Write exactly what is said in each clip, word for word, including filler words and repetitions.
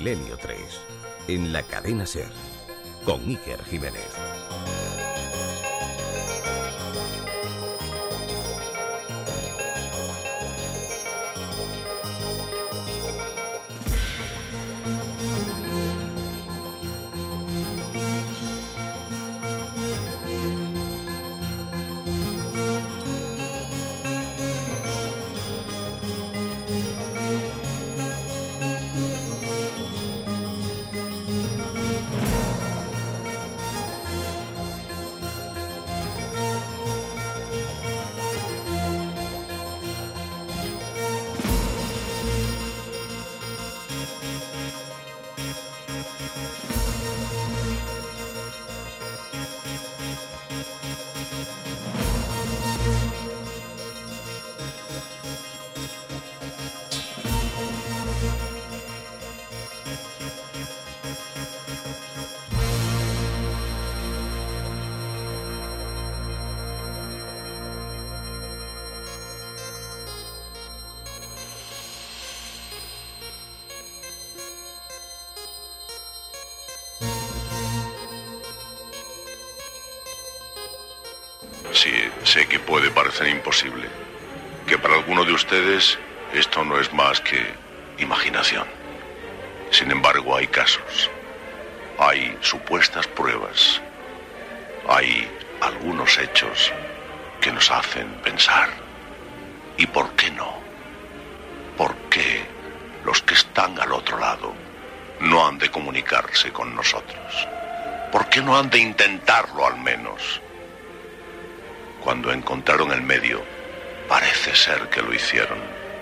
Milenio tres, en la cadena SER, con Iker Jiménez. Sí, sé que puede parecer imposible, que para alguno de ustedes esto no es más que imaginación. Sin embargo, hay casos, hay supuestas pruebas, hay algunos hechos que nos hacen pensar. ¿Y por qué no? ¿Por qué los que están al otro lado no han de comunicarse con nosotros? ¿Por qué no han de intentarlo al menos? Cuando encontraron el medio, parece ser que lo hicieron.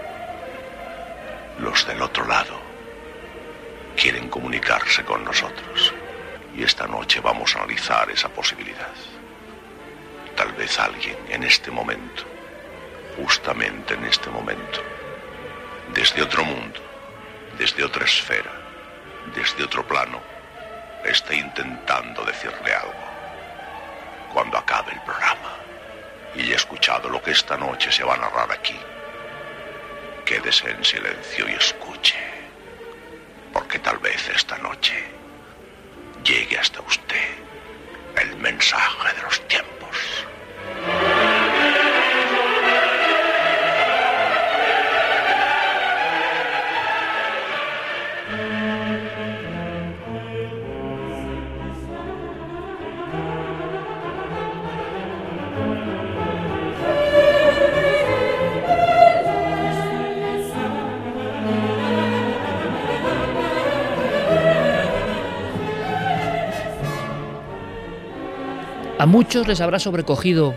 Los del otro lado quieren comunicarse con nosotros. Y esta noche vamos a analizar esa posibilidad. Tal vez alguien en este momento, justamente en este momento, desde otro mundo, desde otra esfera, desde otro plano, esté intentando decirle algo. Cuando acabe el programa y haya escuchado lo que esta noche se va a narrar aquí, quédese en silencio y escuche, porque tal vez esta noche llegue hasta usted el mensaje de los tiempos. A muchos les habrá sobrecogido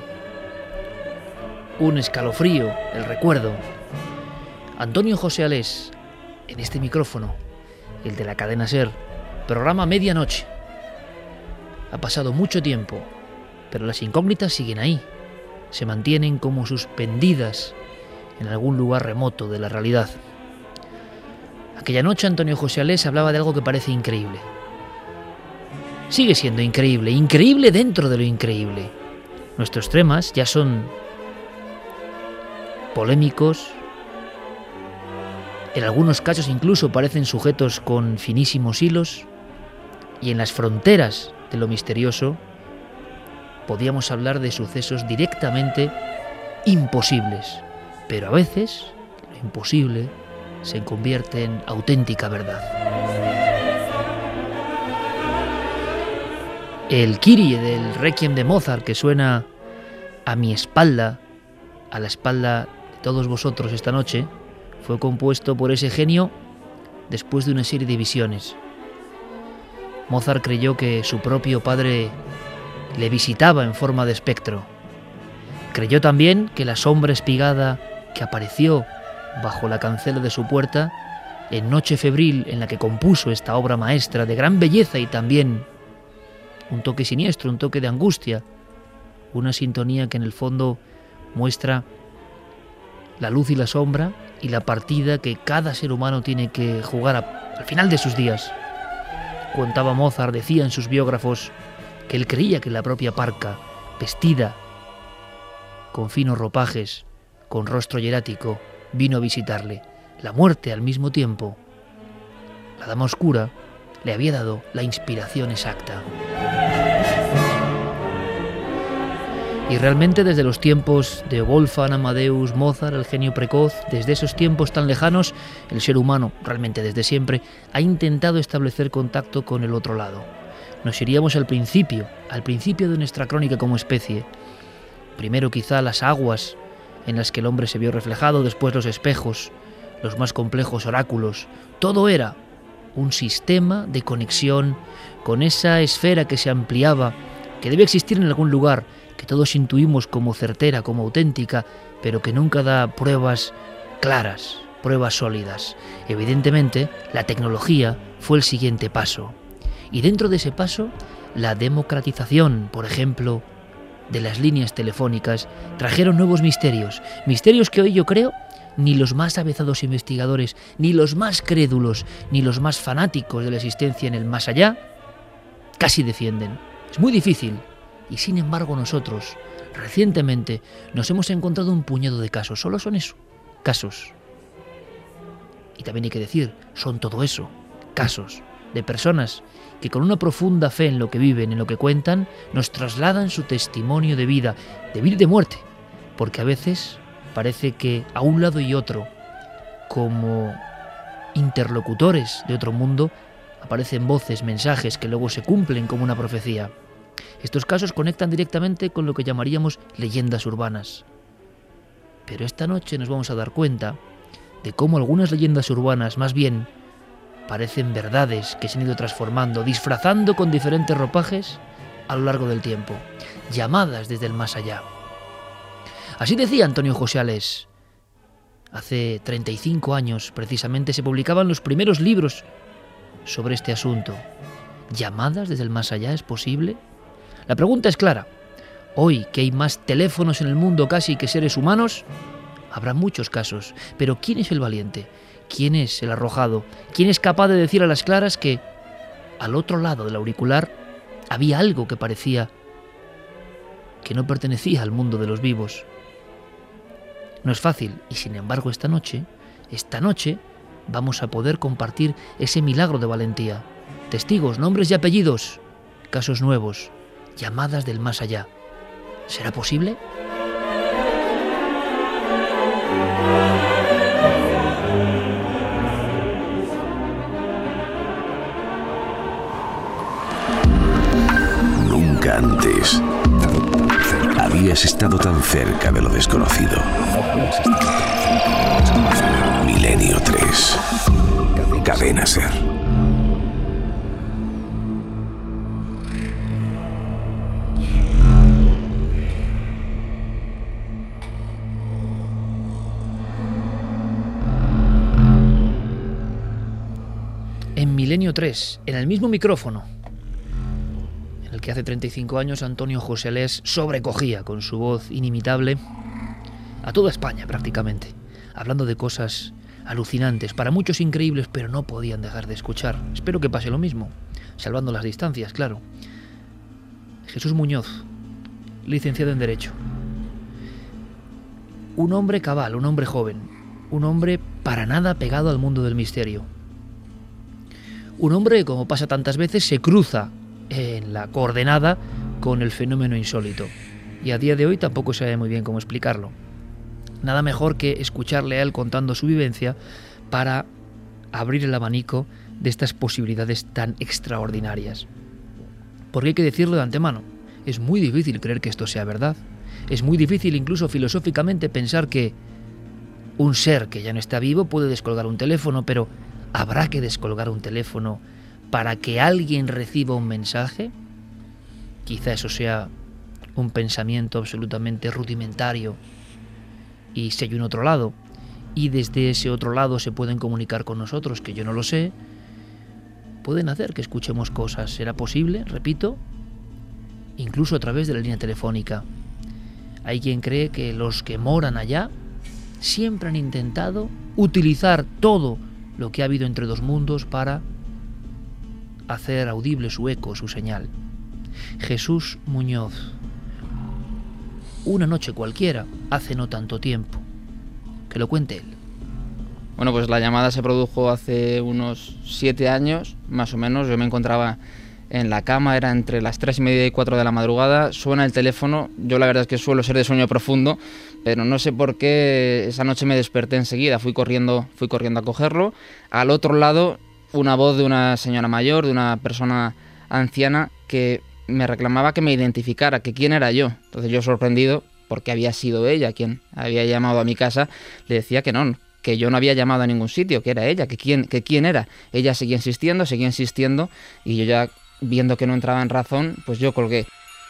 un escalofrío, el recuerdo. Antonio José Alés, en este micrófono, el de la cadena SER, programa Medianoche. Ha pasado mucho tiempo, pero las incógnitas siguen ahí, se mantienen como suspendidas en algún lugar remoto de la realidad. Aquella noche Antonio José Alés hablaba de algo que parece increíble. Sigue siendo increíble, increíble dentro de lo increíble. Nuestros temas ya son polémicos, en algunos casos incluso parecen sujetos con finísimos hilos, y en las fronteras de lo misterioso podíamos hablar de sucesos directamente imposibles, pero a veces lo imposible se convierte en auténtica verdad. El Kyrie del Requiem de Mozart, que suena a mi espalda, a la espalda de todos vosotros esta noche, fue compuesto por ese genio después de una serie de visiones. Mozart creyó que su propio padre le visitaba en forma de espectro. Creyó también que la sombra espigada que apareció bajo la cancela de su puerta en noche febril en la que compuso esta obra maestra de gran belleza y también un toque siniestro, un toque de angustia, una sintonía que en el fondo muestra la luz y la sombra y la partida que cada ser humano tiene que jugar a, al final de sus días. Contaba Mozart, decía en sus biógrafos, que él creía que la propia parca, vestida con finos ropajes, con rostro hierático, vino a visitarle. La muerte al mismo tiempo la Dama Oscura, le había dado la inspiración exacta. Y realmente desde los tiempos de Wolfgang Amadeus Mozart, el genio precoz, desde esos tiempos tan lejanos, el ser humano, realmente desde siempre, ha intentado establecer contacto con el otro lado. Nos iríamos al principio, al principio de nuestra crónica como especie. Primero quizá las aguas en las que el hombre se vio reflejado, después los espejos, los más complejos oráculos. Todo era un sistema de conexión con esa esfera que se ampliaba, que debe existir en algún lugar, que todos intuimos como certera, como auténtica, pero que nunca da pruebas claras, pruebas sólidas. Evidentemente, la tecnología fue el siguiente paso. Y dentro de ese paso, la democratización, por ejemplo, de las líneas telefónicas, trajeron nuevos misterios, misterios que hoy yo creo ni los más avezados investigadores, ni los más crédulos, ni los más fanáticos de la existencia en el más allá, casi defienden. Es muy difícil. Y sin embargo nosotros, recientemente, nos hemos encontrado un puñado de casos. Solo son eso, casos. Y también hay que decir, son todo eso, casos de personas que con una profunda fe en lo que viven, en lo que cuentan, nos trasladan su testimonio de vida, de vida y de muerte. Porque a veces parece que a un lado y otro, como interlocutores de otro mundo, aparecen voces, mensajes que luego se cumplen como una profecía. Estos casos conectan directamente con lo que llamaríamos leyendas urbanas. Pero esta noche nos vamos a dar cuenta de cómo algunas leyendas urbanas más bien parecen verdades que se han ido transformando, disfrazando con diferentes ropajes a lo largo del tiempo, llamadas desde el más allá. Así decía Antonio José Alés. Hace treinta y cinco años, precisamente, se publicaban los primeros libros sobre este asunto. ¿Llamadas desde el más allá es posible? La pregunta es clara. Hoy, que hay más teléfonos en el mundo casi que seres humanos, habrá muchos casos. Pero ¿quién es el valiente? ¿Quién es el arrojado? ¿Quién es capaz de decir a las claras que al otro lado del auricular había algo que parecía que no pertenecía al mundo de los vivos? No es fácil, y sin embargo esta noche, esta noche, vamos a poder compartir ese milagro de valentía. Testigos, nombres y apellidos, casos nuevos, llamadas del más allá. ¿Será posible? Nunca antes habías estado tan cerca de lo desconocido. Milenio tres. Cadena Ser. En Milenio tres, en el mismo micrófono en el que hace treinta y cinco años Antonio José Alés sobrecogía con su voz inimitable a toda España prácticamente, hablando de cosas alucinantes, para muchos increíbles, pero no podían dejar de escuchar. Espero que pase lo mismo, salvando las distancias, claro. Jesús Muñoz, licenciado en Derecho. Un hombre cabal, un hombre joven, un hombre para nada pegado al mundo del misterio. Un hombre que, como pasa tantas veces, se cruza en la coordenada con el fenómeno insólito. Y a día de hoy tampoco sabe muy bien cómo explicarlo. Nada mejor que escucharle a él contando su vivencia para abrir el abanico de estas posibilidades tan extraordinarias. Porque hay que decirlo de antemano, es muy difícil creer que esto sea verdad. Es muy difícil incluso filosóficamente pensar que un ser que ya no está vivo puede descolgar un teléfono, pero ¿habrá que descolgar un teléfono para que alguien reciba un mensaje? Quizá eso sea un pensamiento absolutamente rudimentario. Y si hay un otro lado, y desde ese otro lado se pueden comunicar con nosotros, que yo no lo sé, pueden hacer que escuchemos cosas. ¿Será posible? Repito, incluso a través de la línea telefónica. Hay quien cree que los que moran allá siempre han intentado utilizar todo lo que ha habido entre dos mundos para hacer audible su eco, su señal. Jesús Muñoz. Una noche cualquiera, hace no tanto tiempo. Que lo cuente él. Bueno, pues la llamada se produjo hace unos siete años, más o menos. Yo me encontraba en la cama, era entre las tres y media y cuatro de la madrugada, suena el teléfono. Yo la verdad es que suelo ser de sueño profundo, pero no sé por qué esa noche me desperté enseguida, fui corriendo, fui corriendo a cogerlo. Al otro lado, una voz de una señora mayor, de una persona anciana, que me reclamaba que me identificara, que quién era yo. Entonces yo, sorprendido, porque había sido ella quien había llamado a mi casa, le decía que no, que yo no había llamado a ningún sitio, que era ella, que quién, que quién era. Ella seguía insistiendo, seguía insistiendo, y yo ya, viendo que no entraba en razón, pues yo colgué.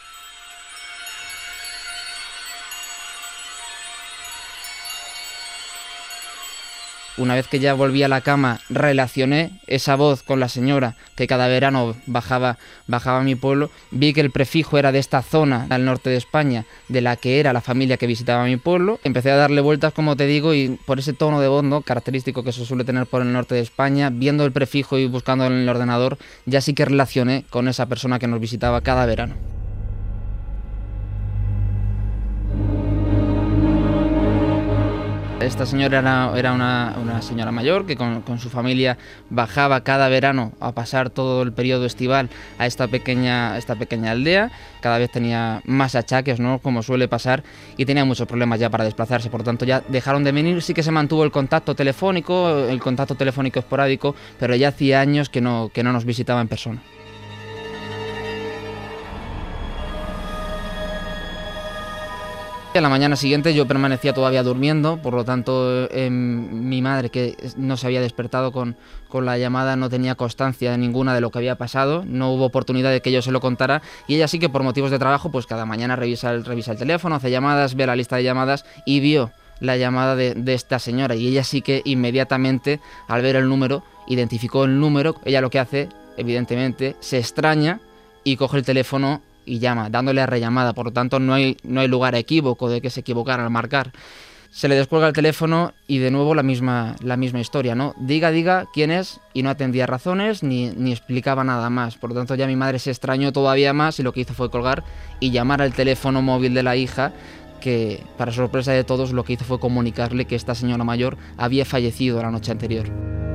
Una vez que ya volví a la cama, relacioné esa voz con la señora que cada verano bajaba, bajaba a mi pueblo. Vi que el prefijo era de esta zona, al norte de España, de la que era la familia que visitaba mi pueblo. Empecé a darle vueltas, como te digo, y por ese tono de voz, ¿no?, característico que se suele tener por el norte de España, viendo el prefijo y buscando en el ordenador, ya sí que relacioné con esa persona que nos visitaba cada verano. Esta señora era, era una, una señora mayor que con, con su familia bajaba cada verano a pasar todo el periodo estival a esta pequeña, a esta pequeña aldea. Cada vez tenía más achaques, ¿no?, como suele pasar, y tenía muchos problemas ya para desplazarse. Por tanto, ya dejaron de venir. Sí que se mantuvo el contacto telefónico, el contacto telefónico esporádico, pero ya hacía años que no, que no nos visitaba en persona. A la mañana siguiente yo permanecía todavía durmiendo, por lo tanto eh, mi madre, que no se había despertado con, con la llamada, no tenía constancia ninguna de lo que había pasado, no hubo oportunidad de que yo se lo contara, y ella sí que por motivos de trabajo, pues cada mañana revisa el, revisa el teléfono, hace llamadas, ve la lista de llamadas y vio la llamada de, de esta señora, y ella sí que inmediatamente, al ver el número, identificó el número. Ella lo que hace, evidentemente, se extraña y coge el teléfono y llama, dándole a rellamada. Por lo tanto, no hay, no hay lugar a equívoco de que se equivocara al marcar. Se le descuelga el teléfono y de nuevo la misma, la misma historia, ¿no? Diga, diga quién es, y no atendía razones ni, ni explicaba nada más. Por lo tanto, ya mi madre se extrañó todavía más y lo que hizo fue colgar y llamar al teléfono móvil de la hija, que, para sorpresa de todos, lo que hizo fue comunicarle que esta señora mayor había fallecido la noche anterior.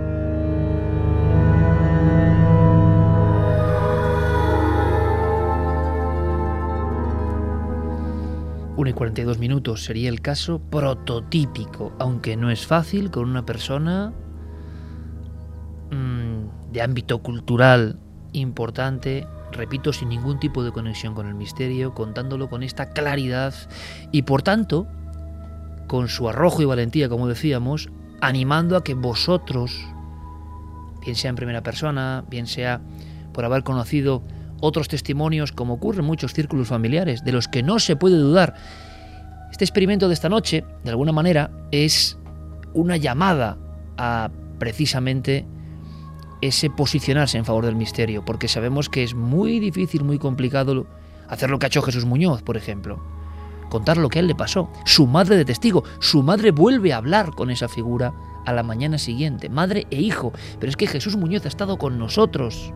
una y cuarenta y dos minutos sería el caso prototípico, aunque no es fácil, con una persona mmm, de ámbito cultural importante, repito, sin ningún tipo de conexión con el misterio, contándolo con esta claridad y, por tanto, con su arrojo y valentía, como decíamos, animando a que vosotros, bien sea en primera persona, bien sea por haber conocido otros testimonios, como ocurre en muchos círculos familiares, de los que no se puede dudar. Este experimento de esta noche, de alguna manera, es una llamada a precisamente ese posicionarse en favor del misterio, porque sabemos que es muy difícil, muy complicado hacer lo que ha hecho Jesús Muñoz, por ejemplo, contar lo que a él le pasó. Su madre de testigo, su madre vuelve a hablar con esa figura a la mañana siguiente, madre e hijo, pero es que Jesús Muñoz ha estado con nosotros.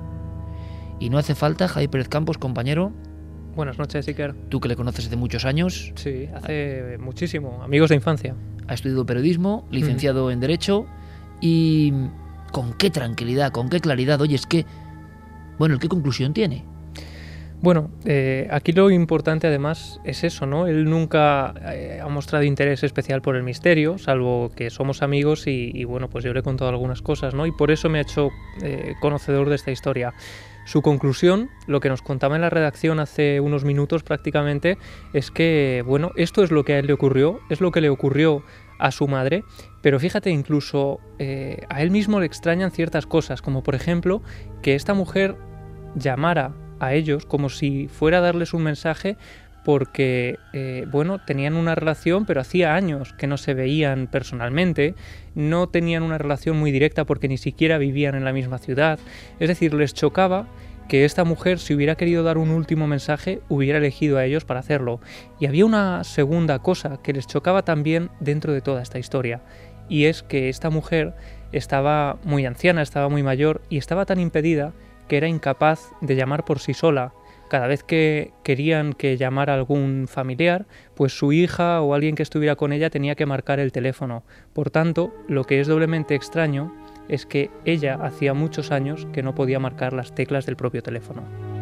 Y no hace falta, Javi Pérez Campos, compañero. Buenas noches, Iker. Tú, que le conoces hace muchos años. Sí, hace muchísimo. Amigos de infancia. Ha estudiado periodismo, licenciado mm. en Derecho, y con qué tranquilidad, con qué claridad. Oye, es que, bueno, ¿qué conclusión tiene? Bueno, eh, aquí lo importante además es eso, ¿no? Él nunca eh, ha mostrado interés especial por el misterio, salvo que somos amigos y, y bueno, pues yo le he contado algunas cosas, ¿no? Y por eso me ha hecho eh, conocedor de esta historia. Su conclusión, lo que nos contaba en la redacción hace unos minutos prácticamente, es que, bueno, esto es lo que a él le ocurrió, es lo que le ocurrió a su madre, pero fíjate, incluso eh, a él mismo le extrañan ciertas cosas, como por ejemplo que esta mujer llamara a ellos como si fuera a darles un mensaje, porque, eh, bueno, tenían una relación, pero hacía años que no se veían personalmente, no tenían una relación muy directa porque ni siquiera vivían en la misma ciudad. Es decir, les chocaba que esta mujer, si hubiera querido dar un último mensaje, hubiera elegido a ellos para hacerlo. Y había una segunda cosa que les chocaba también dentro de toda esta historia, y es que esta mujer estaba muy anciana, estaba muy mayor y estaba tan impedida que era incapaz de llamar por sí sola cada vez que querían que llamara a algún familiar, pues su hija o alguien que estuviera con ella tenía que marcar el teléfono. Por tanto, lo que es doblemente extraño es que ella hacía muchos años que no podía marcar las teclas del propio teléfono.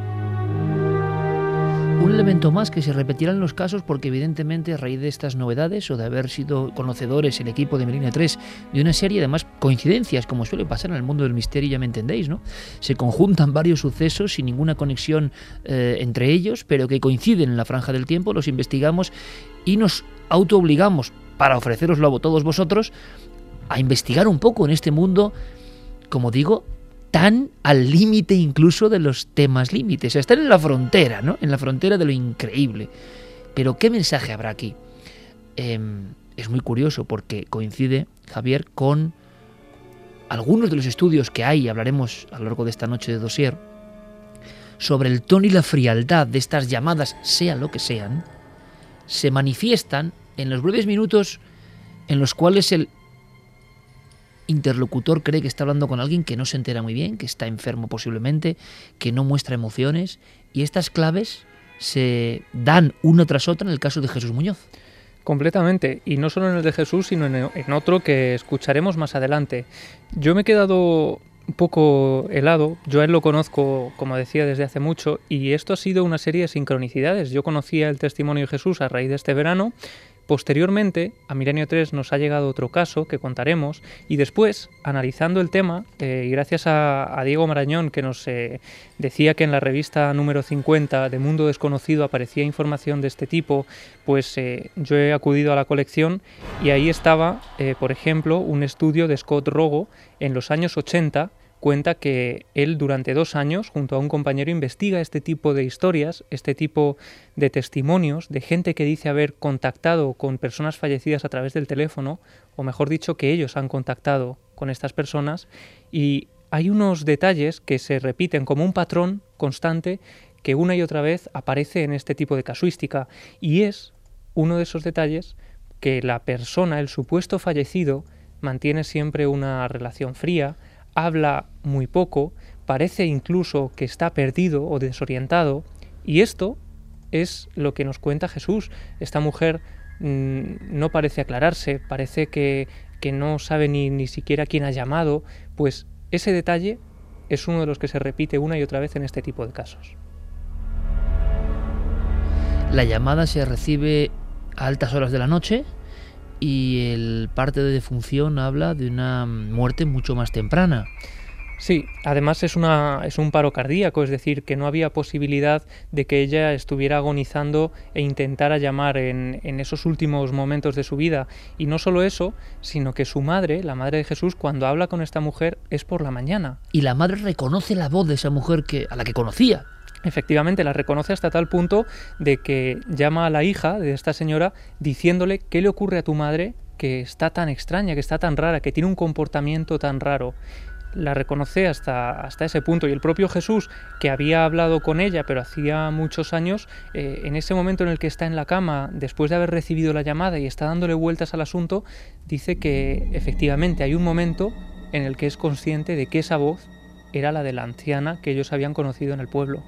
Un elemento más que se repetirá en los casos porque evidentemente a raíz de estas novedades o de haber sido conocedores el equipo de Milenio tres de una serie de más coincidencias, como suele pasar en el mundo del misterio, ya me entendéis, ¿no? Se conjuntan varios sucesos sin ninguna conexión eh, entre ellos, pero que coinciden en la franja del tiempo, los investigamos y nos autoobligamos, para ofreceroslo a todos vosotros, a investigar un poco en este mundo, como digo, tan al límite incluso de los temas límites, están en la frontera, ¿no? En la frontera de lo increíble. Pero ¿qué mensaje habrá aquí? Eh, es muy curioso porque coincide, Javier, con algunos de los estudios que hay, hablaremos a lo largo de esta noche de dossier, sobre el tono y la frialdad de estas llamadas, sean lo que sean, se manifiestan en los breves minutos en los cuales el interlocutor cree que está hablando con alguien que no se entera muy bien, que está enfermo posiblemente, que no muestra emociones, y estas claves se dan una tras otra en el caso de Jesús Muñoz. Completamente, y no solo en el de Jesús, sino en, en otro que escucharemos más adelante. Yo me he quedado un poco helado, yo a él lo conozco, como decía, desde hace mucho, y esto ha sido una serie de sincronicidades. Yo conocía el testimonio de Jesús a raíz de este verano. Posteriormente, a Milenio tres nos ha llegado otro caso que contaremos, y después, analizando el tema, eh, y gracias a, a Diego Marañón, que nos eh, decía que en la revista número cincuenta de Mundo Desconocido aparecía información de este tipo, pues eh, yo he acudido a la colección y ahí estaba, eh, por ejemplo, un estudio de Scott Rogo en los años ochenta. Cuenta que él durante dos años, junto a un compañero, investiga este tipo de historias, este tipo de testimonios de gente que dice haber contactado con personas fallecidas a través del teléfono, o mejor dicho, que ellos han contactado con estas personas, y hay unos detalles que se repiten como un patrón constante que una y otra vez aparece en este tipo de casuística, y es uno de esos detalles que la persona, el supuesto fallecido, mantiene siempre una relación fría, habla muy poco, parece incluso que está perdido o desorientado, y esto es lo que nos cuenta Jesús. Esta mujer mmm, no parece aclararse, parece que, que no sabe ni, ni siquiera quién ha llamado, pues ese detalle es uno de los que se repite una y otra vez en este tipo de casos. La llamada se recibe a altas horas de la noche, y el parte de defunción habla de una muerte mucho más temprana. Sí, además es, una, es un paro cardíaco, es decir, que no había posibilidad de que ella estuviera agonizando e intentara llamar en, en esos últimos momentos de su vida. Y no solo eso, sino que su madre, la madre de Jesús, cuando habla con esta mujer es por la mañana. Y la madre reconoce la voz de esa mujer que, a la que conocía. Efectivamente, la reconoce hasta tal punto de que llama a la hija de esta señora diciéndole qué le ocurre a tu madre, que está tan extraña, que está tan rara, que tiene un comportamiento tan raro. La reconoce hasta, hasta ese punto, y el propio Jesús, que había hablado con ella pero hacía muchos años, eh, en ese momento en el que está en la cama, después de haber recibido la llamada y está dándole vueltas al asunto, dice que efectivamente hay un momento en el que es consciente de que esa voz era la de la anciana que ellos habían conocido en el pueblo.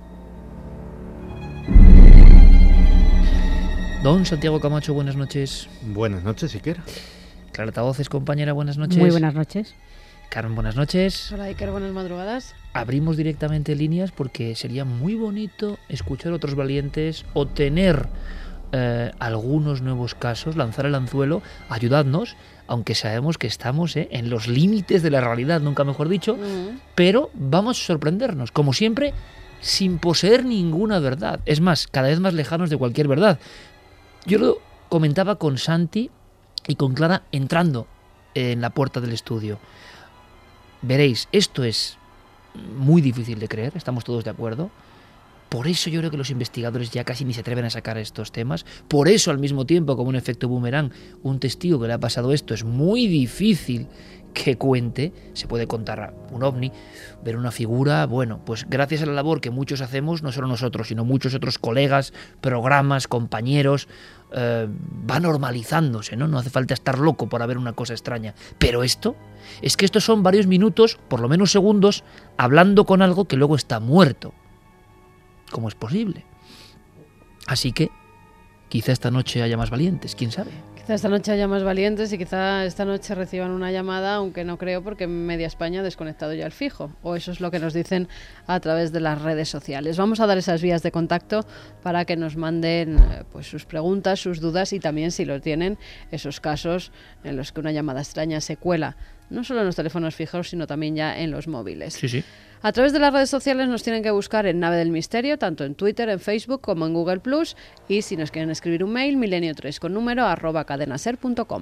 Don Santiago Camacho, buenas noches. Buenas noches, Iker. Clara Tavoces, compañera, buenas noches. Muy buenas noches. Carmen, buenas noches. Hola, Iker, buenas madrugadas. Abrimos directamente líneas porque sería muy bonito escuchar otros valientes o tener eh, algunos nuevos casos, lanzar el anzuelo, ayudadnos, aunque sabemos que estamos eh, en los límites de la realidad, nunca mejor dicho, uh-huh. Pero vamos a sorprendernos, como siempre, sin poseer ninguna verdad. Es más, cada vez más lejanos de cualquier verdad. Yo lo comentaba con Santi y con Clara entrando en la puerta del estudio. Veréis, esto es muy difícil de creer, estamos todos de acuerdo. Por eso yo creo que los investigadores ya casi ni se atreven a sacar estos temas. Por eso, al mismo tiempo, como un efecto boomerang, un testigo que le ha pasado esto es muy difícil que cuente. Se puede contar un ovni, ver una figura. Bueno, pues gracias a la labor que muchos hacemos, no solo nosotros, sino muchos otros colegas, programas, compañeros, eh, va normalizándose, ¿no? No hace falta estar loco por ver una cosa extraña. Pero esto, es que estos son varios minutos, por lo menos segundos, hablando con algo que luego está muerto. ¿Cómo es posible? Así que quizá esta noche haya más valientes, quién sabe. Quizá esta noche haya más valientes y quizá esta noche reciban una llamada, aunque no creo, porque media España ha desconectado ya el fijo, o eso es lo que nos dicen a través de las redes sociales. Vamos a dar esas vías de contacto para que nos manden pues sus preguntas, sus dudas y también, si lo tienen, esos casos en los que una llamada extraña se cuela, no solo en los teléfonos fijos, sino también ya en los móviles. Sí, sí. A través de las redes sociales nos tienen que buscar en Nave del Misterio, tanto en Twitter, en Facebook como en Google plus, y si nos quieren escribir un mail, milenio tres con número arroba cadenaser punto com.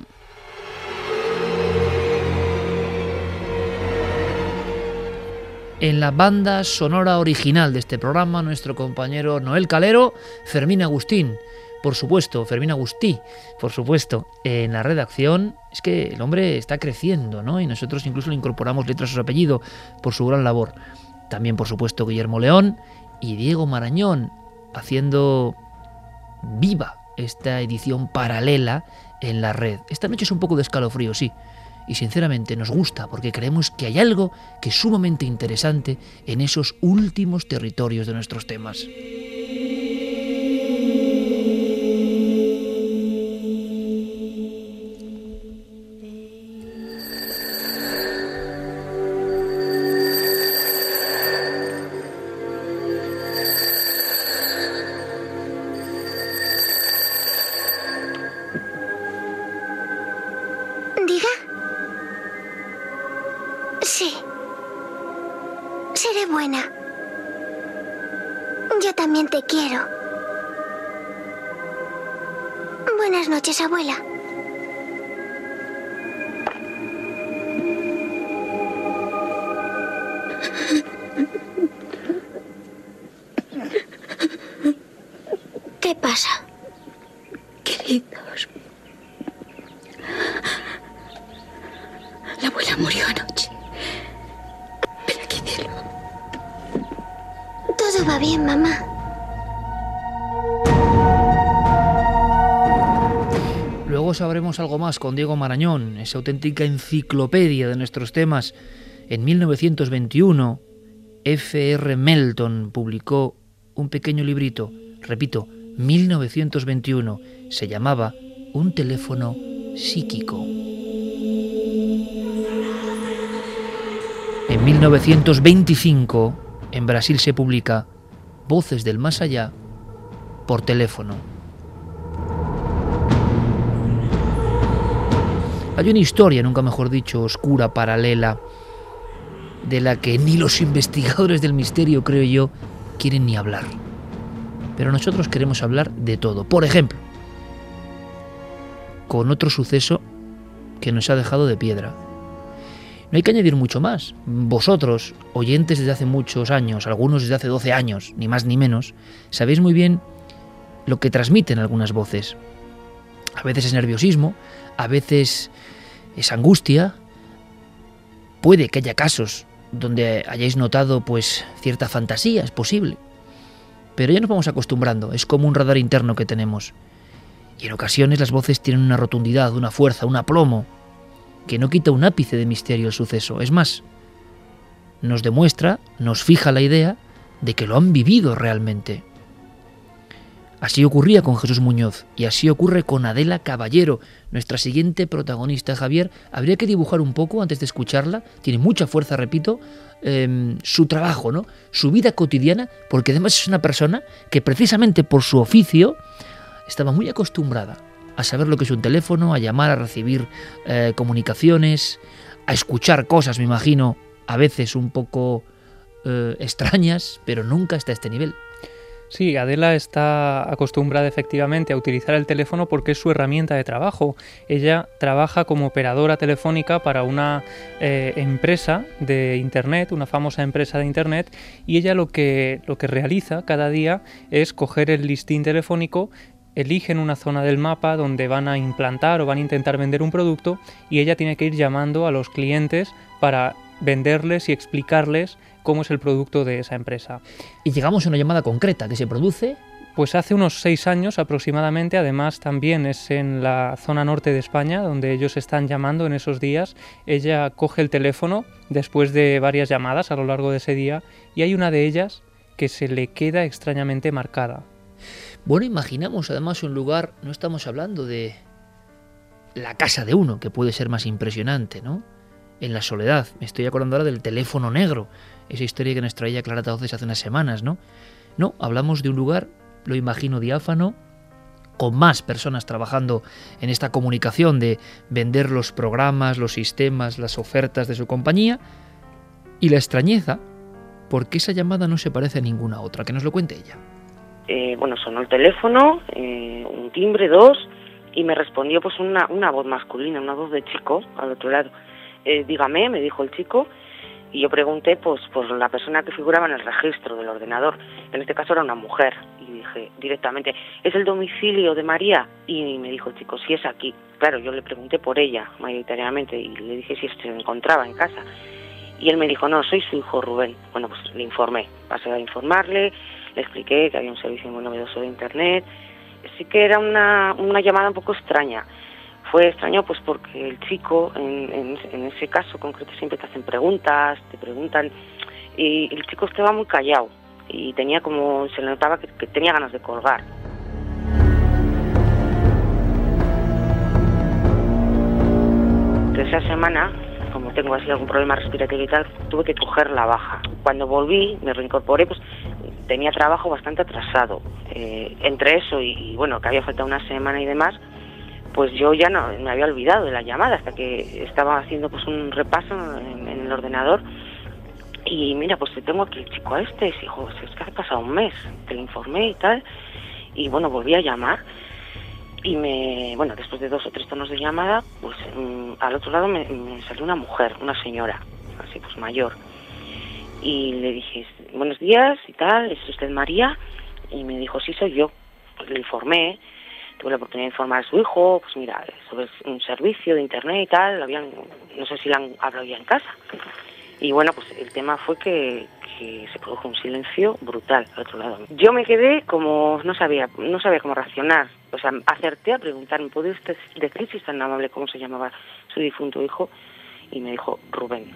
En la banda sonora original de este programa, nuestro compañero Noel Calero, Fermín Agustín, por supuesto, Fermín Agustí, por supuesto, en la redacción. Es que el hombre está creciendo, ¿no? Y nosotros incluso le incorporamos letras a su apellido por su gran labor. También, por supuesto, Guillermo León y Diego Marañón, haciendo viva esta edición paralela en la red. Esta noche es un poco de escalofrío, sí, y sinceramente nos gusta porque creemos que hay algo que es sumamente interesante en esos últimos territorios de nuestros temas. Te quiero. Buenas noches, abuela. ¿Qué pasa? Queridos, la abuela murió anoche. Ven aquí, cielo. Todo va bien, mamá. Luego sabremos algo más con Diego Marañón, esa auténtica enciclopedia de nuestros temas. En mil novecientos veintiuno, F R Melton publicó un pequeño librito, repito, mil novecientos veintiuno, se llamaba Un teléfono psíquico. En mil novecientos veinticinco, en Brasil se publica Voces del Más Allá por teléfono. Hay una historia, nunca mejor dicho, oscura, paralela, de la que ni los investigadores del misterio, creo yo, quieren ni hablar. Pero nosotros queremos hablar de todo. Por ejemplo, con otro suceso que nos ha dejado de piedra. No hay que añadir mucho más. Vosotros, oyentes desde hace muchos años, algunos desde hace doce años, ni más ni menos, sabéis muy bien lo que transmiten algunas voces. A veces es nerviosismo, a veces es angustia. Puede que haya casos donde hayáis notado pues cierta fantasía, es posible. Pero ya nos vamos acostumbrando, es como un radar interno que tenemos. Y en ocasiones las voces tienen una rotundidad, una fuerza, un aplomo, que no quita un ápice de misterio al suceso. Es más, nos demuestra, nos fija la idea de que lo han vivido realmente. Así ocurría con Jesús Muñoz y así ocurre con Adela Caballero, nuestra siguiente protagonista. Javier, habría que dibujar un poco antes de escucharla. Tiene mucha fuerza, repito, eh, su trabajo, ¿no? Su vida cotidiana, porque además es una persona que precisamente por su oficio estaba muy acostumbrada a saber lo que es un teléfono, a llamar, a recibir eh, comunicaciones, a escuchar cosas, me imagino, a veces un poco eh, extrañas, pero nunca hasta este nivel. Sí, Adela está acostumbrada efectivamente a utilizar el teléfono porque es su herramienta de trabajo. Ella trabaja como operadora telefónica para una eh, empresa de Internet, una famosa empresa de Internet, y ella lo que, lo que realiza cada día es coger el listín telefónico, eligen una zona del mapa donde van a implantar o van a intentar vender un producto y ella tiene que ir llamando a los clientes para venderles y explicarles cómo es el producto de esa empresa. Y llegamos a una llamada concreta que se produce. Pues hace unos seis años aproximadamente, además también es en la zona norte de España donde ellos están llamando en esos días. Ella coge el teléfono después de varias llamadas a lo largo de ese día y hay una de ellas que se le queda extrañamente marcada. Bueno, imaginamos además un lugar, no estamos hablando de la casa de uno, que puede ser más impresionante, ¿no? En la soledad. Me estoy acordando ahora del teléfono negro, esa historia que nos traía Clara Tauces hace unas semanas, ¿no? No, hablamos de un lugar, lo imagino diáfano, con más personas trabajando en esta comunicación de vender los programas, los sistemas, las ofertas de su compañía, y la extrañeza, porque esa llamada no se parece a ninguna otra. Que nos lo cuente ella. Eh, bueno, sonó el teléfono, eh, un timbre, dos, y me respondió pues una, una voz masculina, una voz de chico al otro lado. Eh, dígame, me dijo el chico, y yo pregunté pues por la persona que figuraba en el registro del ordenador. En este caso era una mujer, y dije directamente, ¿es el domicilio de María? Y me dijo el chico, sí, es aquí. Claro, yo le pregunté por ella mayoritariamente y le dije si se encontraba en casa. Y él me dijo, no, soy su hijo Rubén. Bueno, pues le informé, pasé a informarle, le expliqué que había un servicio muy novedoso de internet. Sí que era una, una llamada un poco extraña. Fue extraño pues porque el chico, en, en, en ese caso concreto, siempre te hacen preguntas, te preguntan, y el chico estaba muy callado y tenía como, se le notaba que, que tenía ganas de colgar. Esa semana, como tengo así algún problema respiratorio y tal, tuve que coger la baja. Cuando volví, me reincorporé, pues tenía trabajo bastante atrasado. Eh, entre eso y, y bueno, que había faltado una semana y demás, pues yo ya no me había olvidado de la llamada hasta que estaba haciendo pues un repaso en, en el ordenador y mira, pues tengo aquí el chico a este, y dijo, es que ha pasado un mes, te lo informé y tal, y bueno, volví a llamar y me, bueno, después de dos o tres tonos de llamada, pues mmm, al otro lado me, me salió una mujer, una señora, así pues mayor, y le dije, buenos días y tal, ¿es usted María? Y me dijo, sí, soy yo. Pues le informé, tuve la oportunidad de informar a su hijo, pues mira, sobre un servicio de internet y tal, habían, no sé si la han hablado ya en casa. Y bueno, pues el tema fue que, que se produjo un silencio brutal al otro lado. Yo me quedé como, no sabía, no sabía cómo reaccionar. O sea, acerté a preguntarme, ¿puede usted decir si es tan amable cómo se llamaba su difunto hijo? Y me dijo, Rubén.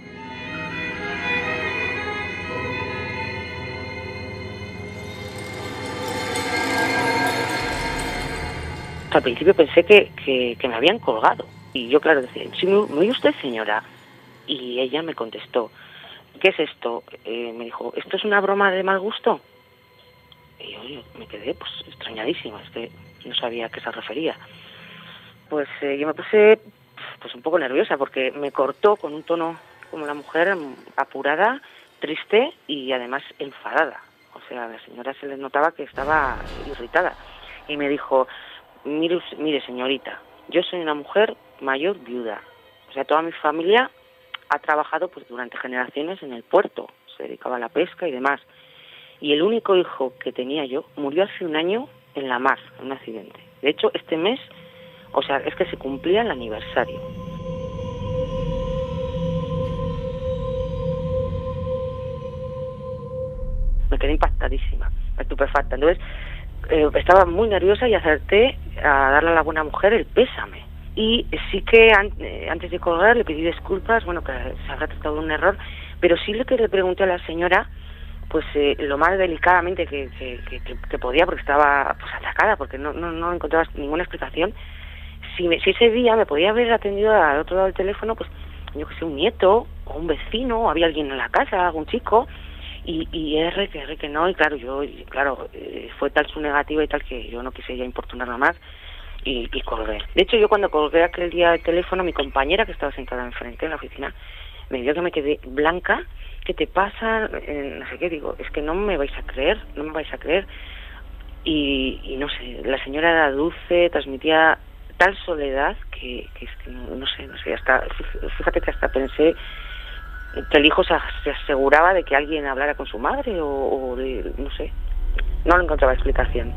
Al principio pensé que, que, que me habían colgado. Y yo, claro, decía, ¿sí, me, ¿me oye usted, señora? Y ella me contestó, ¿qué es esto? Eh, me dijo, ¿esto es una broma de mal gusto? Y yo, yo me quedé pues extrañadísima, es que no sabía a qué se refería. Pues eh, yo me puse pues un poco nerviosa porque me cortó con un tono como la mujer, apurada, triste y además enfadada. O sea, a la señora se le notaba que estaba irritada. Y me dijo, mire, mire señorita, yo soy una mujer mayor viuda. O sea, toda mi familia ha trabajado pues durante generaciones en el puerto, se dedicaba a la pesca y demás. Y el único hijo que tenía yo murió hace un año en la mar, en un accidente. De hecho, este mes, o sea, es que se cumplía el aniversario. Me quedé impactadísima, estupefacta. Entonces, eh, estaba muy nerviosa y acerté a darle a la buena mujer el pésame. Y sí que an eh, antes de colgar le pedí disculpas, bueno, que se habrá tratado de un error, pero sí lo que le pregunté a la señora, pues eh, lo más delicadamente que, que, que, que podía, porque estaba pues atacada, porque no, no, no encontraba ninguna explicación, si, me, si ese día me podía haber atendido al otro lado del teléfono, pues yo que sé, un nieto, o un vecino, o había alguien en la casa, algún chico, y, y R que R que no, y claro, yo, y, claro, eh, fue tal su negativa y tal que yo no quise ya importunarla más, Y, y colgué. De hecho, yo cuando colgué aquel día el teléfono, mi compañera que estaba sentada enfrente en la oficina, me vio que me quedé blanca. ¿Qué te pasa? Eh, no sé qué, digo, es que no me vais a creer, no me vais a creer. Y, y no sé, la señora era dulce, transmitía tal soledad que, que es que no, no sé, no sé, hasta, fíjate que hasta pensé que el hijo se, se aseguraba de que alguien hablara con su madre o, o de, no sé, no le encontraba explicación.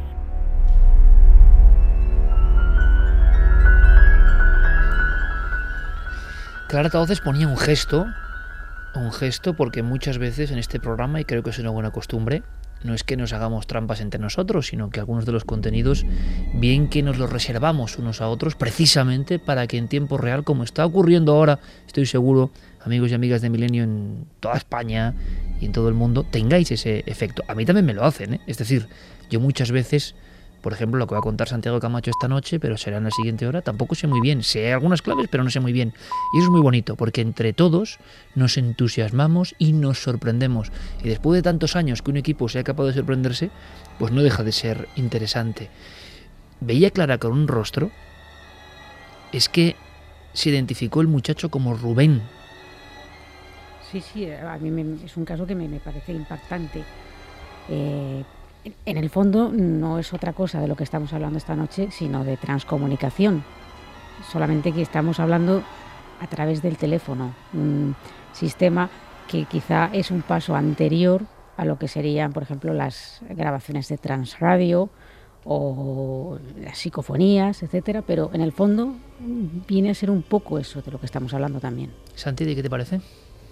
Clara Tauces ponía un gesto, un gesto porque muchas veces en este programa, y creo que es una buena costumbre, no es que nos hagamos trampas entre nosotros, sino que algunos de los contenidos, bien que nos los reservamos unos a otros, precisamente para que en tiempo real, como está ocurriendo ahora, estoy seguro, amigos y amigas de Milenio en toda España y en todo el mundo tengáis ese efecto. A mí también me lo hacen, ¿eh? Es decir, yo muchas veces, por ejemplo, lo que va a contar Santiago Camacho esta noche, pero será en la siguiente hora, tampoco sé muy bien. Sé algunas claves, pero no sé muy bien. Y eso es muy bonito, porque entre todos nos entusiasmamos y nos sorprendemos. Y después de tantos años que un equipo sea capaz de sorprenderse, pues no deja de ser interesante. Veía Clara con un rostro, es que se identificó el muchacho como Rubén. Sí, sí, a mí me, es un caso que me, me parece impactante. Eh, en el fondo no es otra cosa de lo que estamos hablando esta noche, sino de transcomunicación. Solamente que estamos hablando a través del teléfono, un sistema que quizá es un paso anterior a lo que serían, por ejemplo, las grabaciones de transradio o las psicofonías, etcétera, pero en el fondo viene a ser un poco eso de lo que estamos hablando también. Santi, ¿qué te parece?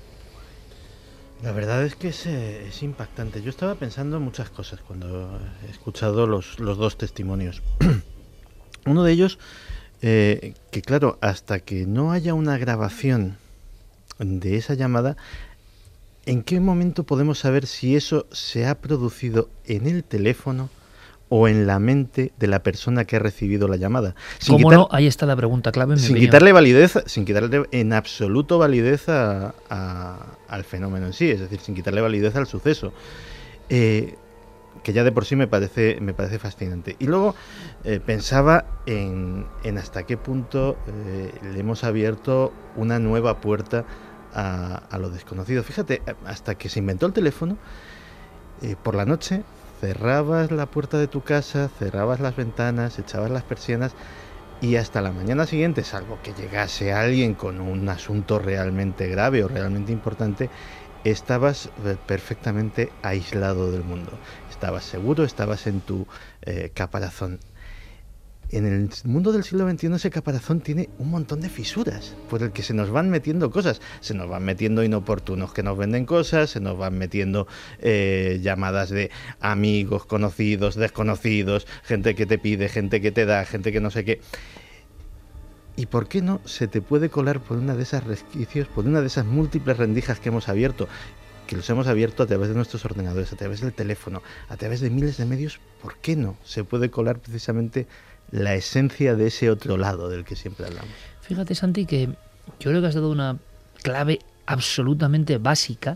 La verdad es que es, es impactante. Yo estaba pensando en muchas cosas cuando he escuchado los, los dos testimonios. Uno de ellos, eh, que claro, hasta que no haya una grabación de esa llamada, ¿en qué momento podemos saber si eso se ha producido en el teléfono o en la mente de la persona que ha recibido la llamada? Sin ¿Cómo quitar, no? Ahí está la pregunta clave. Sin quitarle validez, sin quitarle en absoluto validez a, a, al fenómeno en sí, es decir, sin quitarle validez al suceso, eh, que ya de por sí me parece me parece fascinante. Y luego eh, pensaba en, en hasta qué punto eh, le hemos abierto una nueva puerta a, a lo desconocido. Fíjate, hasta que se inventó el teléfono, eh, por la noche cerrabas la puerta de tu casa, cerrabas las ventanas, echabas las persianas y hasta la mañana siguiente, salvo que llegase alguien con un asunto realmente grave o realmente importante, estabas perfectamente aislado del mundo. Estabas seguro, estabas en tu eh, caparazón. En el mundo del siglo veintiuno ese caparazón tiene un montón de fisuras por el que se nos van metiendo cosas. Se nos van metiendo inoportunos que nos venden cosas, se nos van metiendo eh, llamadas de amigos, conocidos, desconocidos, gente que te pide, gente que te da, gente que no sé qué. ¿Y por qué no se te puede colar por una de esas resquicios, por una de esas múltiples rendijas que hemos abierto, que los hemos abierto a través de nuestros ordenadores, a través del teléfono, a través de miles de medios? ¿Por qué no se puede colar precisamente la esencia de ese otro lado del que siempre hablamos? Fíjate, Santi, que yo creo que has dado una clave absolutamente básica,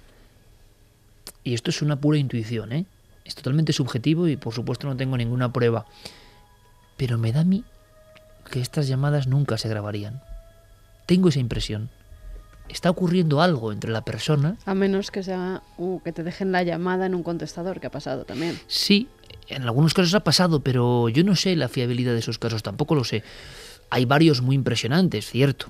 y esto es una pura intuición, ¿eh? Es totalmente subjetivo y por supuesto no tengo ninguna prueba, pero me da a mí que estas llamadas nunca se grabarían. Tengo esa impresión. Está ocurriendo algo entre la persona. A menos que sea uh, que te dejen la llamada en un contestador, que ha pasado también. Sí, en algunos casos ha pasado, pero yo no sé la fiabilidad de esos casos, tampoco lo sé. Hay varios muy impresionantes, cierto.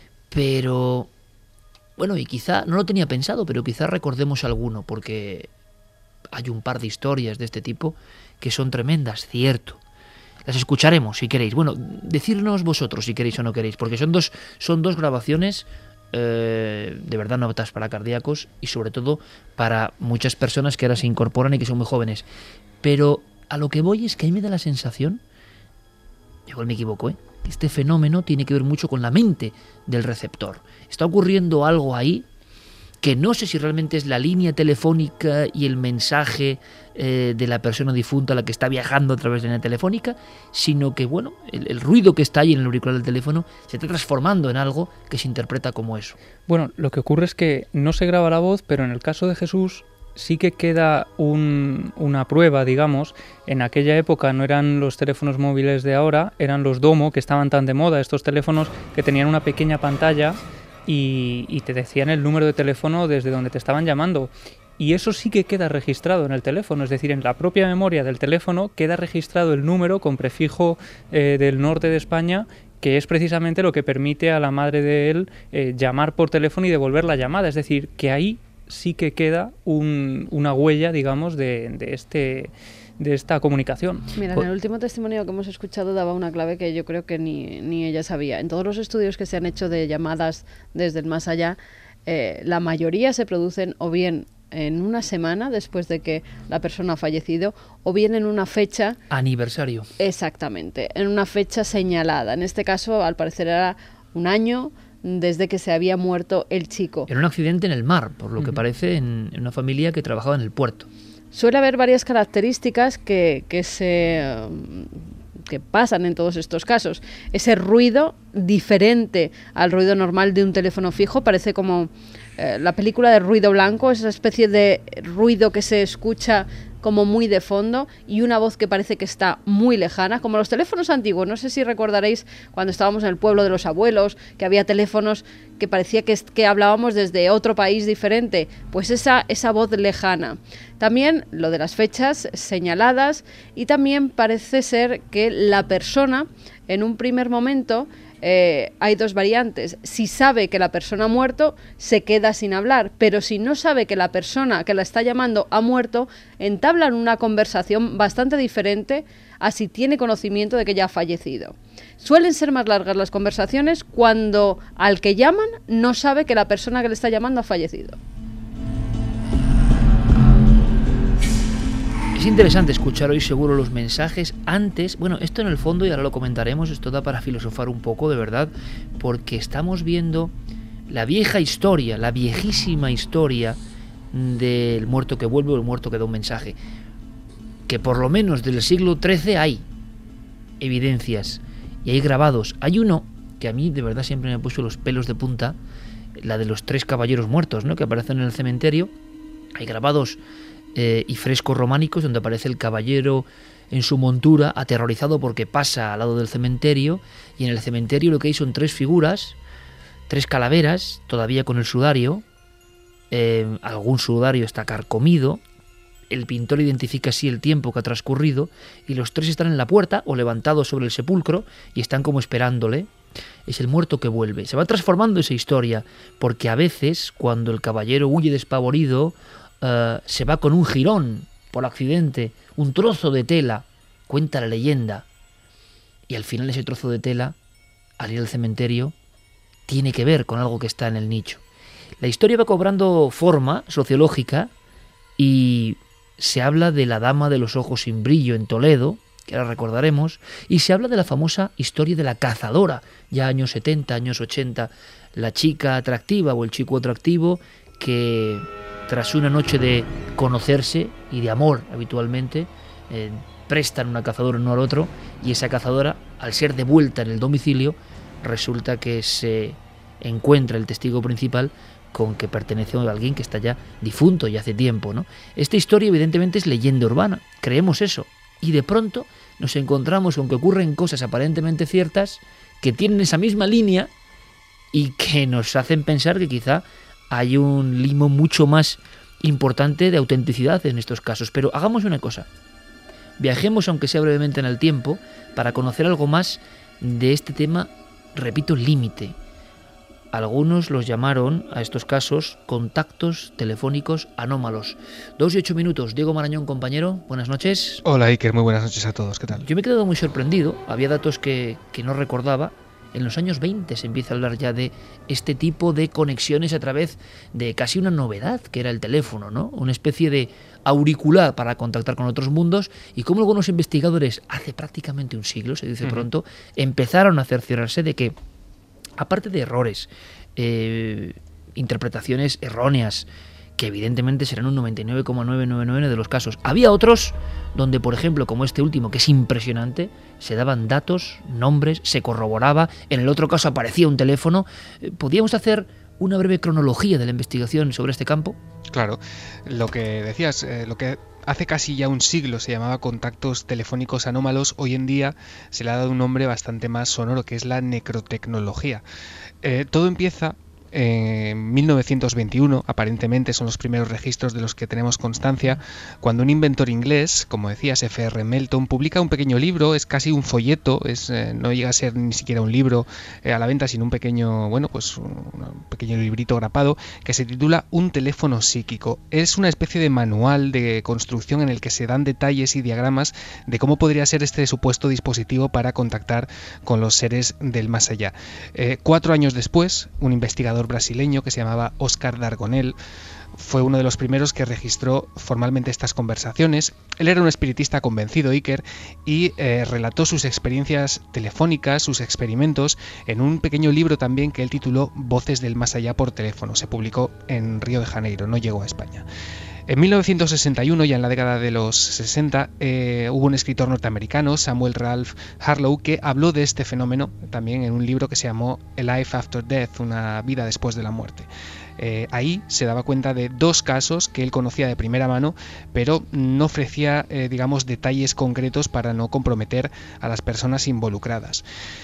Pero, bueno, y quizá, no lo tenía pensado, pero quizá recordemos alguno, porque hay un par de historias de este tipo que son tremendas, cierto. Las escucharemos si queréis. Bueno, decirnos vosotros si queréis o no queréis, porque son dos, son dos grabaciones eh, de verdad no aptas para cardíacos y sobre todo para muchas personas que ahora se incorporan y que son muy jóvenes. Pero a lo que voy es que a mí me da la sensación, igual me equivoco, ¿eh? que este fenómeno tiene que ver mucho con la mente del receptor. Está ocurriendo algo ahí que no sé si realmente es la línea telefónica y el mensaje eh, de la persona difunta la que está viajando a través de la línea telefónica, sino que, bueno, el, el ruido que está ahí en el auricular del teléfono se está transformando en algo que se interpreta como eso. Bueno, lo que ocurre es que no se graba la voz, pero en el caso de Jesús sí que queda un, una prueba, digamos. En aquella época no eran los teléfonos móviles de ahora, eran los Domo, que estaban tan de moda, estos teléfonos que tenían una pequeña pantalla y, y te decían el número de teléfono desde donde te estaban llamando. Y eso sí que queda registrado en el teléfono, es decir, en la propia memoria del teléfono queda registrado el número con prefijo eh, del norte de España, que es precisamente lo que permite a la madre de él eh, llamar por teléfono y devolver la llamada. Es decir, que ahí sí que queda un, una huella, digamos, de, de este de esta comunicación. Mira, en el último testimonio que hemos escuchado daba una clave que yo creo que ni, ni ella sabía. En todos los estudios que se han hecho de llamadas desde el más allá, eh, la mayoría se producen o bien en una semana después de que la persona ha fallecido o bien en una fecha... Aniversario. Exactamente, en una fecha señalada. En este caso, al parecer, era un año desde que se había muerto el chico. En un accidente en el mar, por lo que parece, en, en una familia que trabajaba en el puerto. Suele haber varias características que, que se... que pasan en todos estos casos. Ese ruido diferente al ruido normal de un teléfono fijo, parece como eh, la película de Ruido Blanco, esa especie de ruido que se escucha como muy de fondo y una voz que parece que está muy lejana, como los teléfonos antiguos. No sé si recordaréis cuando estábamos en el pueblo de los abuelos, que había teléfonos que parecía que, que hablábamos desde otro país diferente, pues esa, esa voz lejana. También lo de las fechas señaladas, y también parece ser que la persona en un primer momento eh, hay dos variantes. Si sabe que la persona ha muerto, se queda sin hablar, pero si no sabe que la persona que la está llamando ha muerto, entablan una conversación bastante diferente a si tiene conocimiento de que ya ha fallecido. Suelen ser más largas las conversaciones cuando al que llaman no sabe que la persona que le está llamando ha fallecido. Es interesante escuchar hoy seguro los mensajes antes. Bueno, esto en el fondo, y ahora lo comentaremos, esto da para filosofar un poco, de verdad, porque estamos viendo la vieja historia, la viejísima historia del muerto que vuelve o el muerto que da un mensaje. Que por lo menos del siglo trece hay evidencias y hay grabados. Hay uno que a mí de verdad siempre me ha puesto los pelos de punta, la de los tres caballeros muertos, ¿no?, que aparecen en el cementerio. Hay grabados eh, y frescos románicos donde aparece el caballero en su montura, aterrorizado porque pasa al lado del cementerio, y en el cementerio lo que hay son tres figuras, tres calaveras, todavía con el sudario, eh, algún sudario está carcomido. El pintor identifica así el tiempo que ha transcurrido, y los tres están en la puerta o levantados sobre el sepulcro y están como esperándole. Es el muerto que vuelve. Se va transformando esa historia, porque a veces cuando el caballero huye despavorido, uh, se va con un jirón por accidente, un trozo de tela, cuenta la leyenda, y al final ese trozo de tela, al ir al cementerio, tiene que ver con algo que está en el nicho. La historia va cobrando forma sociológica y se habla de la dama de los ojos sin brillo en Toledo, que ahora recordaremos, y se habla de la famosa historia de la cazadora, ya años setenta, años ochenta, la chica atractiva o el chico atractivo que tras una noche de conocerse y de amor habitualmente, eh, prestan una cazadora uno al otro, y esa cazadora, al ser devuelta en el domicilio, resulta que se encuentra el testigo principal con que pertenece a alguien que está ya difunto y hace tiempo, ¿no? Esta historia evidentemente es leyenda urbana, creemos eso, y de pronto nos encontramos con que ocurren cosas aparentemente ciertas que tienen esa misma línea y que nos hacen pensar que quizá hay un limo mucho más importante de autenticidad en estos casos. Pero hagamos una cosa, viajemos aunque sea brevemente en el tiempo para conocer algo más de este tema, repito, límite. Algunos los llamaron a estos casos contactos telefónicos anómalos. Dos y ocho minutos. Diego Marañón, compañero, buenas noches. Hola Iker, muy buenas noches a todos, ¿qué tal? Yo me he quedado muy sorprendido, había datos que, que no recordaba. En los años veinte se empieza a hablar ya de este tipo de conexiones a través de casi una novedad, que era el teléfono, ¿no? Una especie de auricular para contactar con otros mundos, y como algunos investigadores, hace prácticamente un siglo, se dice uh-huh. pronto, empezaron a cerciorarse de que, aparte de errores, eh, interpretaciones erróneas, que evidentemente serán un noventa y nueve coma novecientos noventa y nueve de los casos, había otros donde, por ejemplo, como este último, que es impresionante, se daban datos, nombres, se corroboraba, en el otro caso aparecía un teléfono. ¿Podríamos hacer una breve cronología de la investigación sobre este campo? Claro, lo que decías, eh, lo que hace casi ya un siglo se llamaba contactos telefónicos anómalos, hoy en día se le ha dado un nombre bastante más sonoro, que es la necrotecnología. Eh, todo empieza en mil novecientos veintiuno, aparentemente son los primeros registros de los que tenemos constancia, cuando un inventor inglés, como decías, F R Melton, publica un pequeño libro, es casi un folleto, es, eh, no llega a ser ni siquiera un libro eh, a la venta, sino un pequeño, bueno, pues un, un pequeño librito grapado, que se titula Un teléfono psíquico. Es una especie de manual de construcción en el que se dan detalles y diagramas de cómo podría ser este supuesto dispositivo para contactar con los seres del más allá. Eh, cuatro años después, un investigador brasileño que se llamaba Oscar Dargonel, fue uno de los primeros que registró formalmente estas conversaciones. Él era un espiritista convencido, Iker, y eh, relató sus experiencias telefónicas, sus experimentos, en un pequeño libro también que él tituló Voces del Más Allá por teléfono. Se publicó en Río de Janeiro, no llegó a España. En mil novecientos sesenta y uno, ya en la década de los sesenta, eh, hubo un escritor norteamericano, Samuel Ralph Harlow, que habló de este fenómeno también en un libro que se llamó A Life After Death, una vida después de la muerte. Eh, ahí se daba cuenta de dos casos que él conocía de primera mano, pero no ofrecía, eh, digamos, detalles concretos para no comprometer a las personas involucradas.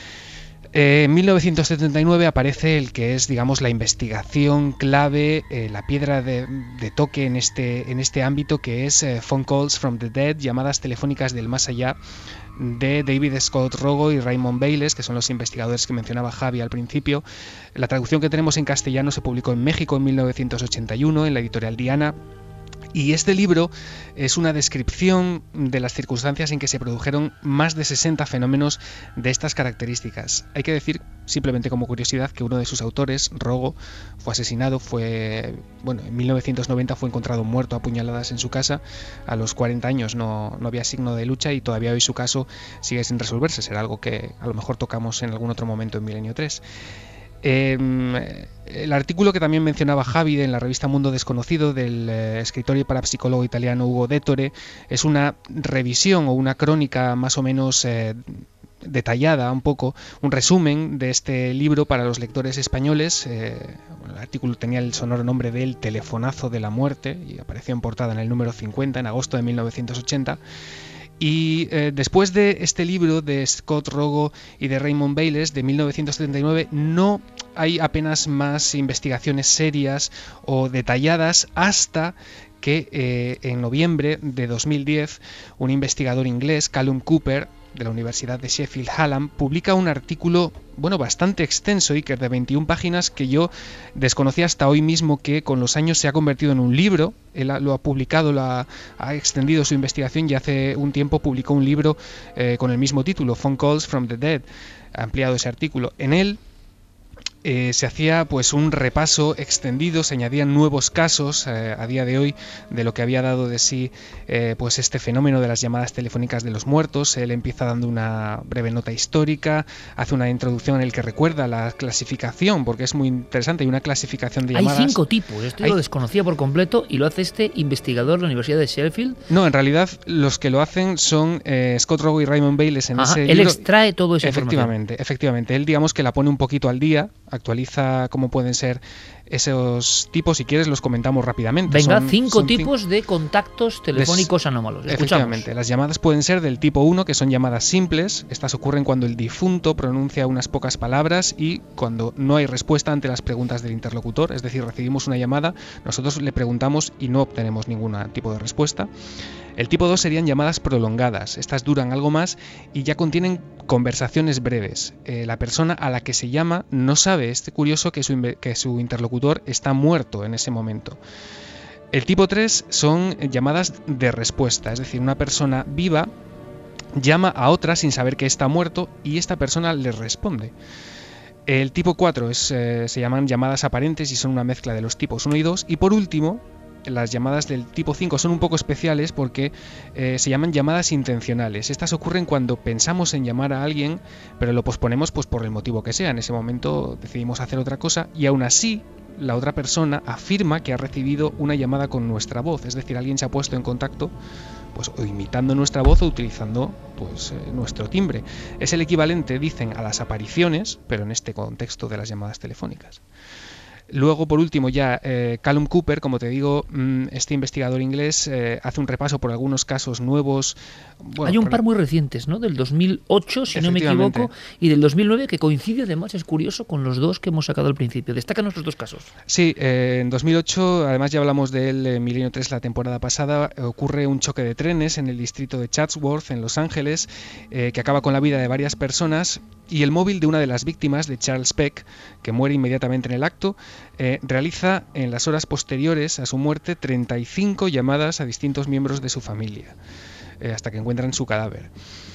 Eh, en mil novecientos setenta y nueve aparece el que es, digamos, la investigación clave, eh, la piedra de, de toque en este, en este ámbito, que es eh, Phone Calls from the Dead, llamadas telefónicas del más allá, de David Scott Rogo y Raymond Bayless, que son los investigadores que mencionaba Javi al principio. La traducción que tenemos en castellano se publicó en México en mil novecientos ochenta y uno en la editorial Diana. Y este libro es una descripción de las circunstancias en que se produjeron más de sesenta fenómenos de estas características. Hay que decir, simplemente como curiosidad, que uno de sus autores, Rogo, fue asesinado, fue, bueno, en mil novecientos noventa fue encontrado muerto a puñaladas en su casa. A los cuarenta años no, no había signo de lucha y todavía hoy su caso sigue sin resolverse. Será algo que a lo mejor tocamos en algún otro momento en Milenio tres. Eh, el artículo que también mencionaba Javi en la revista Mundo Desconocido del eh, escritor y parapsicólogo italiano Ugo Dettore es una revisión o una crónica más o menos eh, detallada, un poco, un resumen de este libro para los lectores españoles. Eh, bueno, el artículo tenía el sonoro nombre de El Telefonazo de la Muerte y apareció en portada en el número cincuenta en agosto de mil novecientos ochenta. Y eh, después de este libro de Scott Rogo y de Raymond Bayless de mil novecientos setenta y nueve no hay apenas más investigaciones serias o detalladas hasta que eh, en noviembre de dos mil diez un investigador inglés, Callum Cooper, de la Universidad de Sheffield Hallam, publica un artículo, bueno, bastante extenso, Iker, de veintiuna páginas, que yo desconocía hasta hoy mismo, que con los años se ha convertido en un libro. Él lo ha publicado, lo ha, ha extendido su investigación y hace un tiempo publicó un libro eh, con el mismo título, Phone Calls from the Dead. Ha ampliado ese artículo. En él Eh, se hacía pues un repaso extendido, se añadían nuevos casos eh, a día de hoy de lo que había dado de sí eh, pues este fenómeno de las llamadas telefónicas de los muertos. Él empieza dando una breve nota histórica, hace una introducción en el que recuerda la clasificación, porque es muy interesante, hay una clasificación de llamadas. Hay cinco tipos, esto yo lo desconocía por completo y lo hace este investigador de la Universidad de Sheffield. No, en realidad los que lo hacen son eh, Scott Rogo y Raymond Bayless en Ajá, ese él libro. extrae todo eso. Efectivamente, efectivamente. Él, digamos, que la pone un poquito al día, actualiza cómo pueden ser esos tipos. Si quieres los comentamos rápidamente. Venga, son, cinco son tipos cinco... de contactos telefónicos Des... anómalos. Escuchamos. Efectivamente, las llamadas pueden ser del tipo uno, que son llamadas simples. Estas ocurren cuando el difunto pronuncia unas pocas palabras y cuando no hay respuesta ante las preguntas del interlocutor. Es decir, recibimos una llamada, nosotros le preguntamos y no obtenemos ningún tipo de respuesta. El tipo dos serían llamadas prolongadas. Estas duran algo más y ya contienen conversaciones breves. Eh, la persona a la que se llama no sabe, es curioso, que su, que su interlocutor está muerto en ese momento. El tipo tres son llamadas de respuesta, es decir, una persona viva llama a otra sin saber que está muerto y esta persona le responde. El tipo cuatro es, eh, se llaman llamadas aparentes y son una mezcla de los tipos uno y dos. Y por último, las llamadas del tipo cinco son un poco especiales porque eh, se llaman llamadas intencionales. Estas ocurren cuando pensamos en llamar a alguien, pero lo posponemos pues por el motivo que sea. En ese momento decidimos hacer otra cosa y aún así la otra persona afirma que ha recibido una llamada con nuestra voz. Es decir, alguien se ha puesto en contacto pues o imitando nuestra voz o utilizando pues eh, nuestro timbre. Es el equivalente, dicen, a las apariciones, pero en este contexto de las llamadas telefónicas. Luego, por último, ya eh, Callum Cooper, como te digo, mmm, este investigador inglés eh, hace un repaso por algunos casos nuevos. Bueno, hay un por... par muy recientes, ¿no? Del dos mil ocho, si no me equivoco, y del dos mil nueve, que coincide además, es curioso, con los dos que hemos sacado al principio. Destacan nuestros dos casos. Sí, eh, en dos mil ocho, además ya hablamos de él en Milenio tres la temporada pasada, eh, ocurre un choque de trenes en el distrito de Chatsworth, en Los Ángeles, eh, que acaba con la vida de varias personas. Y el móvil de una de las víctimas, de Charles Peck, que muere inmediatamente en el acto, eh, realiza en las horas posteriores a su muerte treinta y cinco llamadas a distintos miembros de su familia, eh, hasta que encuentran su cadáver.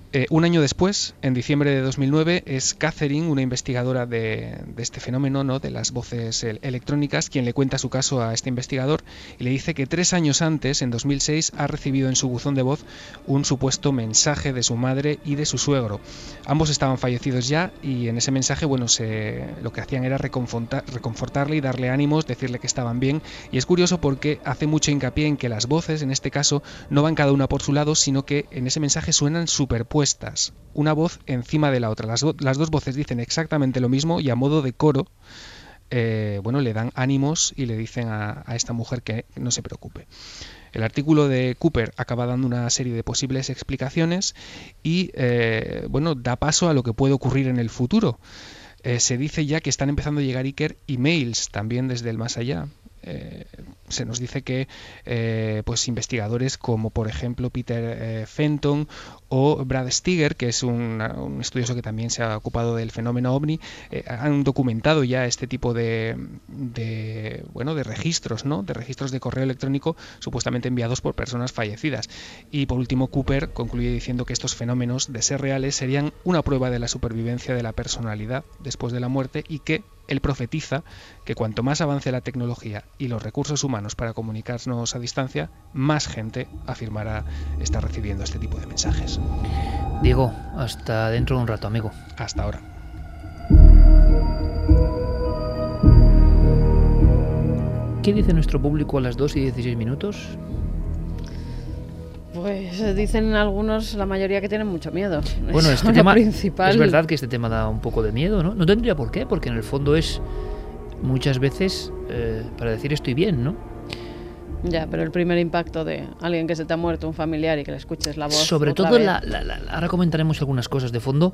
Eh, un año después, en diciembre de dos mil nueve, es Catherine, una investigadora de, de este fenómeno, ¿no?, de las voces el, electrónicas, quien le cuenta su caso a este investigador y le dice que tres años antes, en dos mil seis, ha recibido en su buzón de voz un supuesto mensaje de su madre y de su suegro. Ambos estaban fallecidos ya y en ese mensaje, bueno, se, lo que hacían era reconfortar, reconfortarle y darle ánimos, decirle que estaban bien. Y es curioso porque hace mucho hincapié en que las voces, en este caso, no van cada una por su lado, sino que en ese mensaje suenan superpuestas, una voz encima de la otra. Las, las dos voces dicen exactamente lo mismo y a modo de coro, eh, bueno, le dan ánimos y le dicen a, a esta mujer que no se preocupe. El artículo de Cooper acaba dando una serie de posibles explicaciones y, eh, bueno, da paso a lo que puede ocurrir en el futuro. Eh, se dice ya que están empezando a llegar Iker emails también desde el más allá. Eh, se nos dice que eh, pues investigadores como por ejemplo Peter eh, Fenton o Brad Stiger, que es un, un estudioso que también se ha ocupado del fenómeno ovni, eh, han documentado ya este tipo de, de bueno de registros, ¿no? de registros de correo electrónico supuestamente enviados por personas fallecidas. Y por último, Cooper concluye diciendo que estos fenómenos, de ser reales, serían una prueba de la supervivencia de la personalidad después de la muerte y que él profetiza que cuanto más avance la tecnología y los recursos humanos para comunicarnos a distancia, más gente afirmará estar recibiendo este tipo de mensajes. Diego, hasta dentro de un rato, amigo. Hasta ahora. ¿Qué dice nuestro público a las dos y dieciséis minutos? Pues dicen algunos, la mayoría, que tienen mucho miedo. Bueno, este es tema, principal. es verdad que este tema da un poco de miedo, ¿no? No tendría por qué, porque en el fondo es muchas veces eh, para decir estoy bien, ¿no? Ya, pero el primer impacto de alguien que se te ha muerto, un familiar, y que le escuches la voz. Sobre todo, la, la, la, ahora comentaremos algunas cosas de fondo,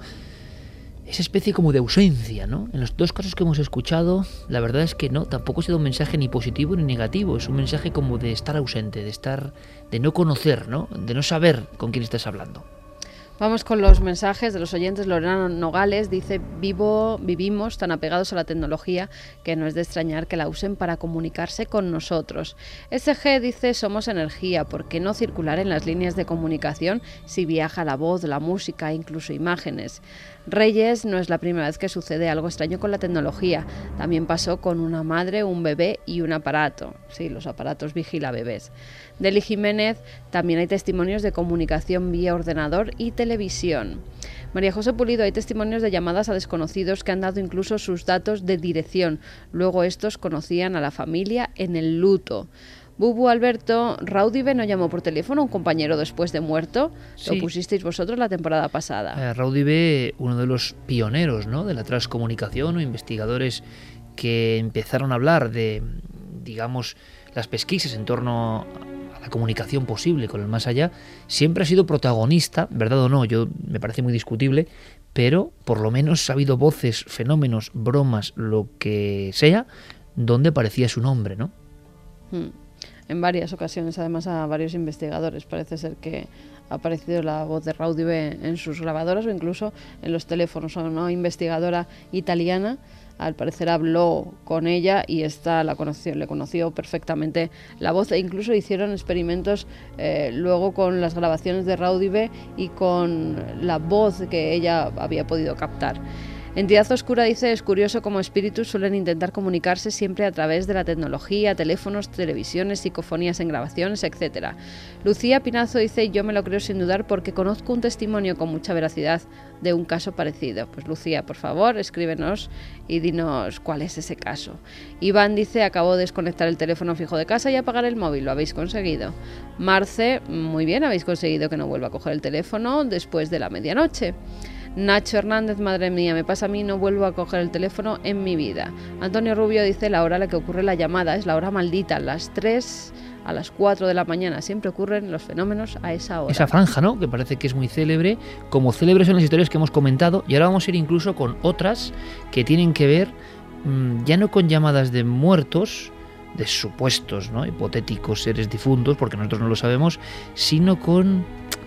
esa especie como de ausencia, ¿no? En los dos casos que hemos escuchado, la verdad es que no, tampoco ha sido un mensaje ni positivo ni negativo, es un mensaje como de estar ausente, de estar, de no conocer, ¿no? De no saber con quién estás hablando. Vamos con los mensajes de los oyentes. Lorena Nogales dice: Vivo, vivimos tan apegados a la tecnología que no es de extrañar que la usen para comunicarse con nosotros. S G dice: somos energía, ¿por qué no circular en las líneas de comunicación si viaja la voz, la música, incluso imágenes? Reyes: no es la primera vez que sucede algo extraño con la tecnología. También pasó con una madre, un bebé y un aparato. Sí, los aparatos vigila bebés. Deli Jiménez: también hay testimonios de comunicación vía ordenador y televisión. María José Pulido: hay testimonios de llamadas a desconocidos que han dado incluso sus datos de dirección. Luego estos conocían a la familia en el luto. Bubu Alberto: Raudive no llamó por teléfono a un compañero después de muerto. Sí. Lo pusisteis vosotros la temporada pasada. Eh, Raudive, uno de los pioneros, ¿no?, de la transcomunicación, o investigadores que empezaron a hablar de, digamos, las pesquisas en torno a la comunicación posible con el más allá, siempre ha sido protagonista, verdad o no, yo me parece muy discutible, pero por lo menos ha habido voces, fenómenos, bromas, lo que sea, donde aparecía su nombre, ¿no? Hmm. En varias ocasiones, además, a varios investigadores parece ser que ha aparecido la voz de Raudive en sus grabadoras o incluso en los teléfonos. Una investigadora italiana, al parecer, habló con ella y esta la conoció, le conoció perfectamente la voz, e incluso hicieron experimentos eh, luego con las grabaciones de Raudive y con la voz que ella había podido captar. Entidad Oscura dice: es curioso cómo espíritus suelen intentar comunicarse siempre a través de la tecnología, teléfonos, televisiones, psicofonías en grabaciones, etcétera. Lucía Pinazo dice: yo me lo creo sin dudar porque conozco un testimonio con mucha veracidad de un caso parecido. Pues Lucía, por favor, escríbenos y dinos cuál es ese caso. Iván dice: acabo de desconectar el teléfono fijo de casa y apagar el móvil. ¿Lo habéis conseguido? Marce: muy bien, habéis conseguido que no vuelva a coger el teléfono después de la medianoche. Nacho Hernández: madre mía, me pasa a mí, no vuelvo a coger el teléfono en mi vida. Antonio Rubio dice: la hora a la que ocurre la llamada es la hora maldita, las tres a las cuatro de la mañana, siempre ocurren los fenómenos a esa hora. Esa franja, ¿no?, que parece que es muy célebre, como célebres son las historias que hemos comentado, y ahora vamos a ir incluso con otras que tienen que ver mmm, ya no con llamadas de muertos, de supuestos, ¿no?, hipotéticos seres difuntos, porque nosotros no lo sabemos, sino con,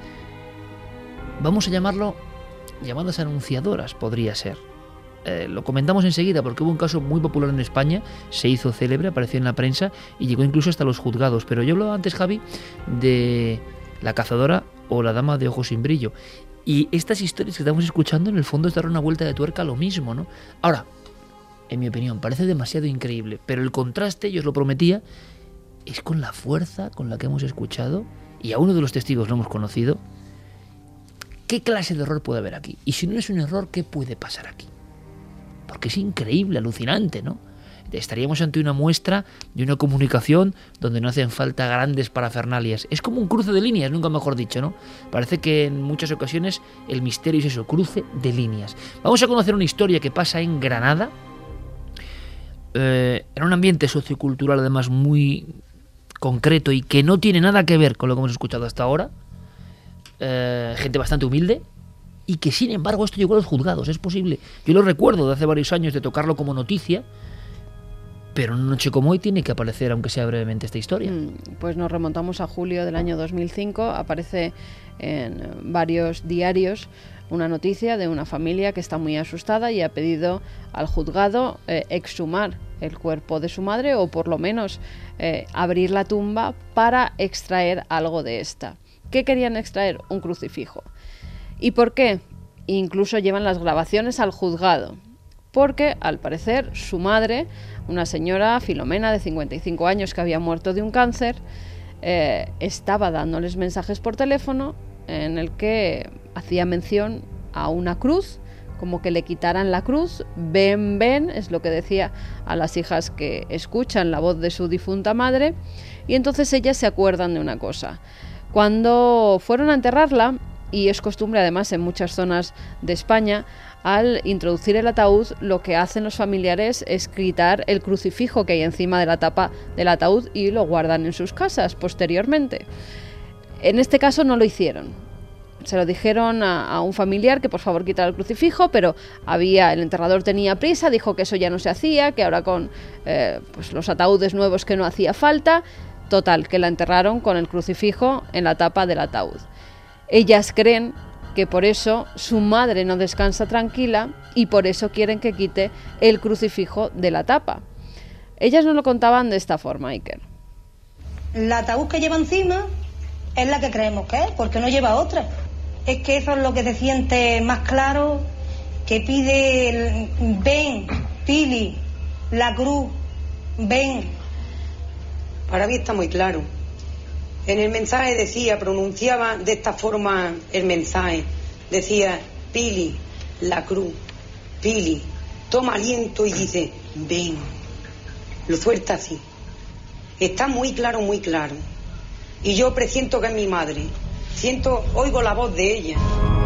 vamos a llamarlo, llamadas anunciadoras, podría ser. Eh, lo comentamos enseguida porque hubo un caso muy popular en España, se hizo célebre, apareció en la prensa y llegó incluso hasta los juzgados. Pero yo hablaba antes, Javi, de la cazadora o la dama de ojos sin brillo. Y estas historias que estamos escuchando en el fondo es dar una vuelta de tuerca a lo mismo, ¿no? Ahora, en mi opinión, parece demasiado increíble, pero el contraste, yo os lo prometía, es con la fuerza con la que hemos escuchado, y a uno de los testigos lo hemos conocido. ¿Qué clase de error puede haber aquí? Y si no es un error, ¿qué puede pasar aquí? Porque es increíble, alucinante, ¿no? Estaríamos ante una muestra de una comunicación donde no hacen falta grandes parafernalias. Es como un cruce de líneas, nunca mejor dicho, ¿no? Parece que en muchas ocasiones el misterio es eso, cruce de líneas. Vamos a conocer una historia que pasa en Granada, eh, en un ambiente sociocultural además muy concreto y que no tiene nada que ver con lo que hemos escuchado hasta ahora. Eh, gente bastante humilde, y que sin embargo esto llegó a los juzgados, es posible. Yo lo recuerdo de hace varios años de tocarlo como noticia, pero en una noche como hoy tiene que aparecer, aunque sea brevemente, esta historia. Pues nos remontamos a julio del año dos mil cinco, aparece en varios diarios una noticia de una familia que está muy asustada y ha pedido al juzgado eh, exhumar el cuerpo de su madre, o por lo menos eh, abrir la tumba para extraer algo de esta. ¿Qué querían extraer? Un crucifijo. ¿Y por qué? Incluso llevan las grabaciones al juzgado, porque al parecer su madre, una señora Filomena de cincuenta y cinco años que había muerto de un cáncer, eh, estaba dándoles mensajes por teléfono en el que hacía mención a una cruz, como que le quitaran la cruz. Ven, ven, es lo que decía a las hijas que escuchan la voz de su difunta madre, y entonces ellas se acuerdan de una cosa. Cuando fueron a enterrarla, y es costumbre además en muchas zonas de España, al introducir el ataúd, lo que hacen los familiares es quitar el crucifijo que hay encima de la tapa del ataúd y lo guardan en sus casas posteriormente. En este caso no lo hicieron. Se lo dijeron a, a un familiar que por favor quitara el crucifijo, pero había el enterrador tenía prisa, dijo que eso ya no se hacía, que ahora con eh, pues los ataúdes nuevos que no hacía falta. Total, que la enterraron con el crucifijo en la tapa del ataúd. Ellas creen que por eso su madre no descansa tranquila y por eso quieren que quite el crucifijo de la tapa. Ellas nos lo contaban de esta forma, Iker. El ataúd que lleva encima es la que creemos que es, porque no lleva otra. Es que eso es lo que se siente más claro, que pide el ven, Pili, la cruz, ven. Para mí está muy claro. En el mensaje decía, pronunciaba de esta forma el mensaje. Decía, Pili, la cruz, Pili, toma aliento y dice, ven. Lo suelta así. Está muy claro, muy claro. Y yo presiento que es mi madre. Siento, oigo la voz de ella.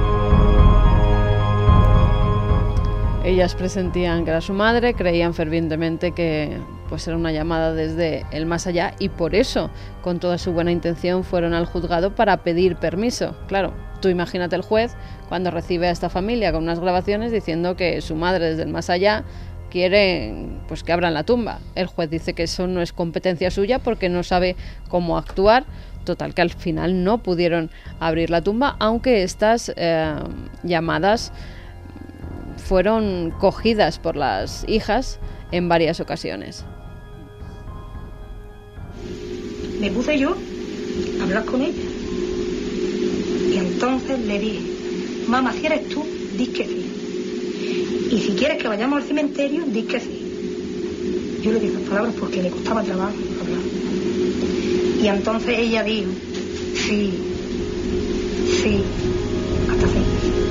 Ellas presentían que era su madre, creían fervientemente que pues era una llamada desde el más allá, y por eso, con toda su buena intención, fueron al juzgado para pedir permiso. Claro, tú imagínate el juez cuando recibe a esta familia con unas grabaciones diciendo que su madre desde el más allá quiere pues que abran la tumba. El juez dice que eso no es competencia suya porque no sabe cómo actuar. Total, que al final no pudieron abrir la tumba, aunque estas eh, llamadas fueron cogidas por las hijas en varias ocasiones. Me puse yo a hablar con ella y entonces le dije, mamá, si eres tú, di que sí, y si quieres que vayamos al cementerio, di que sí. Yo le dije esas palabras porque le costaba trabajo hablar, y entonces ella dijo sí, sí, hasta fin.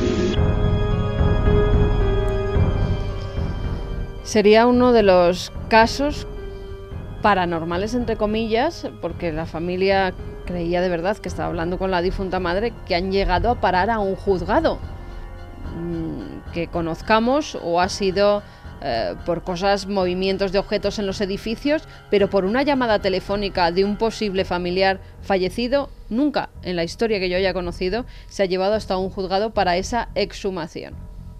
Sería uno de los casos paranormales, entre comillas, porque la familia creía de verdad que estaba hablando con la difunta madre, que han llegado a parar a un juzgado. Que conozcamos, o ha sido eh, por cosas, movimientos de objetos en los edificios, pero por una llamada telefónica de un posible familiar fallecido, nunca en la historia que yo haya conocido se ha llevado hasta un juzgado para esa exhumación.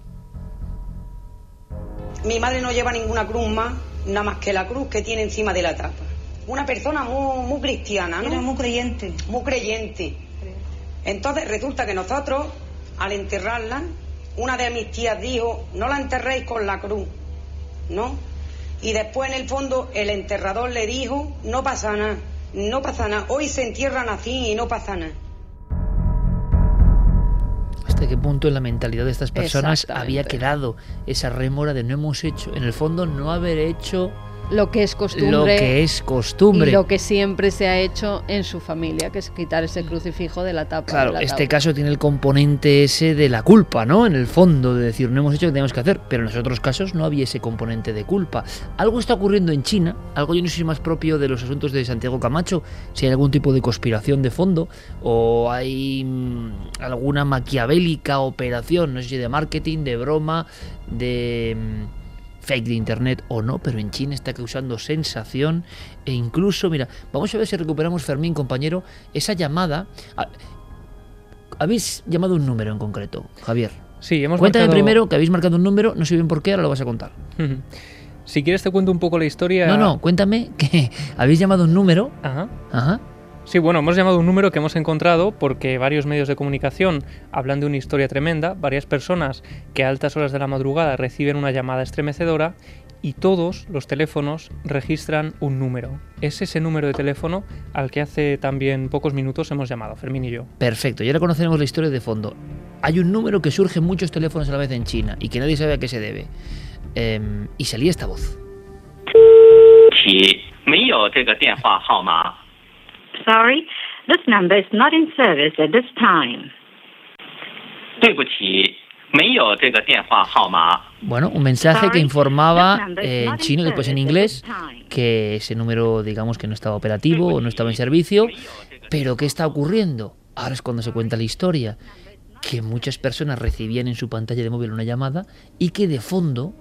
Mi madre no lleva ninguna cruz más, nada más que la cruz que tiene encima de la tapa. Una persona muy, muy cristiana, ¿no? Era muy creyente. Muy creyente. Entonces resulta que nosotros, al enterrarla, una de mis tías dijo, no la enterréis con la cruz, ¿no? Y después, en el fondo, el enterrador le dijo, no pasa nada, no pasa nada. Hoy se entierran así y no pasa nada. ¿Hasta qué punto en la mentalidad de estas personas había quedado esa rémora de no hemos hecho, en el fondo, no haber hecho lo que es costumbre, lo que es costumbre y lo que siempre se ha hecho en su familia, que es quitar ese crucifijo de la tapa? Claro, de la este tabla. caso tiene el componente ese de la culpa, ¿no? En el fondo, de decir, no hemos hecho lo que teníamos que hacer, pero en los otros casos no había ese componente de culpa. Algo está ocurriendo en China, algo yo no sé si más propio de los asuntos de Santiago Camacho, si hay algún tipo de conspiración de fondo, o hay mmm, alguna maquiavélica operación, no sé si de marketing, de broma, de mmm, fake de internet o no, pero en China está causando sensación e incluso, mira, vamos a ver si recuperamos, Fermín, compañero, esa llamada. Habéis llamado un número en concreto, Javier. Sí, hemos Cuéntame marcado... primero que habéis marcado un número, no sé bien por qué, ahora lo vas a contar. Si quieres te cuento un poco la historia. No, no, cuéntame que habéis llamado un número. Ajá. Ajá. Sí, bueno, hemos llamado un número que hemos encontrado porque varios medios de comunicación hablan de una historia tremenda, varias personas que a altas horas de la madrugada reciben una llamada estremecedora y todos los teléfonos registran un número. Es ese número de teléfono al que hace también pocos minutos hemos llamado, Fermín y yo. Perfecto, y ahora conoceremos la historia de fondo. Hay un número que surge en muchos teléfonos a la vez en China y que nadie sabe a qué se debe. Eh, y salía esta voz. Sorry, this number is not in service at this time. Bueno, un mensaje que informaba eh, en chino y después en inglés que ese número, digamos, que no estaba operativo o no estaba en servicio. Pero ¿qué está ocurriendo? Ahora es cuando se cuenta la historia. Que muchas personas recibían en su pantalla de móvil una llamada y que de fondo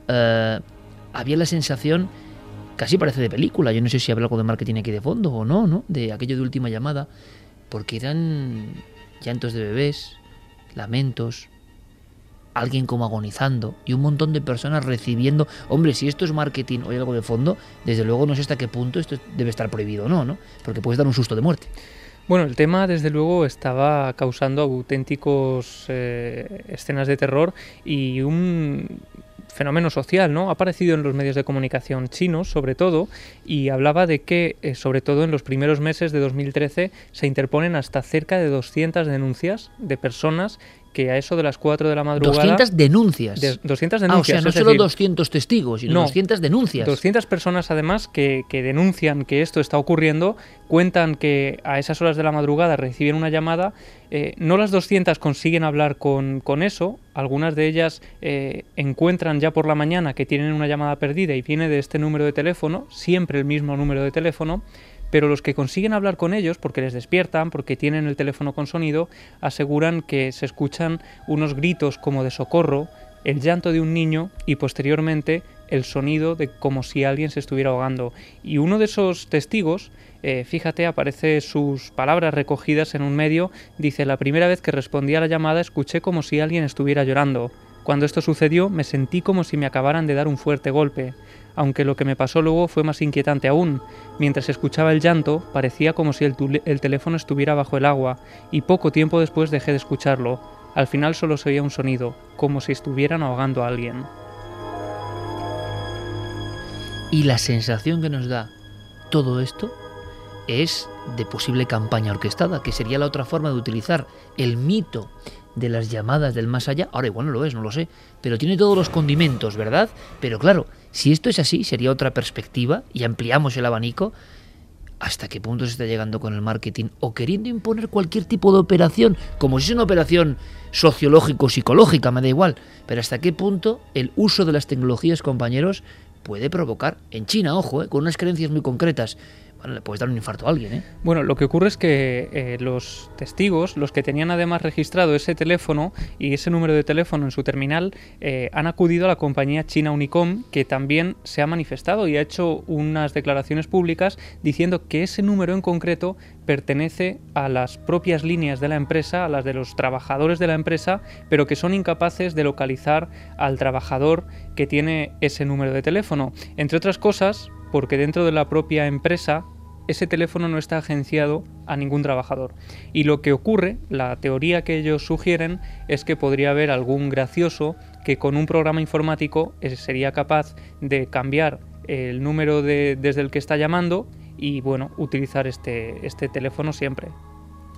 eh, había la sensación... Casi parece de película, yo no sé si habrá algo de marketing aquí de fondo o no, ¿no? De aquello de última llamada, porque eran llantos de bebés, lamentos, alguien como agonizando y un montón de personas recibiendo... Hombre, si esto es marketing o hay algo de fondo, desde luego no sé hasta qué punto esto debe estar prohibido o no, ¿no? Porque puedes dar un susto de muerte. Bueno, el tema desde luego estaba causando auténticos eh, escenas de terror y un... fenómeno social, ¿no? Ha aparecido en los medios de comunicación chinos, sobre todo, y hablaba de que, eh, sobre todo en los primeros meses de dos mil trece, se interponen hasta cerca de doscientas denuncias de personas que a eso de las cuatro de la madrugada... doscientas denuncias. De, doscientas denuncias. Ah, o sea, no solo decir, doscientos testigos, sino no, doscientas denuncias. doscientas personas, además, que, que denuncian que esto está ocurriendo, cuentan que a esas horas de la madrugada reciben una llamada. Eh, no las doscientas consiguen hablar con, con eso. Algunas de ellas eh, encuentran ya por la mañana que tienen una llamada perdida y viene de este número de teléfono, siempre el mismo número de teléfono. Pero los que consiguen hablar con ellos, porque les despiertan, porque tienen el teléfono con sonido, aseguran que se escuchan unos gritos como de socorro, el llanto de un niño y posteriormente el sonido de como si alguien se estuviera ahogando. Y uno de esos testigos, eh, fíjate, aparece sus palabras recogidas en un medio, dice: la primera vez que respondí a la llamada escuché como si alguien estuviera llorando. Cuando esto sucedió me sentí como si me acabaran de dar un fuerte golpe. Aunque lo que me pasó luego fue más inquietante aún. Mientras escuchaba el llanto, parecía como si el, el teléfono estuviera bajo el agua, y poco tiempo después dejé de escucharlo. Al final solo se oía un sonido, como si estuvieran ahogando a alguien. Y la sensación que nos da todo esto es de posible campaña orquestada, que sería la otra forma de utilizar el mito de las llamadas del más allá. Ahora igual no lo es, no lo sé, pero tiene todos los condimentos, ¿verdad? Pero claro, si esto es así, sería otra perspectiva y ampliamos el abanico. ¿Hasta qué punto se está llegando con el marketing o queriendo imponer cualquier tipo de operación, como si es una operación sociológico-psicológica, me da igual? Pero ¿hasta qué punto el uso de las tecnologías, compañeros, puede provocar, en China, ojo, eh, con unas creencias muy concretas, bueno, le puedes dar un infarto a alguien, ¿eh? Bueno, lo que ocurre es que eh, los testigos, los que tenían además registrado ese teléfono y ese número de teléfono en su terminal, eh, han acudido a la compañía china Unicom, que también se ha manifestado y ha hecho unas declaraciones públicas diciendo que ese número en concreto pertenece a las propias líneas de la empresa, a las de los trabajadores de la empresa, pero que son incapaces de localizar al trabajador que tiene ese número de teléfono. Entre otras cosas, porque dentro de la propia empresa ese teléfono no está agenciado a ningún trabajador. Y lo que ocurre, la teoría que ellos sugieren, es que podría haber algún gracioso que con un programa informático sería capaz de cambiar el número de, desde el que está llamando y, bueno, utilizar este, este teléfono siempre.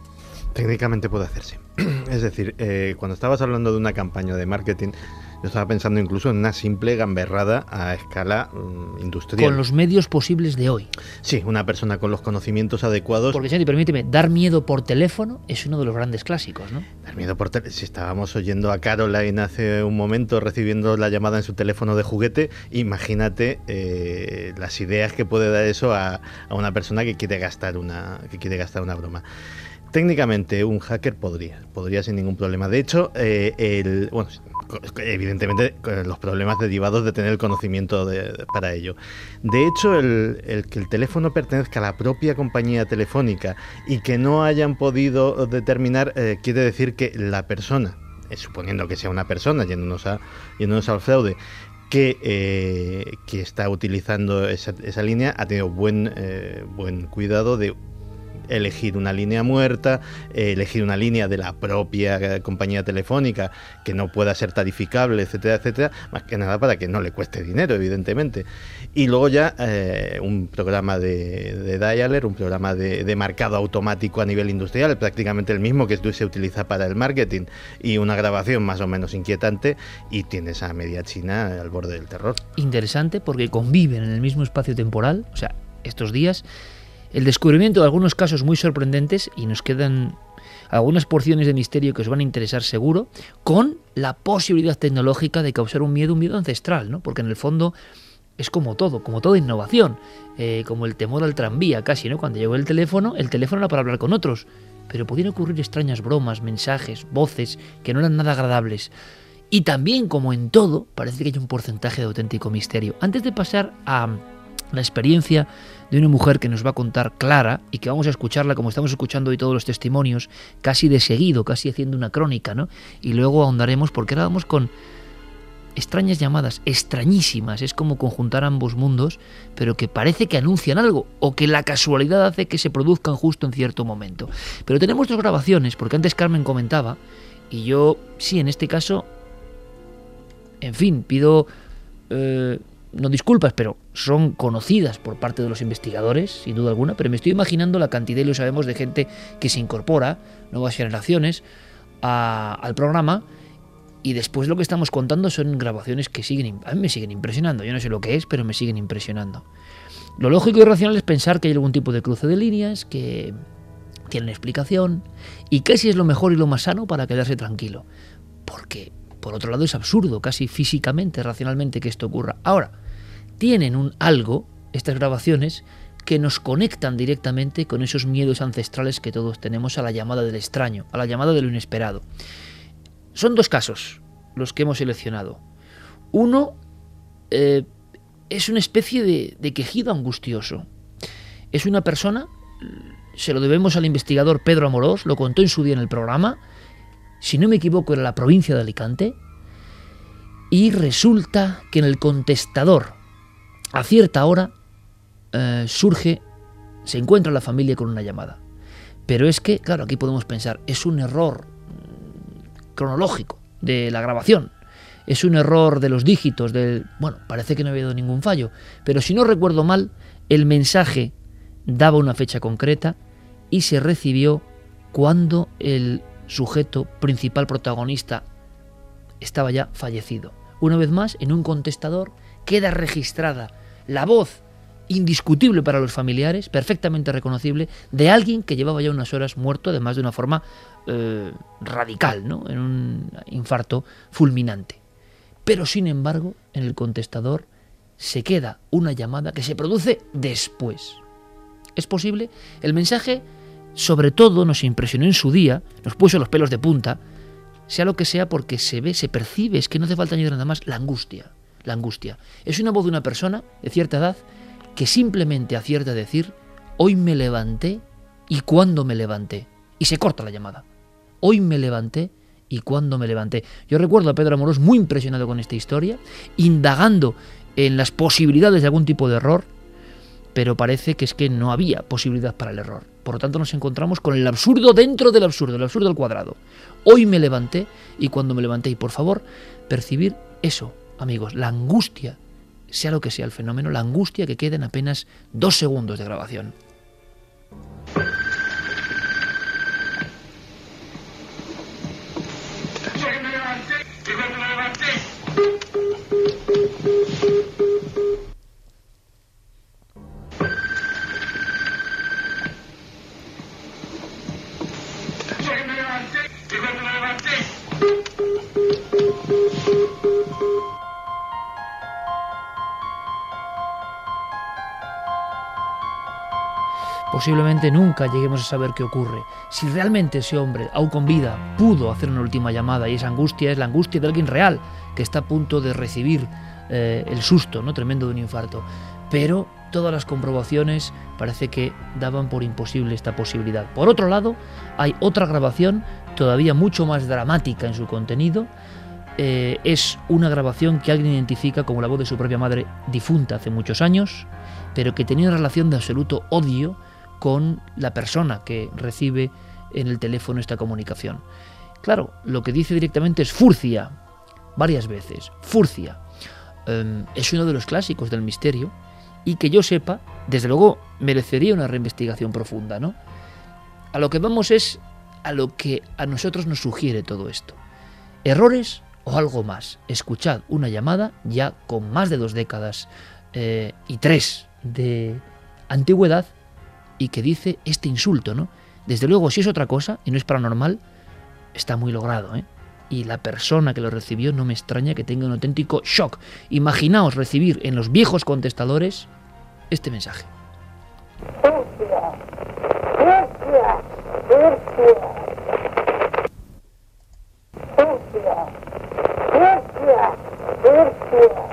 Técnicamente puede hacerse. Es decir, eh, cuando estabas hablando de una campaña de marketing, yo estaba pensando incluso en una simple gamberrada a escala um, industrial. Con los medios posibles de hoy. Sí, una persona con los conocimientos adecuados. Porque, Santi, permíteme, dar miedo por teléfono es uno de los grandes clásicos, ¿no? Dar miedo por teléfono. Si estábamos oyendo a Caroline hace un momento recibiendo la llamada en su teléfono de juguete, imagínate eh, las ideas que puede dar eso a, a una persona que quiere gastar una, que quiere gastar una broma. Técnicamente un hacker podría, podría sin ningún problema. De hecho, eh, el, bueno, evidentemente los problemas derivados de tener el conocimiento de, para ello. De hecho, el, el que el teléfono pertenezca a la propia compañía telefónica y que no hayan podido determinar, eh, quiere decir que la persona, eh, suponiendo que sea una persona, yéndonos, a, yéndonos al fraude, que, eh, que está utilizando esa, esa línea, ha tenido buen, eh, buen cuidado de elegir una línea muerta, eh, elegir una línea de la propia eh, compañía telefónica que no pueda ser tarificable, etcétera, etcétera, más que nada para que no le cueste dinero, evidentemente. Y luego ya eh, un programa de, de dialer, un programa de, de marcado automático a nivel industrial, prácticamente el mismo que se utiliza para el marketing, y una grabación más o menos inquietante, y tienes a media China al borde del terror. Interesante porque conviven en el mismo espacio temporal, o sea, estos días, el descubrimiento de algunos casos muy sorprendentes, y nos quedan algunas porciones de misterio que os van a interesar seguro, con la posibilidad tecnológica de causar un miedo, un miedo ancestral, ¿no? Porque en el fondo es como todo, como toda innovación, eh, como el temor al tranvía casi, ¿no? Cuando llegó el teléfono, el teléfono era para hablar con otros, pero podían ocurrir extrañas bromas, mensajes, voces que no eran nada agradables. Y también, como en todo, parece que hay un porcentaje de auténtico misterio. Antes de pasar a la experiencia de una mujer que nos va a contar Clara, y que vamos a escucharla como estamos escuchando hoy todos los testimonios, casi de seguido, casi haciendo una crónica, ¿no? Y luego ahondaremos, porque ahora vamos con extrañas llamadas, extrañísimas, es como conjuntar ambos mundos, pero que parece que anuncian algo, o que la casualidad hace que se produzcan justo en cierto momento. Pero tenemos dos grabaciones, porque antes Carmen comentaba, y yo, sí, en este caso, en fin, pido... Eh, no disculpas, pero son conocidas por parte de los investigadores, sin duda alguna, pero me estoy imaginando la cantidad, y lo sabemos, de gente que se incorpora, nuevas generaciones, a, al programa, y después lo que estamos contando son grabaciones que siguen, a mí me siguen impresionando. Yo no sé lo que es, pero me siguen impresionando. Lo lógico y racional es pensar que hay algún tipo de cruce de líneas, que tienen explicación, y casi es lo mejor y lo más sano para quedarse tranquilo. Porque, por otro lado, es absurdo, casi físicamente, racionalmente, que esto ocurra. Ahora, tienen un algo, estas grabaciones, que nos conectan directamente con esos miedos ancestrales que todos tenemos a la llamada del extraño, a la llamada de lo inesperado. Son dos casos los que hemos seleccionado. Uno eh, es una especie de, de quejido angustioso. Es una persona, se lo debemos al investigador Pedro Amorós, lo contó en su día en el programa, si no me equivoco era la provincia de Alicante, y resulta que en el contestador, a cierta hora, eh, surge, se encuentra la familia con una llamada. Pero es que, claro, aquí podemos pensar, es un error cronológico de la grabación, es un error de los dígitos, del, bueno, parece que no ha habido ningún fallo, pero si no recuerdo mal, el mensaje daba una fecha concreta y se recibió cuando el sujeto principal protagonista estaba ya fallecido. Una vez más, en un contestador queda registrada la voz indiscutible para los familiares, perfectamente reconocible, de alguien que llevaba ya unas horas muerto, además de una forma eh, radical, ¿no? En un infarto fulminante. Pero sin embargo, en el contestador se queda una llamada que se produce después. ¿Es posible? El mensaje, sobre todo, nos impresionó en su día, nos puso los pelos de punta, sea lo que sea, porque se ve, se percibe, es que no hace falta añadir nada más, la angustia. La angustia. Es una voz de una persona de cierta edad que simplemente acierta a decir: hoy me levanté y cuándo me levanté. Y se corta la llamada. Hoy me levanté y cuándo me levanté. Yo recuerdo a Pedro Amorós muy impresionado con esta historia, indagando en las posibilidades de algún tipo de error, pero parece que es que no había posibilidad para el error. Por lo tanto, nos encontramos con el absurdo dentro del absurdo, el absurdo al cuadrado. Hoy me levanté y cuándo me levanté. Y por favor, percibir eso, amigos, la angustia, sea lo que sea el fenómeno, la angustia que queda en apenas dos segundos de grabación. posiblemente nunca lleguemos a saber qué ocurre. Si realmente ese hombre, aún con vida, pudo hacer una última llamada, y esa angustia es la angustia de alguien real, que está a punto de recibir eh, el susto, ¿no?, tremendo de un infarto. Pero todas las comprobaciones parece que daban por imposible esta posibilidad. Por otro lado, hay otra grabación todavía mucho más dramática en su contenido. Eh, es una grabación que alguien identifica como la voz de su propia madre difunta hace muchos años, pero que tenía una relación de absoluto odio con la persona que recibe en el teléfono esta comunicación. Claro, lo que dice directamente es Furcia, varias veces, Furcia. Eh, es uno de los clásicos del misterio y que yo sepa, desde luego merecería una reinvestigación profunda, ¿no? A lo que vamos es a lo que a nosotros nos sugiere todo esto. ¿Errores o algo más? Escuchad una llamada ya con más de dos décadas eh, y tres de antigüedad y que dice este insulto, ¿no? Desde luego, si es otra cosa y no es paranormal, está muy logrado, ¿eh? Y la persona que lo recibió no me extraña que tenga un auténtico shock. Imaginaos recibir en los viejos contestadores este mensaje. Furcia, Furcia, Furcia, Furcia, Furcia, Furcia.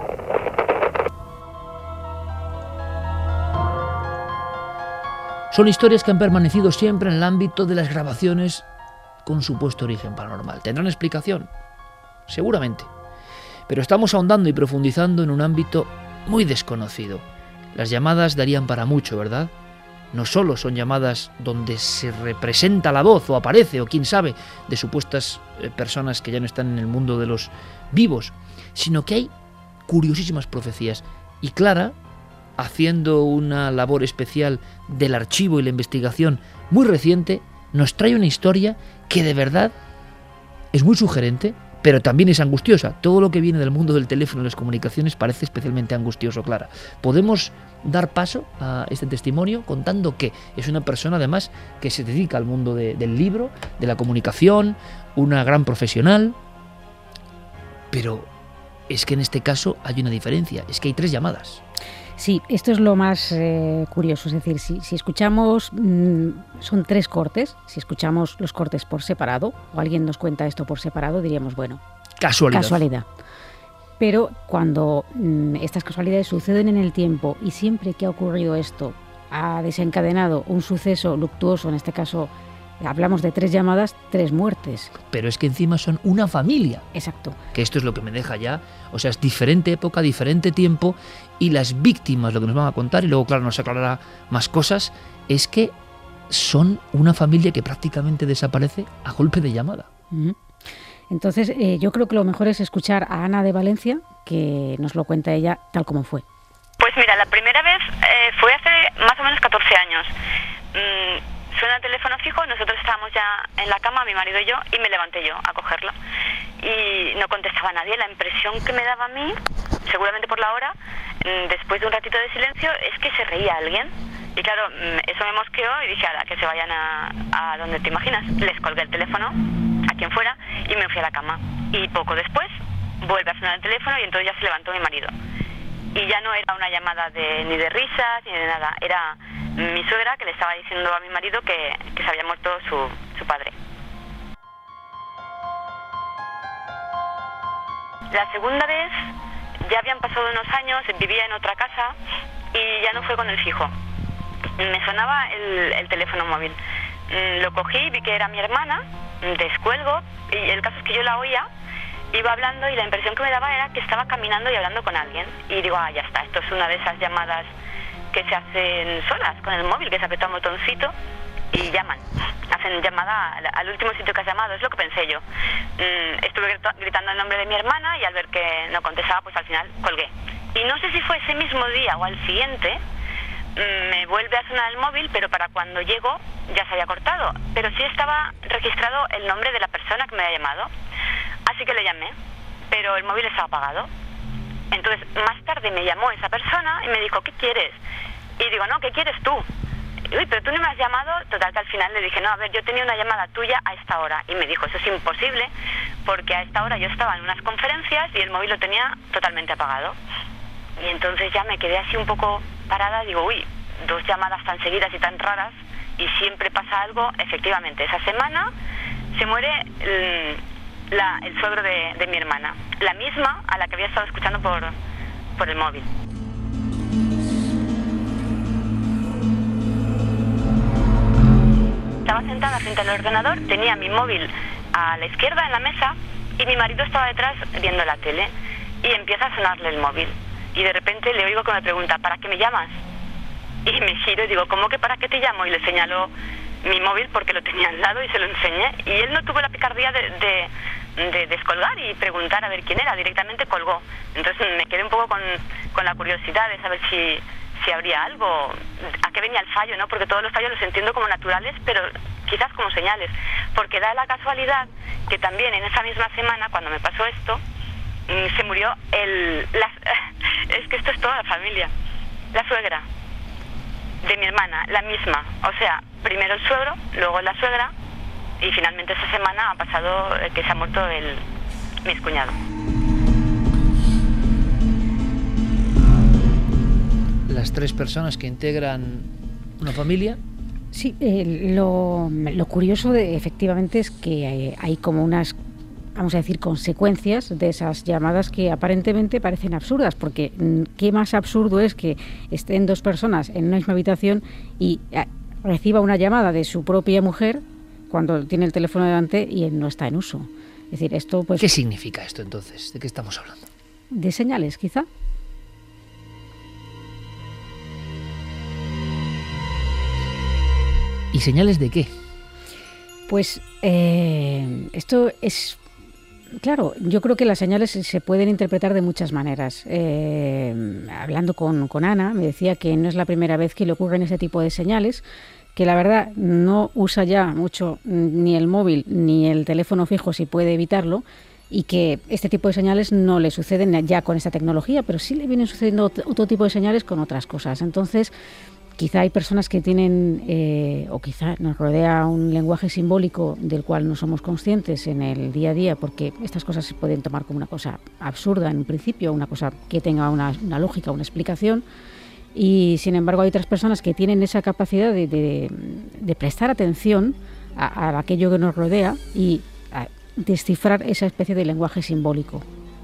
Son historias que han permanecido siempre en el ámbito de las grabaciones con supuesto origen paranormal. ¿Tendrán explicación? Seguramente. Pero estamos ahondando y profundizando en un ámbito muy desconocido. Las llamadas darían para mucho, ¿verdad? No solo son llamadas donde se representa la voz o aparece, o quién sabe, de supuestas eh, personas que ya no están en el mundo de los vivos, sino que hay curiosísimas profecías. Y Clara, haciendo una labor especial del archivo y la investigación muy reciente, nos trae una historia que de verdad es muy sugerente, pero también es angustiosa. Todo lo que viene del mundo del teléfono y las comunicaciones parece especialmente angustioso, Clara. Podemos dar paso a este testimonio contando que es una persona además que se dedica al mundo de, del libro, de la comunicación, una gran profesional, pero es que en este caso hay una diferencia, es que hay tres llamadas. Sí, esto es lo más eh, curioso, es decir, si, si escuchamos, mmm, son tres cortes, si escuchamos los cortes por separado, o alguien nos cuenta esto por separado, diríamos, bueno, casualidad. Casualidad. Pero cuando mmm, estas casualidades suceden en el tiempo y siempre que ha ocurrido esto ha desencadenado un suceso luctuoso, en este caso hablamos de tres llamadas, tres muertes. Pero es que encima son una familia. Exacto. Que esto es lo que me deja ya, o sea, es diferente época, diferente tiempo, y las víctimas, lo que nos van a contar, y luego, claro, nos aclarará más cosas, es que son una familia que prácticamente desaparece a golpe de llamada. Uh-huh. Entonces, eh, yo creo que lo mejor es escuchar a Ana de Valencia, que nos lo cuenta ella tal como fue. Pues mira, la primera vez eh, fue hace más o menos catorce años. Mm, Suena el teléfono fijo, nosotros estábamos ya en la cama, mi marido y yo, y me levanté yo a cogerlo. Y no contestaba nadie. La impresión que me daba a mí, seguramente por la hora, después de un ratito de silencio, es que se reía alguien. Y claro, eso me mosqueó y dije, ala, que se vayan a, a donde te imaginas. Les colgué el teléfono, a quien fuera, y me fui a la cama. Y poco después, vuelve a sonar el teléfono y entonces ya se levantó mi marido. Y ya no era una llamada de, ni de risas ni de nada, era mi suegra que le estaba diciendo a mi marido que, que se había muerto su, su padre. La segunda vez ya habían pasado unos años, vivía en otra casa y ya no fue con el fijo. Me sonaba el, el teléfono móvil. Lo cogí, vi que era mi hermana, descuelgo y el caso es que yo la oía. Iba hablando y la impresión que me daba era que estaba caminando y hablando con alguien. Y digo, ah, ya está, esto es una de esas llamadas que se hacen solas con el móvil, que se aprieta un botoncito y llaman. Hacen llamada al, al último sitio que has llamado, es lo que pensé yo. Mm, estuve gritando el nombre de mi hermana y al ver que no contestaba, pues al final colgué. Y no sé si fue ese mismo día o al siguiente, mm, me vuelve a sonar el móvil, pero para cuando llego ya se había cortado. Pero sí estaba registrado el nombre de la persona que me había llamado. Así que le llamé, pero el móvil estaba apagado. Entonces, más tarde me llamó esa persona y me dijo, ¿qué quieres? Y digo, no, ¿qué quieres tú? Uy, pero tú no me has llamado. Total, que al final le dije, no, a ver, yo tenía una llamada tuya a esta hora. Y me dijo, eso es imposible, porque a esta hora yo estaba en unas conferencias y el móvil lo tenía totalmente apagado. Y entonces ya me quedé así un poco parada, digo, uy, dos llamadas tan seguidas y tan raras y siempre pasa algo. Efectivamente, esa semana se muere el, la, el suegro de, de mi hermana, la misma a la que había estado escuchando por, por el móvil. Estaba sentada frente al ordenador, tenía mi móvil a la izquierda en la mesa y mi marido estaba detrás viendo la tele y empieza a sonarle el móvil y de repente le oigo que me pregunta, ¿para qué me llamas? Y me giro y digo, ¿cómo que para qué te llamo? Y le señaló mi móvil porque lo tenía al lado y se lo enseñé y él no tuvo la picardía de, de, de descolgar y preguntar a ver quién era, directamente colgó. Entonces me quedé un poco con, con la curiosidad de saber si, si habría algo, a qué venía el fallo, ¿no? Porque todos los fallos los entiendo como naturales, pero quizás como señales, porque da la casualidad que también en esa misma semana, cuando me pasó esto, se murió el... La, es que esto es toda la familia, la suegra de mi hermana, la misma, o sea, primero el suegro, luego la suegra y finalmente esta semana ha pasado que se ha muerto el mi excuñado. Las tres personas que integran una familia. Sí, eh, lo, lo curioso de, efectivamente es que hay, hay como unas, vamos a decir, consecuencias de esas llamadas que aparentemente parecen absurdas, porque ¿qué más absurdo es que estén dos personas en una misma habitación y eh, reciba una llamada de su propia mujer cuando tiene el teléfono delante y él no está en uso? Es decir, esto pues... ¿Qué significa esto entonces? ¿De qué estamos hablando? De señales, quizá. ¿Y señales de qué? Pues eh, esto es... Claro, yo creo que las señales se pueden interpretar de muchas maneras. Eh, hablando con, con Ana, me decía que no es la primera vez que le ocurren ese tipo de señales, que la verdad no usa ya mucho ni el móvil ni el teléfono fijo si puede evitarlo, y que este tipo de señales no le suceden ya con esta tecnología, pero sí le vienen sucediendo otro tipo de señales con otras cosas. Entonces, quizá hay personas que tienen, eh, o quizá nos rodea un lenguaje simbólico del cual no somos conscientes en el día a día, porque estas cosas se pueden tomar como una cosa absurda en un principio, una cosa que tenga una, una lógica, una explicación, y sin embargo hay otras personas que tienen esa capacidad de, de, de prestar atención a, a aquello que nos rodea y a descifrar esa especie de lenguaje simbólico.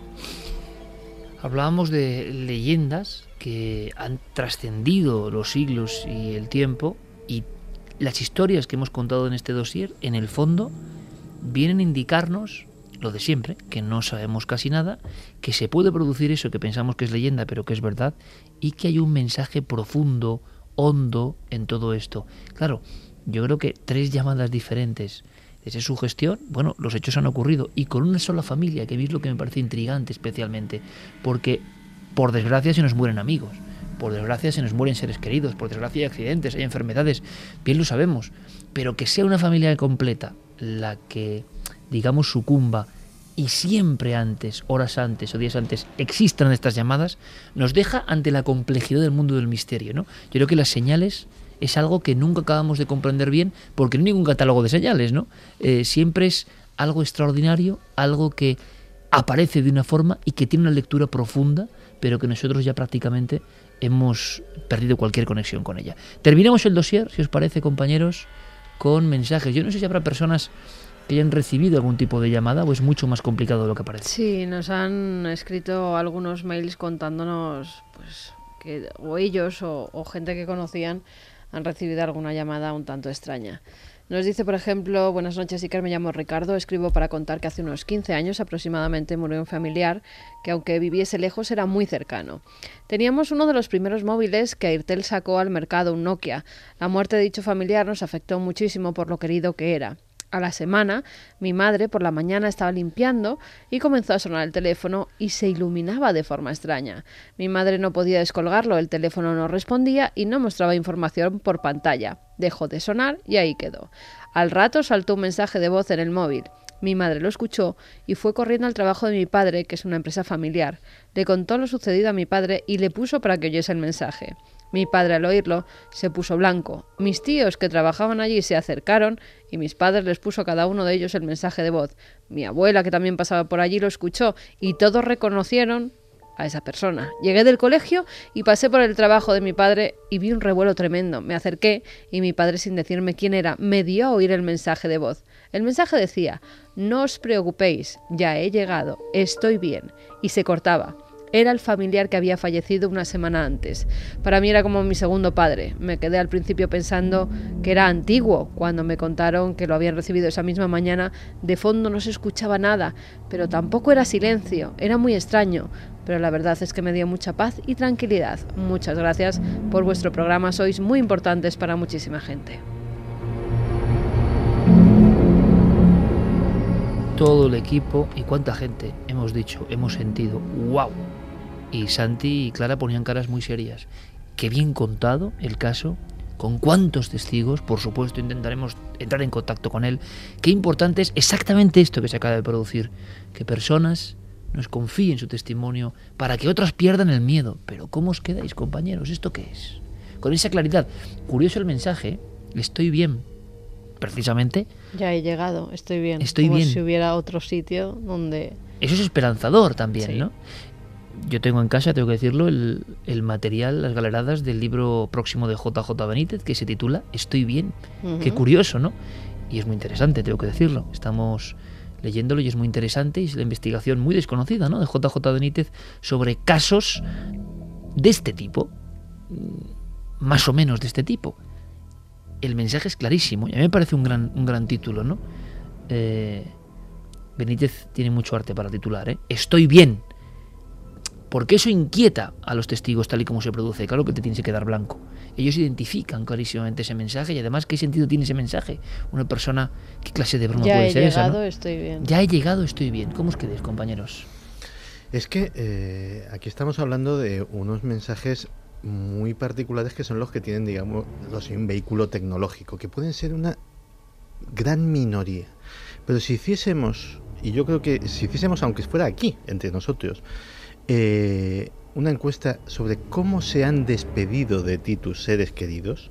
Hablábamos de leyendas que han trascendido los siglos y el tiempo, y las historias que hemos contado en este dossier, en el fondo, vienen a indicarnos lo de siempre, que no sabemos casi nada, que se puede producir eso que pensamos que es leyenda, pero que es verdad, y que hay un mensaje profundo, hondo en todo esto. Claro, yo creo que tres llamadas diferentes, desde su gestión, bueno, los hechos han ocurrido, y con una sola familia, que es lo que me parece intrigante especialmente, porque por desgracia se nos mueren amigos, por desgracia se nos mueren seres queridos, por desgracia hay accidentes, hay enfermedades, bien lo sabemos, pero que sea una familia completa la que, digamos, sucumba y siempre antes, horas antes o días antes, existan estas llamadas, nos deja ante la complejidad del mundo del misterio, ¿no? Yo creo que las señales es algo que nunca acabamos de comprender bien, porque no hay ningún catálogo de señales, ¿no? Eh, siempre es algo extraordinario, algo que aparece de una forma y que tiene una lectura profunda, pero que nosotros ya prácticamente hemos perdido cualquier conexión con ella. Terminamos el dossier, si os parece, compañeros, con mensajes. Yo no sé si habrá personas que hayan recibido algún tipo de llamada o es mucho más complicado de lo que parece. Sí, nos han escrito algunos mails contándonos pues que o ellos o, o gente que conocían han recibido alguna llamada un tanto extraña. Nos dice, por ejemplo, buenas noches, Iker, me llamo Ricardo, escribo para contar que hace unos quince años aproximadamente murió un familiar que, aunque viviese lejos, era muy cercano. Teníamos uno de los primeros móviles que Airtel sacó al mercado, un Nokia. La muerte de dicho familiar nos afectó muchísimo por lo querido que era. A la semana, mi madre por la mañana estaba limpiando y comenzó a sonar el teléfono y se iluminaba de forma extraña. Mi madre no podía descolgarlo, el teléfono no respondía y no mostraba información por pantalla. Dejó de sonar y ahí quedó. Al rato saltó un mensaje de voz en el móvil. Mi madre lo escuchó y fue corriendo al trabajo de mi padre, que es una empresa familiar. Le contó lo sucedido a mi padre y le puso para que oyese el mensaje. Mi padre, al oírlo, se puso blanco. Mis tíos, que trabajaban allí, se acercaron y mis padres les puso a cada uno de ellos el mensaje de voz. Mi abuela, que también pasaba por allí, lo escuchó y todos reconocieron a esa persona. Llegué del colegio y pasé por el trabajo de mi padre y vi un revuelo tremendo. Me acerqué y mi padre, sin decirme quién era, me dio a oír el mensaje de voz. El mensaje decía: no os preocupéis, ya he llegado, estoy bien. Y se cortaba. Era el familiar que había fallecido una semana antes. Para mí era como mi segundo padre. Me quedé al principio pensando que era antiguo. Cuando me contaron que lo habían recibido esa misma mañana, de fondo no se escuchaba nada, pero tampoco era silencio. Era muy extraño, pero la verdad es que me dio mucha paz y tranquilidad. Muchas gracias por vuestro programa. Sois muy importantes para muchísima gente. Todo el equipo y cuánta gente hemos dicho, hemos sentido, wow. Y Santi y Clara ponían caras muy serias. Qué bien contado el caso, con cuántos testigos, por supuesto intentaremos entrar en contacto con él. Qué importante es exactamente esto que se acaba de producir, que personas nos confíen su testimonio para que otras pierdan el miedo. Pero ¿cómo os quedáis, compañeros? ¿Esto qué es? Con esa claridad. Curioso el mensaje, estoy bien. Precisamente. Ya he llegado, estoy bien. Estoy como bien. si hubiera otro sitio donde... Eso es esperanzador también, sí. ¿no? Yo tengo en casa, tengo que decirlo, el, el material, las galeradas del libro próximo de J J Benítez, que se titula Estoy bien. Uh-huh. Qué curioso, ¿no? Y es muy interesante, tengo que decirlo. Estamos leyéndolo y es muy interesante, y es la investigación muy desconocida, ¿no?, de J J Benítez sobre casos de este tipo, más o menos de este tipo. El mensaje es clarísimo y a mí me parece un gran, un gran título, ¿no? Eh, Benítez tiene mucho arte para titular, ¿eh? Estoy bien. Porque eso inquieta a los testigos tal y como se produce. Claro que te tienes que quedar blanco. Ellos identifican clarísimamente ese mensaje y además ¿qué sentido tiene ese mensaje? Una persona, ¿qué clase de broma ya puede ser esa? Ya he llegado, ¿no? estoy bien. Ya he llegado, estoy bien. ¿Cómo os quedáis, compañeros? Es que eh, aquí estamos hablando de unos mensajes muy particulares que son los que tienen, digamos, los un vehículo tecnológico, que pueden ser una gran minoría. Pero si hiciésemos, y yo creo que si hiciésemos, aunque fuera aquí, entre nosotros, eh, una encuesta sobre cómo se han despedido de ti tus seres queridos,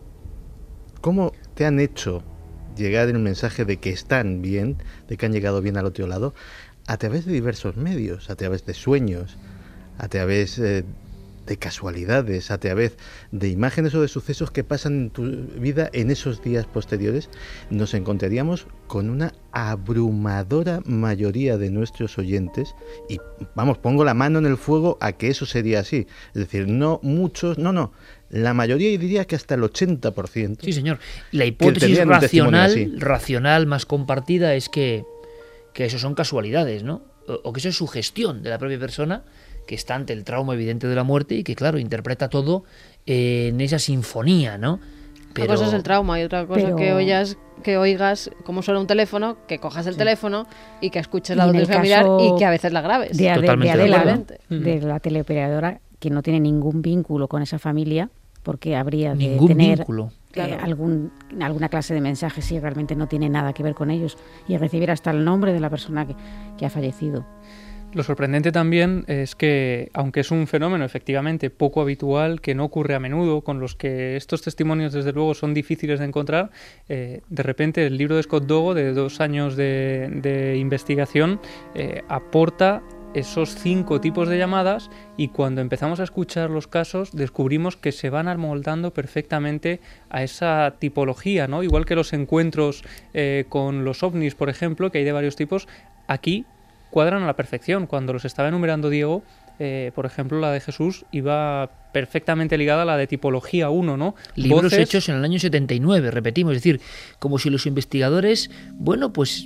cómo te han hecho llegar el mensaje de que están bien, de que han llegado bien al otro lado, a través de diversos medios, a través de sueños, a través eh, de casualidades, a través de imágenes o de sucesos que pasan en tu vida en esos días posteriores, nos encontraríamos con una abrumadora mayoría de nuestros oyentes, y vamos, pongo la mano en el fuego a que eso sería así. Es decir, no muchos, no, no, la mayoría, y diría que hasta el ochenta por ciento. Sí, señor. La hipótesis racional, racional más compartida es que, que eso son casualidades, ¿no? O, o que eso es sugestión de la propia persona, que está ante el trauma evidente de la muerte y que, claro, interpreta todo eh, en esa sinfonía, ¿no? Pero... Una cosa es el trauma y otra cosa Pero... que oigas, que oigas cómo suena un teléfono, que cojas el sí. teléfono y que escuches la voz del familiar y que a veces la grabes. De, Totalmente de, de, Adela, de, ¿no? de la teleoperadora, que no tiene ningún vínculo con esa familia, porque habría de ningún tener vínculo. Eh, claro. algún, alguna clase de mensaje si realmente no tiene nada que ver con ellos, y recibir hasta el nombre de la persona que, que ha fallecido. Lo sorprendente también es que, aunque es un fenómeno efectivamente poco habitual, que no ocurre a menudo, con los que estos testimonios desde luego son difíciles de encontrar, eh, de repente el libro de Scott Dogo, de dos años de, de investigación, eh, aporta esos cinco tipos de llamadas, y cuando empezamos a escuchar los casos descubrimos que se van amoldando perfectamente a esa tipología, ¿no? Igual que los encuentros eh, con los ovnis, por ejemplo, que hay de varios tipos, aquí cuadran a la perfección. Cuando los estaba enumerando Diego, eh, por ejemplo, la de Jesús iba perfectamente ligada a la de tipología uno, ¿no? Libros Voces... hechos en el año setenta y nueve, repetimos, es decir, como si los investigadores, bueno, pues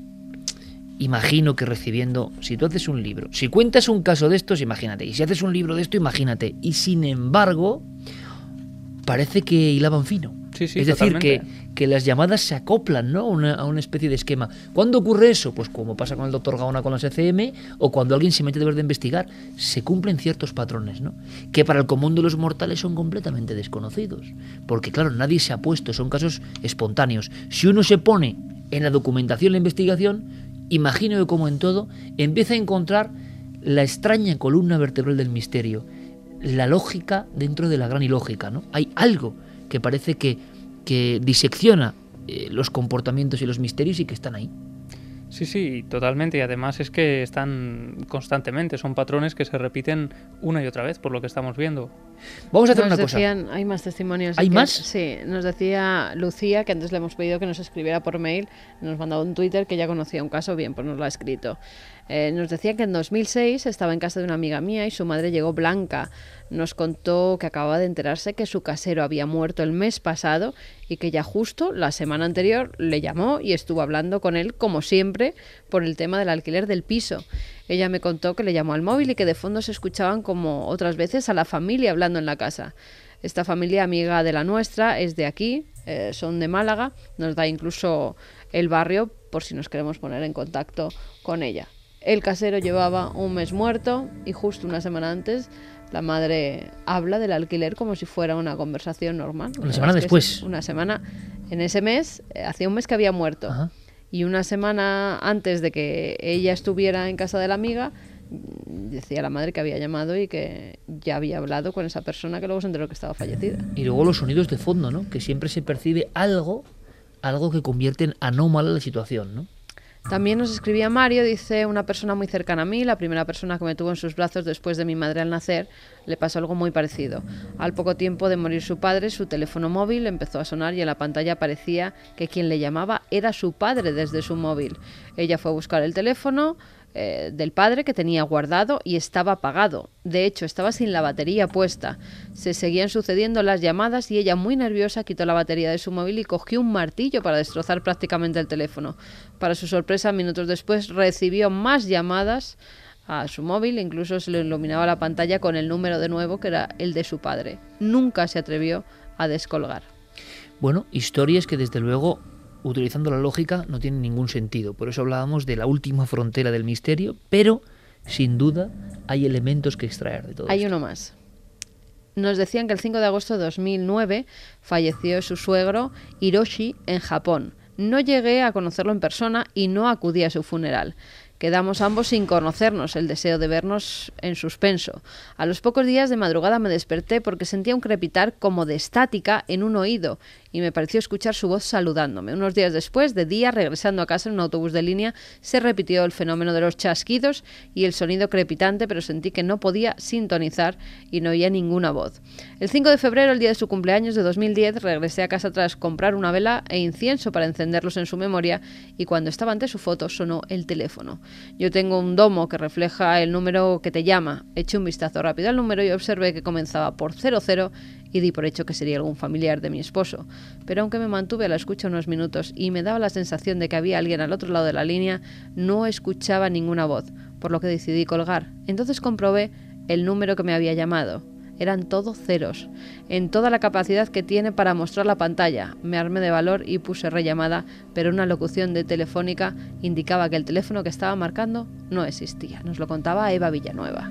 imagino que recibiendo, si tú haces un libro, si cuentas un caso de estos, imagínate, y si haces un libro de esto, imagínate, y sin embargo, parece que hilaban fino. Sí, sí, es decir, totalmente. que, que las llamadas se acoplan, ¿no?, una, a una especie de esquema. ¿Cuándo ocurre eso? Pues como pasa con el doctor Gaona con las E C M, o cuando alguien se mete de verdad a investigar, se cumplen ciertos patrones, ¿no?, que para el común de los mortales son completamente desconocidos. Porque, claro, nadie se ha puesto, son casos espontáneos. Si uno se pone en la documentación, la investigación, imagino que, como en todo, empieza a encontrar la extraña columna vertebral del misterio, la lógica dentro de la gran ilógica, ¿no? Hay algo que parece que, que disecciona eh, los comportamientos y los misterios y que están ahí. Sí, sí, totalmente. Y además es que están constantemente, son patrones que se repiten una y otra vez, por lo que estamos viendo. Vamos a hacer nos una decían, cosa. Hay más testimonios. ¿Hay que, más? Sí, nos decía Lucía, que antes le hemos pedido que nos escribiera por mail, nos mandaba un Twitter que ya conocía un caso, bien, pues nos lo ha escrito. Eh, nos decía que en dos mil seis estaba en casa de una amiga mía y su madre llegó blanca. Nos contó que acababa de enterarse que su casero había muerto el mes pasado y que ya justo la semana anterior le llamó y estuvo hablando con él, como siempre, por el tema del alquiler del piso. Ella me contó que le llamó al móvil y que de fondo se escuchaban, como otras veces, a la familia hablando en la casa. Esta familia, amiga de la nuestra, es de aquí, eh, son de Málaga, nos da incluso el barrio por si nos queremos poner en contacto con ella. El casero llevaba un mes muerto y justo una semana antes la madre habla del alquiler como si fuera una conversación normal. Una semana después. Una semana, en ese mes, eh, hacía un mes que había muerto. Ajá. Y una semana antes de que ella estuviera en casa de la amiga, decía la madre que había llamado y que ya había hablado con esa persona que luego se enteró que estaba fallecida. Y luego los sonidos de fondo, ¿no? Que siempre se percibe algo, algo que convierte en anómala la situación, ¿no? También nos escribía Mario, dice, una persona muy cercana a mí, la primera persona que me tuvo en sus brazos después de mi madre al nacer, le pasó algo muy parecido. Al poco tiempo de morir su padre, su teléfono móvil empezó a sonar y en la pantalla aparecía que quien le llamaba era su padre desde su móvil. Ella fue a buscar el teléfono eh, del padre que tenía guardado y estaba apagado. De hecho, estaba sin la batería puesta. Se seguían sucediendo las llamadas y ella, muy nerviosa, quitó la batería de su móvil y cogió un martillo para destrozar prácticamente el teléfono. Para su sorpresa, minutos después recibió más llamadas a su móvil, incluso se le iluminaba la pantalla con el número de nuevo, que era el de su padre. Nunca se atrevió a descolgar. Bueno, historias que desde luego, utilizando la lógica, no tienen ningún sentido. Por eso hablábamos de la última frontera del misterio, pero sin duda hay elementos que extraer de todo Hay esto. uno más. Nos decían que el cinco de agosto de dos mil nueve falleció su suegro Hiroshi en Japón. No llegué a conocerlo en persona y no acudí a su funeral. Quedamos ambos sin conocernos, el deseo de vernos en suspenso. A los pocos días de madrugada me desperté porque sentía un crepitar como de estática en un oído y me pareció escuchar su voz saludándome. Unos días después, de día, regresando a casa en un autobús de línea, se repitió el fenómeno de los chasquidos y el sonido crepitante, pero sentí que no podía sintonizar y no oía ninguna voz. El cinco de febrero, el día de su cumpleaños de dos mil diez, regresé a casa tras comprar una vela e incienso para encenderlos en su memoria y cuando estaba ante su foto sonó el teléfono. Yo tengo un domo que refleja el número que te llama. Eché un vistazo rápido al número y observé que comenzaba por cero cero y di por hecho que sería algún familiar de mi esposo. Pero aunque me mantuve a la escucha unos minutos y me daba la sensación de que había alguien al otro lado de la línea, no escuchaba ninguna voz, por lo que decidí colgar. Entonces comprobé el número que me había llamado. Eran todo ceros, en toda la capacidad que tiene para mostrar la pantalla. Me armé de valor y puse rellamada, pero una locución de Telefónica indicaba que el teléfono que estaba marcando no existía. Nos lo contaba Eva Villanueva.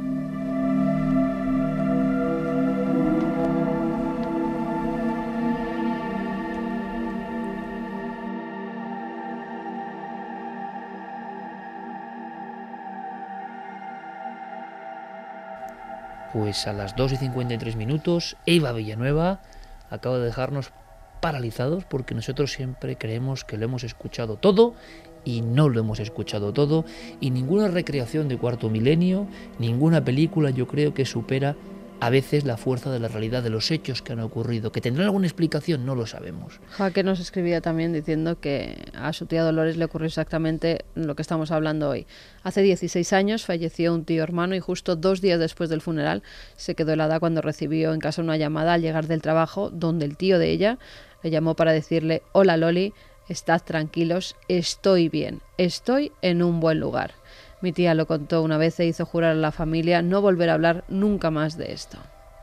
Pues a las dos y cincuenta y tres minutos, Eva Villanueva acaba de dejarnos paralizados porque nosotros siempre creemos que lo hemos escuchado todo y no lo hemos escuchado todo, y ninguna recreación de Cuarto Milenio, ninguna película yo creo que supera a veces la fuerza de la realidad de los hechos que han ocurrido. ¿Que tendrán alguna explicación? No lo sabemos. Jaque nos escribía también diciendo que a su tía Dolores le ocurrió exactamente lo que estamos hablando hoy. Hace dieciséis años falleció un tío hermano y justo dos días después del funeral se quedó helada cuando recibió en casa una llamada al llegar del trabajo donde el tío de ella le llamó para decirle: hola Loli, estad tranquilos, estoy bien, estoy en un buen lugar. Mi tía lo contó una vez e hizo jurar a la familia no volver a hablar nunca más de esto.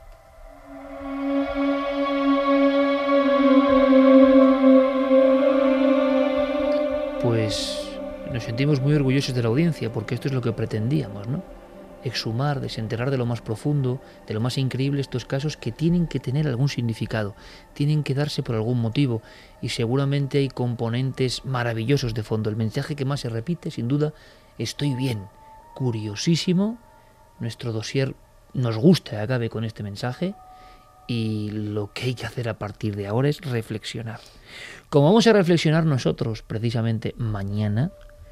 Pues nos sentimos muy orgullosos de la audiencia porque esto es lo que pretendíamos, ¿no? Exhumar, desenterrar de lo más profundo, de lo más increíble estos casos que tienen que tener algún significado, tienen que darse por algún motivo y seguramente hay componentes maravillosos de fondo. El mensaje que más se repite, sin duda, estoy bien, curiosísimo. Nuestro dossier nos gusta que acabe con este mensaje y lo que hay que hacer a partir de ahora es reflexionar. Como vamos a reflexionar nosotros precisamente mañana,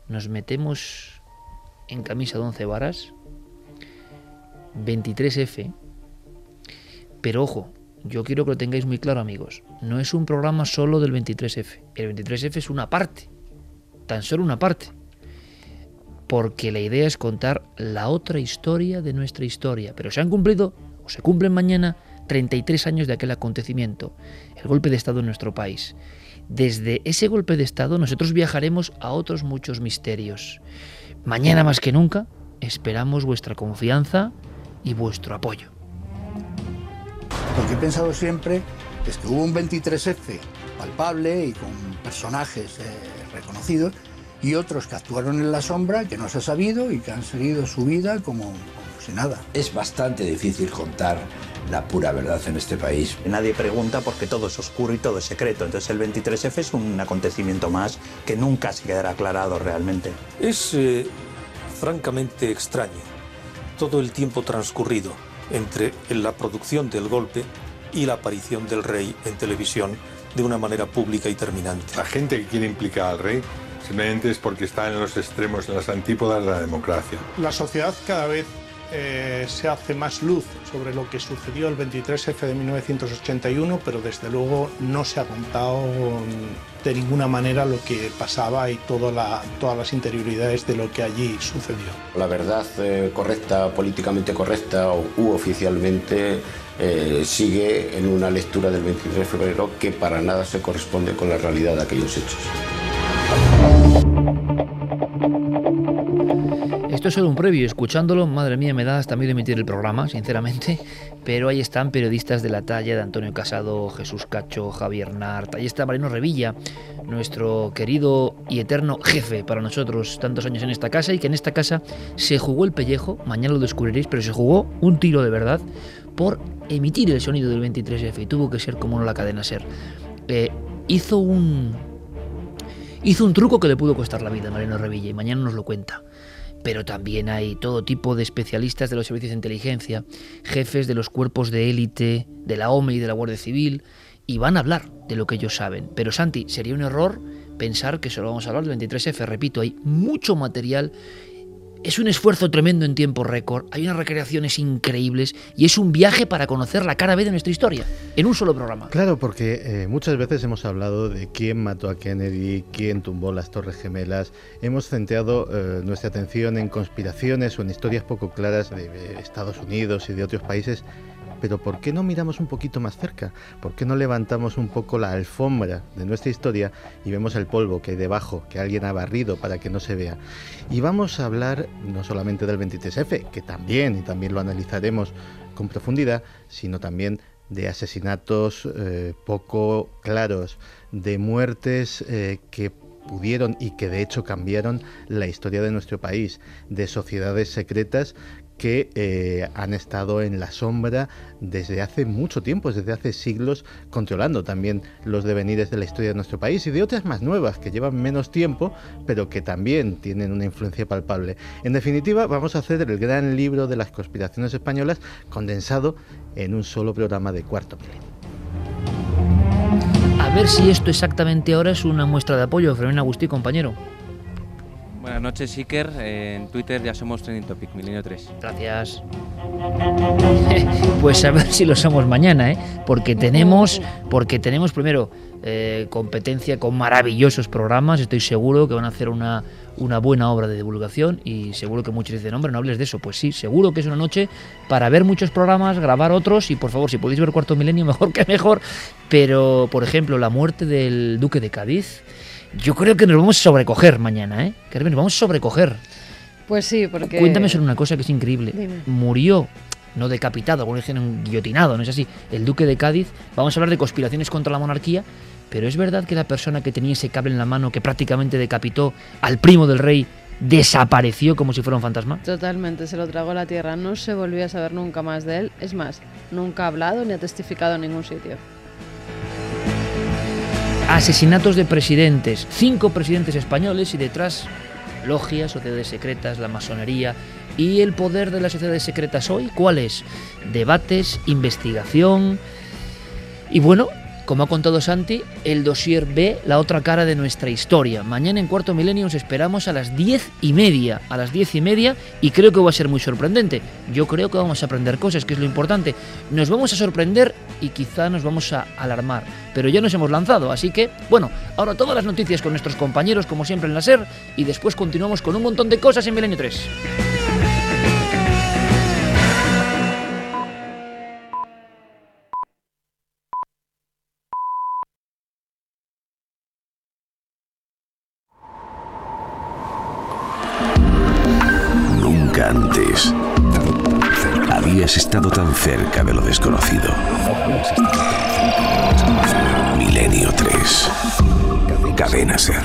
nos metemos en camisa de once varas, veintitrés efe, pero ojo, yo quiero que lo tengáis muy claro, amigos, no es un programa solo del veintitrés efe, el veintitrés efe es una parte, tan solo una parte, porque la idea es contar la otra historia de nuestra historia, pero se han cumplido, o se cumplen mañana, treinta y tres años de aquel acontecimiento, el golpe de Estado en nuestro país. Desde ese golpe de Estado nosotros viajaremos a otros muchos misterios. Mañana más que nunca esperamos vuestra confianza y vuestro apoyo. Lo que he pensado siempre es que hubo un veintitrés efe palpable y con personajes eh, reconocidos y otros que actuaron en la sombra, que no se ha sabido y que han seguido su vida como, como si nada. Es bastante difícil contar la pura verdad en este país. Nadie pregunta porque todo es oscuro y todo es secreto. Entonces el veintitrés efe es un acontecimiento más que nunca se quedará aclarado realmente. Es eh, francamente extraño todo el tiempo transcurrido entre la producción del golpe y la aparición del rey en televisión de una manera pública y terminante. La gente que quiere implicar al rey simplemente es porque está en los extremos, en las antípodas de la democracia. La sociedad cada vez eh, se hace más luz sobre lo que sucedió el veintitrés efe de mil novecientos ochenta y uno, pero desde luego no se ha contado de ninguna manera lo que pasaba y toda la, todas las interioridades de lo que allí sucedió. La verdad eh, correcta, políticamente correcta u oficialmente eh, sigue en una lectura del veintitrés de febrero que para nada se corresponde con la realidad de aquellos hechos. Esto es solo un previo, escuchándolo, madre mía, me da hasta miedo emitir el programa, sinceramente, pero ahí están periodistas de la talla de Antonio Casado, Jesús Cacho, Javier Nart, ahí está Mariano Revilla, nuestro querido y eterno jefe para nosotros, tantos años en esta casa, y que en esta casa se jugó el pellejo, mañana lo descubriréis, pero se jugó un tiro de verdad por emitir el sonido del veintitrés efe, y tuvo que ser como no la cadena SER. Eh, hizo un... Hizo un truco que le pudo costar la vida a Mariano Revilla y mañana nos lo cuenta. Pero también hay todo tipo de especialistas de los servicios de inteligencia, jefes de los cuerpos de élite, de la O M E y de la Guardia Civil, y van a hablar de lo que ellos saben. Pero Santi, sería un error pensar que solo vamos a hablar del veintitrés efe. Repito, hay mucho material. Es un esfuerzo tremendo en tiempo récord, hay unas recreaciones increíbles y es un viaje para conocer la cara B de nuestra historia, en un solo programa. Claro, porque eh, muchas veces hemos hablado de quién mató a Kennedy, quién tumbó las Torres Gemelas, hemos centrado eh, nuestra atención en conspiraciones o en historias poco claras de, de Estados Unidos y de otros países. Pero ¿por qué no miramos un poquito más cerca? ¿Por qué no levantamos un poco la alfombra de nuestra historia y vemos el polvo que hay debajo, que alguien ha barrido para que no se vea? Y vamos a hablar no solamente del veintitrés efe, que también, y también lo analizaremos con profundidad, sino también de asesinatos eh, poco claros, de muertes eh, que pudieron y que de hecho cambiaron la historia de nuestro país, de sociedades secretas que eh, han estado en la sombra desde hace mucho tiempo, desde hace siglos, controlando también los devenires de la historia de nuestro país y de otras más nuevas que llevan menos tiempo, pero que también tienen una influencia palpable. En definitiva, vamos a hacer el gran libro de las conspiraciones españolas condensado en un solo programa de Cuarto Milenio. A ver si esto exactamente ahora es una muestra de apoyo. Fermín Agustí, compañero. Buenas noches, Iker. En Twitter ya somos Trending Topic, Milenio tres. Gracias. Pues a ver si lo somos mañana, ¿eh? Porque tenemos, porque tenemos primero eh, competencia con maravillosos programas. Estoy seguro que van a hacer una, una buena obra de divulgación y seguro que muchos dicen, hombre, no hables de eso. Pues sí, seguro que es una noche para ver muchos programas, grabar otros y por favor, si podéis ver Cuarto Milenio, mejor que mejor. Pero, por ejemplo, la muerte del Duque de Cádiz, yo creo que nos vamos a sobrecoger mañana, ¿eh? Carmen, nos vamos a sobrecoger. Pues sí, porque... Cuéntame sobre una cosa que es increíble. Dime. Murió, no decapitado, algunos dijeron guillotinado, no es así, el Duque de Cádiz. Vamos a hablar de conspiraciones contra la monarquía, pero es verdad que la persona que tenía ese cable en la mano, que prácticamente decapitó al primo del rey, desapareció como si fuera un fantasma. Totalmente, se lo tragó la tierra. No se volvió a saber nunca más de él. Es más, nunca ha hablado ni ha testificado en ningún sitio. Asesinatos de presidentes, cinco presidentes españoles y detrás logias, sociedades secretas, la masonería. ¿Y el poder de las sociedades secretas hoy cuál es? Debates, investigación y bueno, como ha contado Santi, el dossier B, la otra cara de nuestra historia. Mañana en Cuarto Milenio os esperamos a las diez y media, a las diez y media, y creo que va a ser muy sorprendente. Yo creo que vamos a aprender cosas, que es lo importante. Nos vamos a sorprender y quizá nos vamos a alarmar, pero ya nos hemos lanzado, así que, bueno, ahora todas las noticias con nuestros compañeros, como siempre en la SER, y después continuamos con un montón de cosas en Milenio tres. Antes habías estado tan cerca de lo desconocido. Milenio tres. Cadena SER.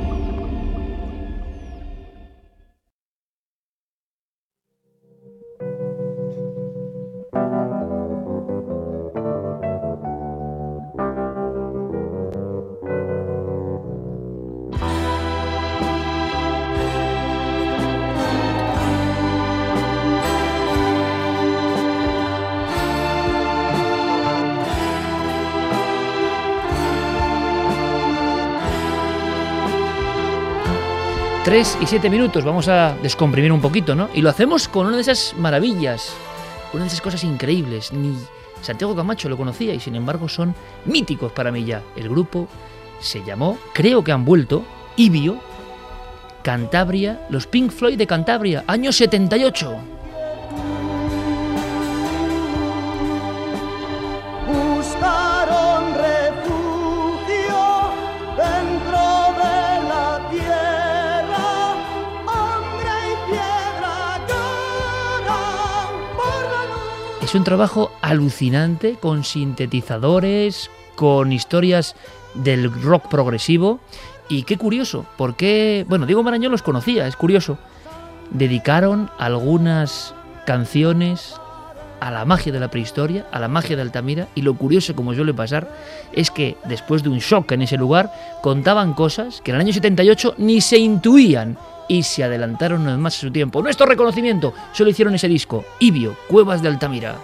tres y siete minutos, vamos a descomprimir un poquito, ¿no? Y lo hacemos con una de esas maravillas, una de esas cosas increíbles. Ni Santiago Camacho lo conocía y sin embargo son míticos para mí ya. El grupo se llamó, creo que han vuelto, Ibio, Cantabria, los Pink Floyd de Cantabria, año setenta y ocho. Buscaron refugio dentro de la tierra, hambre y piedra lloran por la luz. Es un trabajo alucinante, con sintetizadores, con historias del rock progresivo. Y qué curioso, porque, bueno, Diego Marañón los conocía, es curioso. Dedicaron algunas canciones a la magia de la prehistoria, a la magia de Altamira, y lo curioso, como suele pasar, es que después de un shock en ese lugar, contaban cosas que en el año setenta y ocho ni se intuían y se adelantaron una vez más a su tiempo. Nuestro reconocimiento, solo hicieron ese disco, Ibio, Cuevas de Altamira.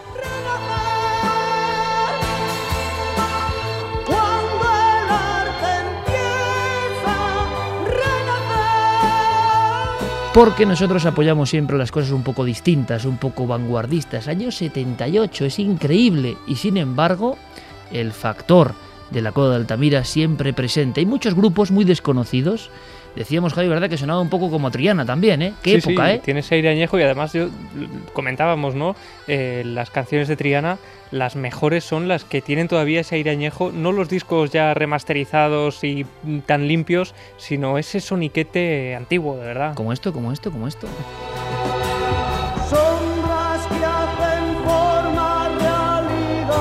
Porque nosotros apoyamos siempre las cosas un poco distintas, un poco vanguardistas. Año setenta y ocho, es increíble. Y sin embargo, el factor de la Cueva de Altamira siempre presente. Hay muchos grupos muy desconocidos. Decíamos, Javi, ¿verdad? Que sonaba un poco como Triana también, ¿eh? Qué sí, época, sí, ¿eh? Tiene ese aire añejo y además yo, comentábamos, ¿no? Eh, las canciones de Triana, las mejores son las que tienen todavía ese aire añejo, no los discos ya remasterizados y tan limpios, sino ese soniquete antiguo, de verdad. Como esto, como esto, como esto. Sombras que hacen forma realidad.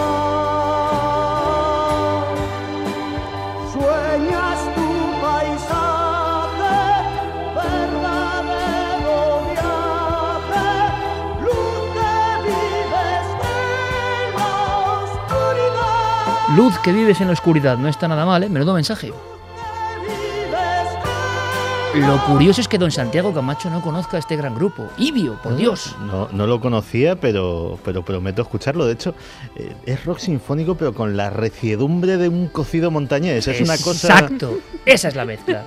Sueñas tu paisaje, verdadero viaje, luz que vives en la oscuridad. Luz que vives en la oscuridad, no está nada mal, ¿eh? Menudo mensaje. Lo curioso es que don Santiago Camacho no conozca a este gran grupo, Ibio, por Dios. No, no lo conocía, pero, pero prometo escucharlo. De hecho, eh, es rock sinfónico, pero con la reciedumbre de un cocido montañés. Es una cosa... Exacto, esa es la mezcla.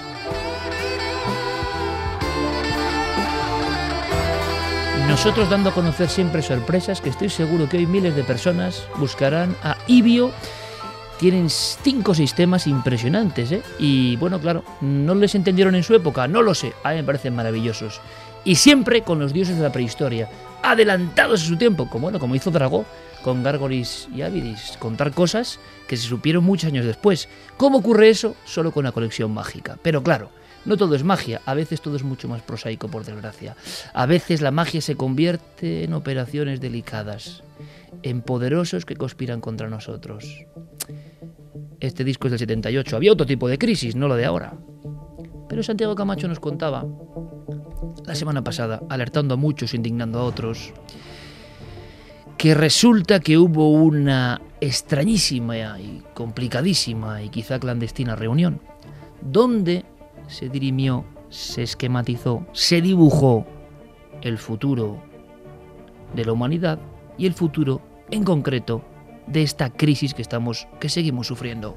Nosotros dando a conocer siempre sorpresas que estoy seguro que hoy miles de personas buscarán a Ibio. Tienen cinco sistemas impresionantes, ¿eh? Y bueno, claro, ¿no les entendieron en su época? No lo sé, a mí me parecen maravillosos. Y siempre con los dioses de la prehistoria, adelantados a su tiempo, como, bueno, como hizo Dragó con Gárgolis y Ávidis, contar cosas que se supieron muchos años después. ¿Cómo ocurre eso? Solo con la colección mágica. Pero claro, no todo es magia, a veces todo es mucho más prosaico, por desgracia. A veces la magia se convierte en operaciones delicadas, en poderosos que conspiran contra nosotros. Este disco es del setenta y ocho, había otro tipo de crisis, no lo de ahora. Pero Santiago Camacho nos contaba la semana pasada, alertando a muchos, indignando a otros, que resulta que hubo una extrañísima y complicadísima y quizá clandestina reunión, donde se dirimió, se esquematizó, se dibujó el futuro de la humanidad y el futuro, en concreto, de esta crisis que estamos, que seguimos sufriendo.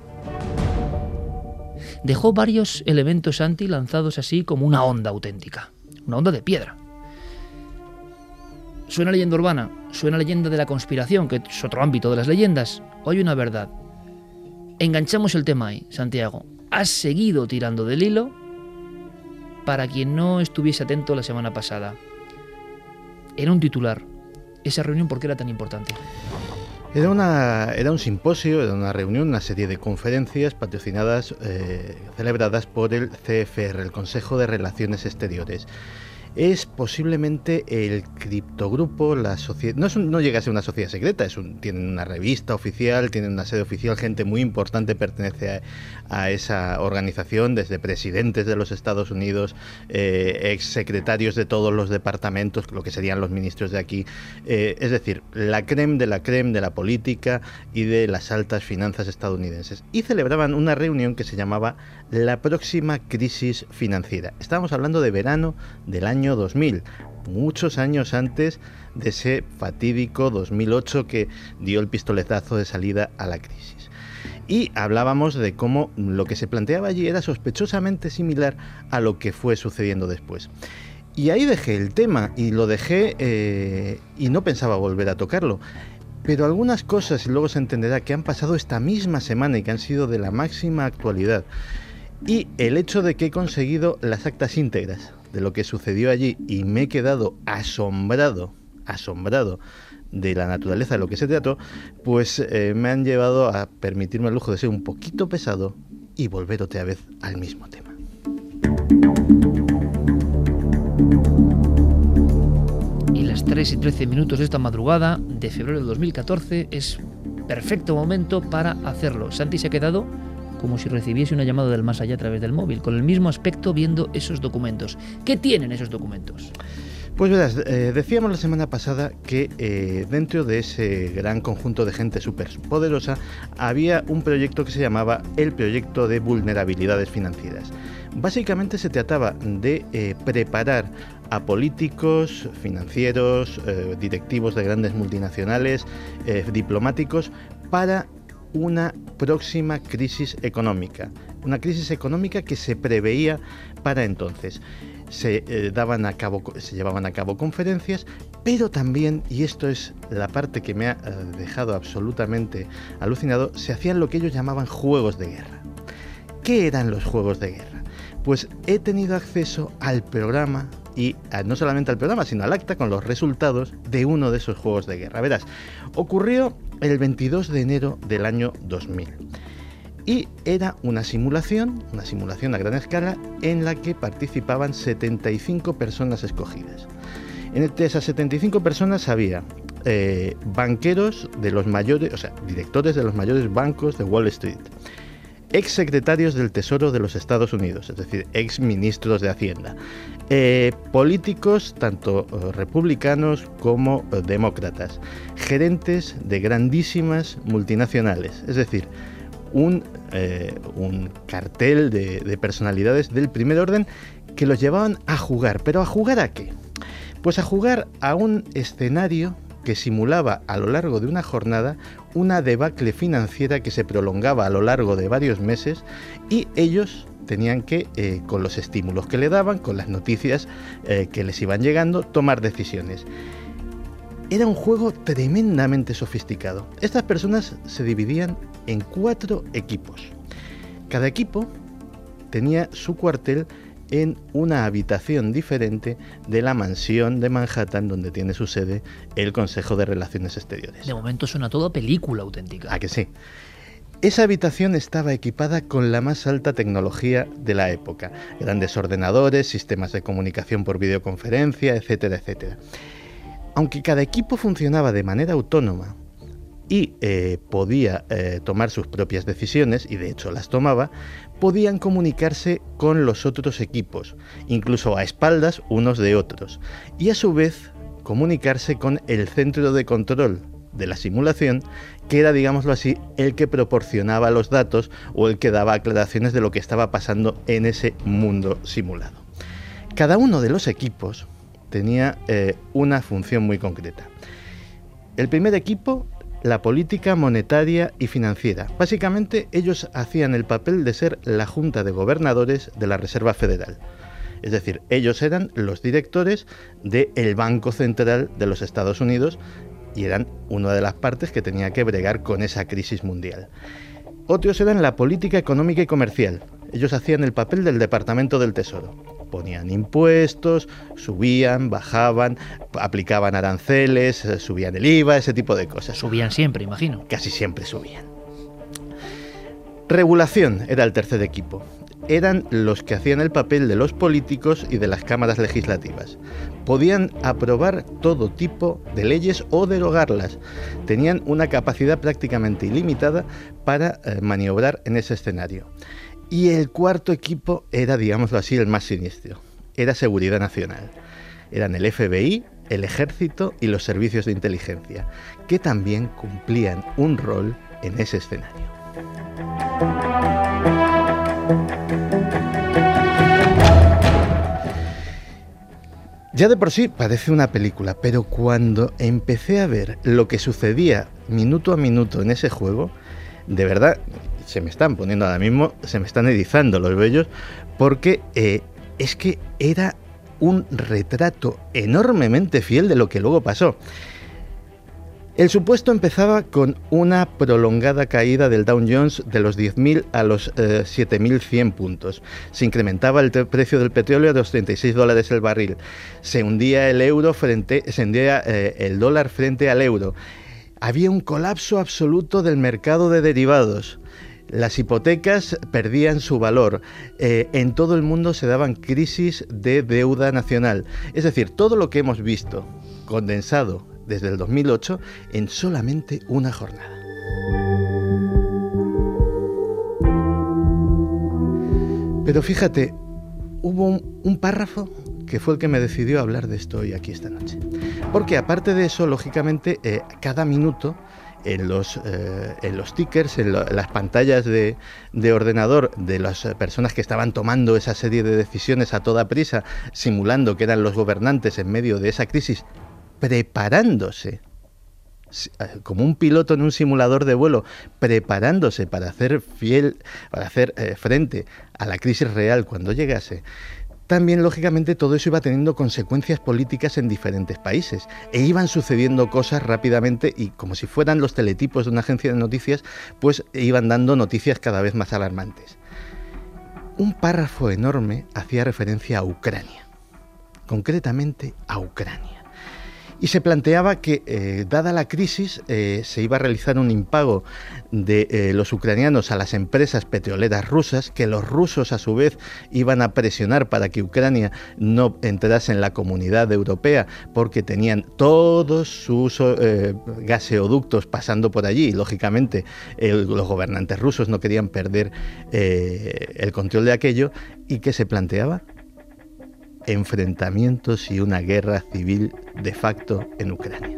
Dejó varios elementos Santi lanzados así como una onda auténtica, una onda de piedra. Suena leyenda urbana, suena leyenda de la conspiración, que es otro ámbito de las leyendas, o hay una verdad. Enganchamos el tema ahí, Santiago. Has seguido tirando del hilo para quien no estuviese atento la semana pasada. Era un titular. Esa reunión, ¿por qué era tan importante? Era, una, era un simposio, era una reunión, una serie de conferencias patrocinadas, eh, celebradas por el C F R, el Consejo de Relaciones Exteriores. Es posiblemente el criptogrupo, la sociedad, no, es un, no llega a ser una sociedad secreta, es un, tienen una revista oficial, tienen una sede oficial, gente muy importante pertenece a, a esa organización, desde presidentes de los Estados Unidos, eh, exsecretarios de todos los departamentos, lo que serían los ministros de aquí, eh, es decir, la crème de la crème de la política y de las altas finanzas estadounidenses. Y celebraban una reunión que se llamaba La próxima crisis financiera. Estábamos hablando de verano del año dos mil, muchos años antes de ese fatídico dos mil ocho que dio el pistoletazo de salida a la crisis. Y hablábamos de cómo lo que se planteaba allí era sospechosamente similar a lo que fue sucediendo después. Y ahí dejé el tema y lo dejé eh, y no pensaba volver a tocarlo. Pero algunas cosas, y luego se entenderá, que han pasado esta misma semana y que han sido de la máxima actualidad. Y el hecho de que he conseguido las actas íntegras de lo que sucedió allí y me he quedado asombrado, asombrado de la naturaleza de lo que se trató, pues eh, me han llevado a permitirme el lujo de ser un poquito pesado y volver otra vez al mismo tema. Y las tres y trece minutos de esta madrugada de febrero de dos mil catorce es perfecto momento para hacerlo. Santi se ha quedado como si recibiese una llamada del más allá a través del móvil, con el mismo aspecto viendo esos documentos. ¿Qué tienen esos documentos? Pues verás, eh, decíamos la semana pasada que eh, dentro de ese gran conjunto de gente súper poderosa había un proyecto que se llamaba el Proyecto de Vulnerabilidades Financieras. Básicamente se trataba de eh, preparar a políticos, financieros, eh, directivos de grandes multinacionales, eh, diplomáticos, para una próxima crisis económica, una crisis económica que se preveía para entonces. Se eh, daban a cabo, se llevaban a cabo conferencias, pero también, y esto es la parte que me ha eh, dejado absolutamente alucinado, se hacían lo que ellos llamaban juegos de guerra. ¿Qué eran los juegos de guerra? Pues he tenido acceso al programa y a, no solamente al programa, sino al acta con los resultados de uno de esos juegos de guerra. Verás, ocurrió el veintidós de enero del año dos mil. Y era una simulación, una simulación a gran escala, en la que participaban setenta y cinco personas escogidas. Entre esas setenta y cinco personas había eh, banqueros de los mayores, o sea, directores de los mayores bancos de Wall Street, ex secretarios del Tesoro de los Estados Unidos, es decir, ex ministros de Hacienda, eh, políticos tanto eh, republicanos como eh, demócratas, gerentes de grandísimas multinacionales, es decir, un, eh, un cartel de, de personalidades del primer orden que los llevaban a jugar. ¿Pero a jugar a qué? Pues a jugar a un escenario que simulaba a lo largo de una jornada una debacle financiera que se prolongaba a lo largo de varios meses, y ellos tenían que, eh, con los estímulos que le daban, con las noticias eh, que les iban llegando, tomar decisiones. Era un juego tremendamente sofisticado. Estas personas se dividían en cuatro equipos. Cada equipo tenía su cuartel en una habitación diferente de la mansión de Manhattan donde tiene su sede el Consejo de Relaciones Exteriores. De momento suena todo a película auténtica. ¿A que sí? Esa habitación estaba equipada con la más alta tecnología de la época. Grandes ordenadores, sistemas de comunicación por videoconferencia, etcétera, etcétera. Aunque cada equipo funcionaba de manera autónoma y eh, podía eh, tomar sus propias decisiones, y de hecho las tomaba, podían comunicarse con los otros equipos, incluso a espaldas unos de otros, y a su vez comunicarse con el centro de control de la simulación, que era, digámoslo así, el que proporcionaba los datos o el que daba aclaraciones de lo que estaba pasando en ese mundo simulado. Cada uno de los equipos tenía eh, una función muy concreta. El primer equipo la política monetaria y financiera. Básicamente, ellos hacían el papel de ser la Junta de Gobernadores de la Reserva Federal. Es decir, ellos eran los directores del Banco Central de los Estados Unidos y eran una de las partes que tenía que bregar con esa crisis mundial. Otros eran la política económica y comercial. Ellos hacían el papel del Departamento del Tesoro. Ponían impuestos, subían, bajaban, aplicaban aranceles, subían el I V A, ese tipo de cosas. Subían siempre, imagino. Casi siempre subían. Regulación era el tercer equipo. Eran los que hacían el papel de los políticos y de las cámaras legislativas. Podían aprobar todo tipo de leyes o derogarlas. Tenían una capacidad prácticamente ilimitada para eh, maniobrar en ese escenario. Y el cuarto equipo era, digámoslo así, el más siniestro. Era Seguridad Nacional. Eran el F B I, el Ejército y los servicios de inteligencia, que también cumplían un rol en ese escenario. Ya de por sí parece una película, pero cuando empecé a ver lo que sucedía minuto a minuto en ese juego, de verdad, se me están poniendo ahora mismo, se me están erizando los vellos, porque eh, es que era un retrato enormemente fiel de lo que luego pasó. El supuesto empezaba con una prolongada caída del Dow Jones de los diez mil a los eh, siete mil cien puntos. Se incrementaba el precio del petróleo a los treinta y seis dólares el barril. Se hundía el euro frente, se hundía eh, el dólar frente al euro. Había un colapso absoluto del mercado de derivados. Las hipotecas perdían su valor. Eh, en todo el mundo se daban crisis de deuda nacional. Es decir, todo lo que hemos visto condensado desde el dos mil ocho en solamente una jornada. Pero fíjate, hubo un, un párrafo que fue el que me decidió hablar de esto hoy aquí esta noche. Porque aparte de eso, lógicamente, eh, cada minuto en los, eh, en los tickers, en, lo, en las pantallas de, de ordenador de las personas que estaban tomando esa serie de decisiones a toda prisa, simulando que eran los gobernantes en medio de esa crisis, preparándose, como un piloto en un simulador de vuelo, preparándose para hacer, fiel, para hacer eh, frente a la crisis real cuando llegase. También, lógicamente, todo eso iba teniendo consecuencias políticas en diferentes países e iban sucediendo cosas rápidamente y, como si fueran los teletipos de una agencia de noticias, pues iban dando noticias cada vez más alarmantes. Un párrafo enorme hacía referencia a Ucrania, concretamente a Ucrania. Y se planteaba que, eh, dada la crisis, eh, se iba a realizar un impago de eh, los ucranianos a las empresas petroleras rusas, que los rusos a su vez iban a presionar para que Ucrania no entrase en la comunidad europea porque tenían todos sus eh, gaseoductos pasando por allí y lógicamente el, los gobernantes rusos no querían perder eh, el control de aquello. ¿Y qué se planteaba? Enfrentamientos y una guerra civil de facto en Ucrania.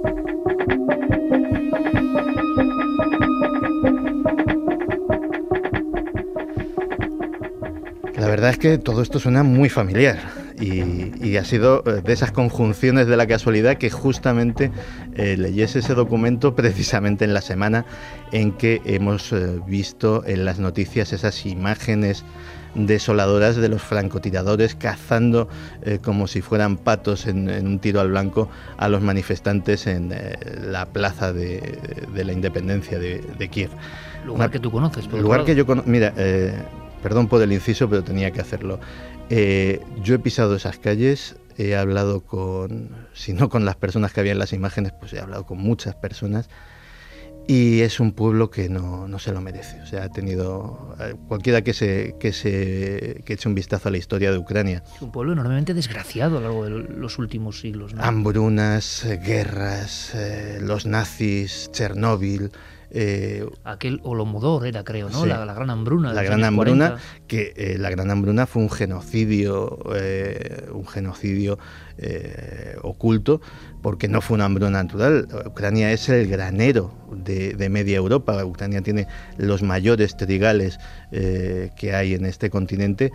La verdad es que todo esto suena muy familiar y, y ha sido de esas conjunciones de la casualidad que justamente eh, leyese ese documento precisamente en la semana en que hemos eh, visto en las noticias esas imágenes desoladoras de los francotiradores cazando eh, como si fueran patos en, en un tiro al blanco a los manifestantes en eh, la plaza de, de la independencia de, de Kiev. Lugar Una, que tú conoces. Por lugar que yo conozco. Mira, eh, perdón por el inciso, pero tenía que hacerlo. Eh, yo he pisado esas calles, he hablado con, si no con las personas que había en las imágenes, pues he hablado con muchas personas. Y es un pueblo que no, no se lo merece. O sea, ha tenido cualquiera que se que se que eche un vistazo a la historia de Ucrania. Es un pueblo enormemente desgraciado a lo largo de los últimos siglos, ¿no? Hambrunas, guerras, eh, los nazis, Chernóbil. Eh, Aquel Holodomor era, creo, ¿no? Sí, la, la gran hambruna. La gran hambruna, que eh, la gran hambruna fue un genocidio, eh, un genocidio eh, oculto, porque no fue una hambruna natural. Ucrania es el granero de, de media Europa. Ucrania tiene los mayores trigales eh, que hay en este continente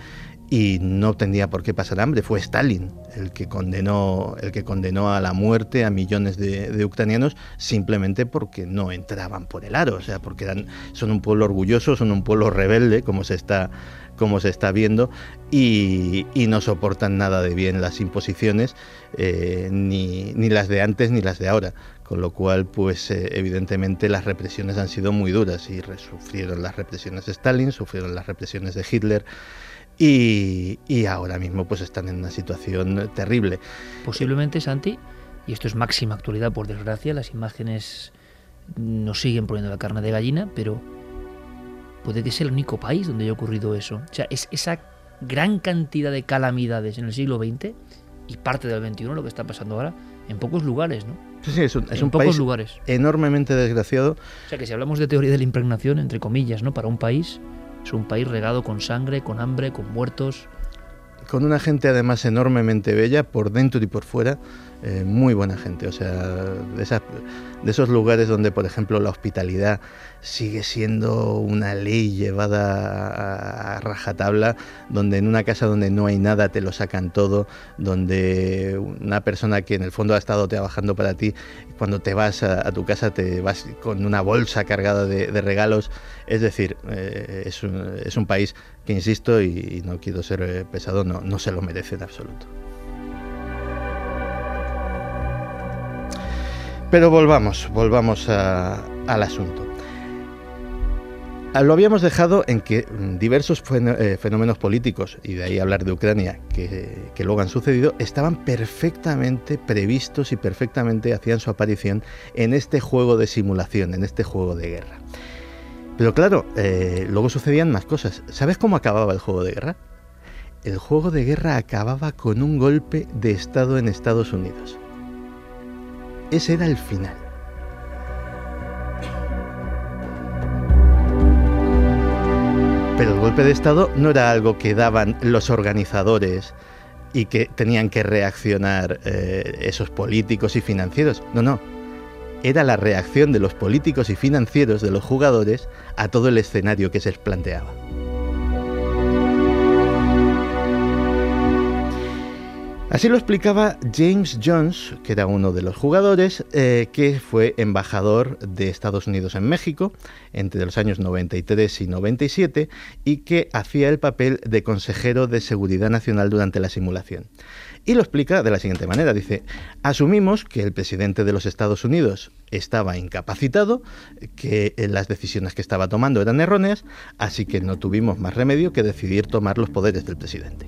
y no tendría por qué pasar hambre. Fue Stalin el que condenó, el que condenó a la muerte a millones de, de ucranianos simplemente porque no entraban por el aro, o sea, porque eran, son un pueblo orgulloso, son un pueblo rebelde, como se está, como se está viendo, y, y no soportan nada de bien las imposiciones, eh, ni, ni las de antes ni las de ahora. Con lo cual, pues eh, evidentemente las represiones han sido muy duras y sufrieron las represiones de Stalin, sufrieron las represiones de Hitler y, y ahora mismo pues están en una situación terrible. Posiblemente, Santi, y esto es máxima actualidad por desgracia, las imágenes nos siguen poniendo la carne de gallina, pero puede que sea el único país donde haya ocurrido eso. O sea, es esa gran cantidad de calamidades en el siglo veinte y parte del veintiuno, lo que está pasando ahora, en pocos lugares, ¿no? Sí, sí, es un, es en un pocos país lugares. Enormemente desgraciado. O sea que si hablamos de teoría de la impregnación, entre comillas, ¿no? Para un país, es un país regado con sangre, con hambre, con muertos. Con una gente además enormemente bella, por dentro y por fuera, eh, muy buena gente. O sea, de, esas, de esos lugares donde, por ejemplo, la hospitalidad sigue siendo una ley llevada a, a rajatabla, donde en una casa donde no hay nada te lo sacan todo, donde una persona que en el fondo ha estado trabajando para ti, cuando te vas a, a tu casa te vas con una bolsa cargada de, de regalos. Es decir, eh, es, un, es un país que, insisto, y, y no quiero ser pesado, no, no se lo merece en absoluto. Pero volvamos, volvamos a, al asunto. Lo habíamos dejado en que diversos fenómenos políticos, y de ahí hablar de Ucrania, que, que luego han sucedido, estaban perfectamente previstos y perfectamente hacían su aparición en este juego de simulación, en este juego de guerra. Pero claro, eh, luego sucedían más cosas. ¿Sabes cómo acababa el juego de guerra? El juego de guerra acababa con un golpe de Estado en Estados Unidos. Ese era el final. Pero el golpe de Estado no era algo que daban los organizadores y que tenían que reaccionar eh, esos políticos y financieros. No, no. Era la reacción de los políticos y financieros, de los jugadores, a todo el escenario que se les planteaba. Así lo explicaba James Jones, que era uno de los jugadores, eh, que fue embajador de Estados Unidos en México entre los años noventa y tres y noventa y siete y que hacía el papel de consejero de Seguridad Nacional durante la simulación. Y lo explica de la siguiente manera, dice: asumimos que el presidente de los Estados Unidos estaba incapacitado, que las decisiones que estaba tomando eran erróneas, así que no tuvimos más remedio que decidir tomar los poderes del presidente.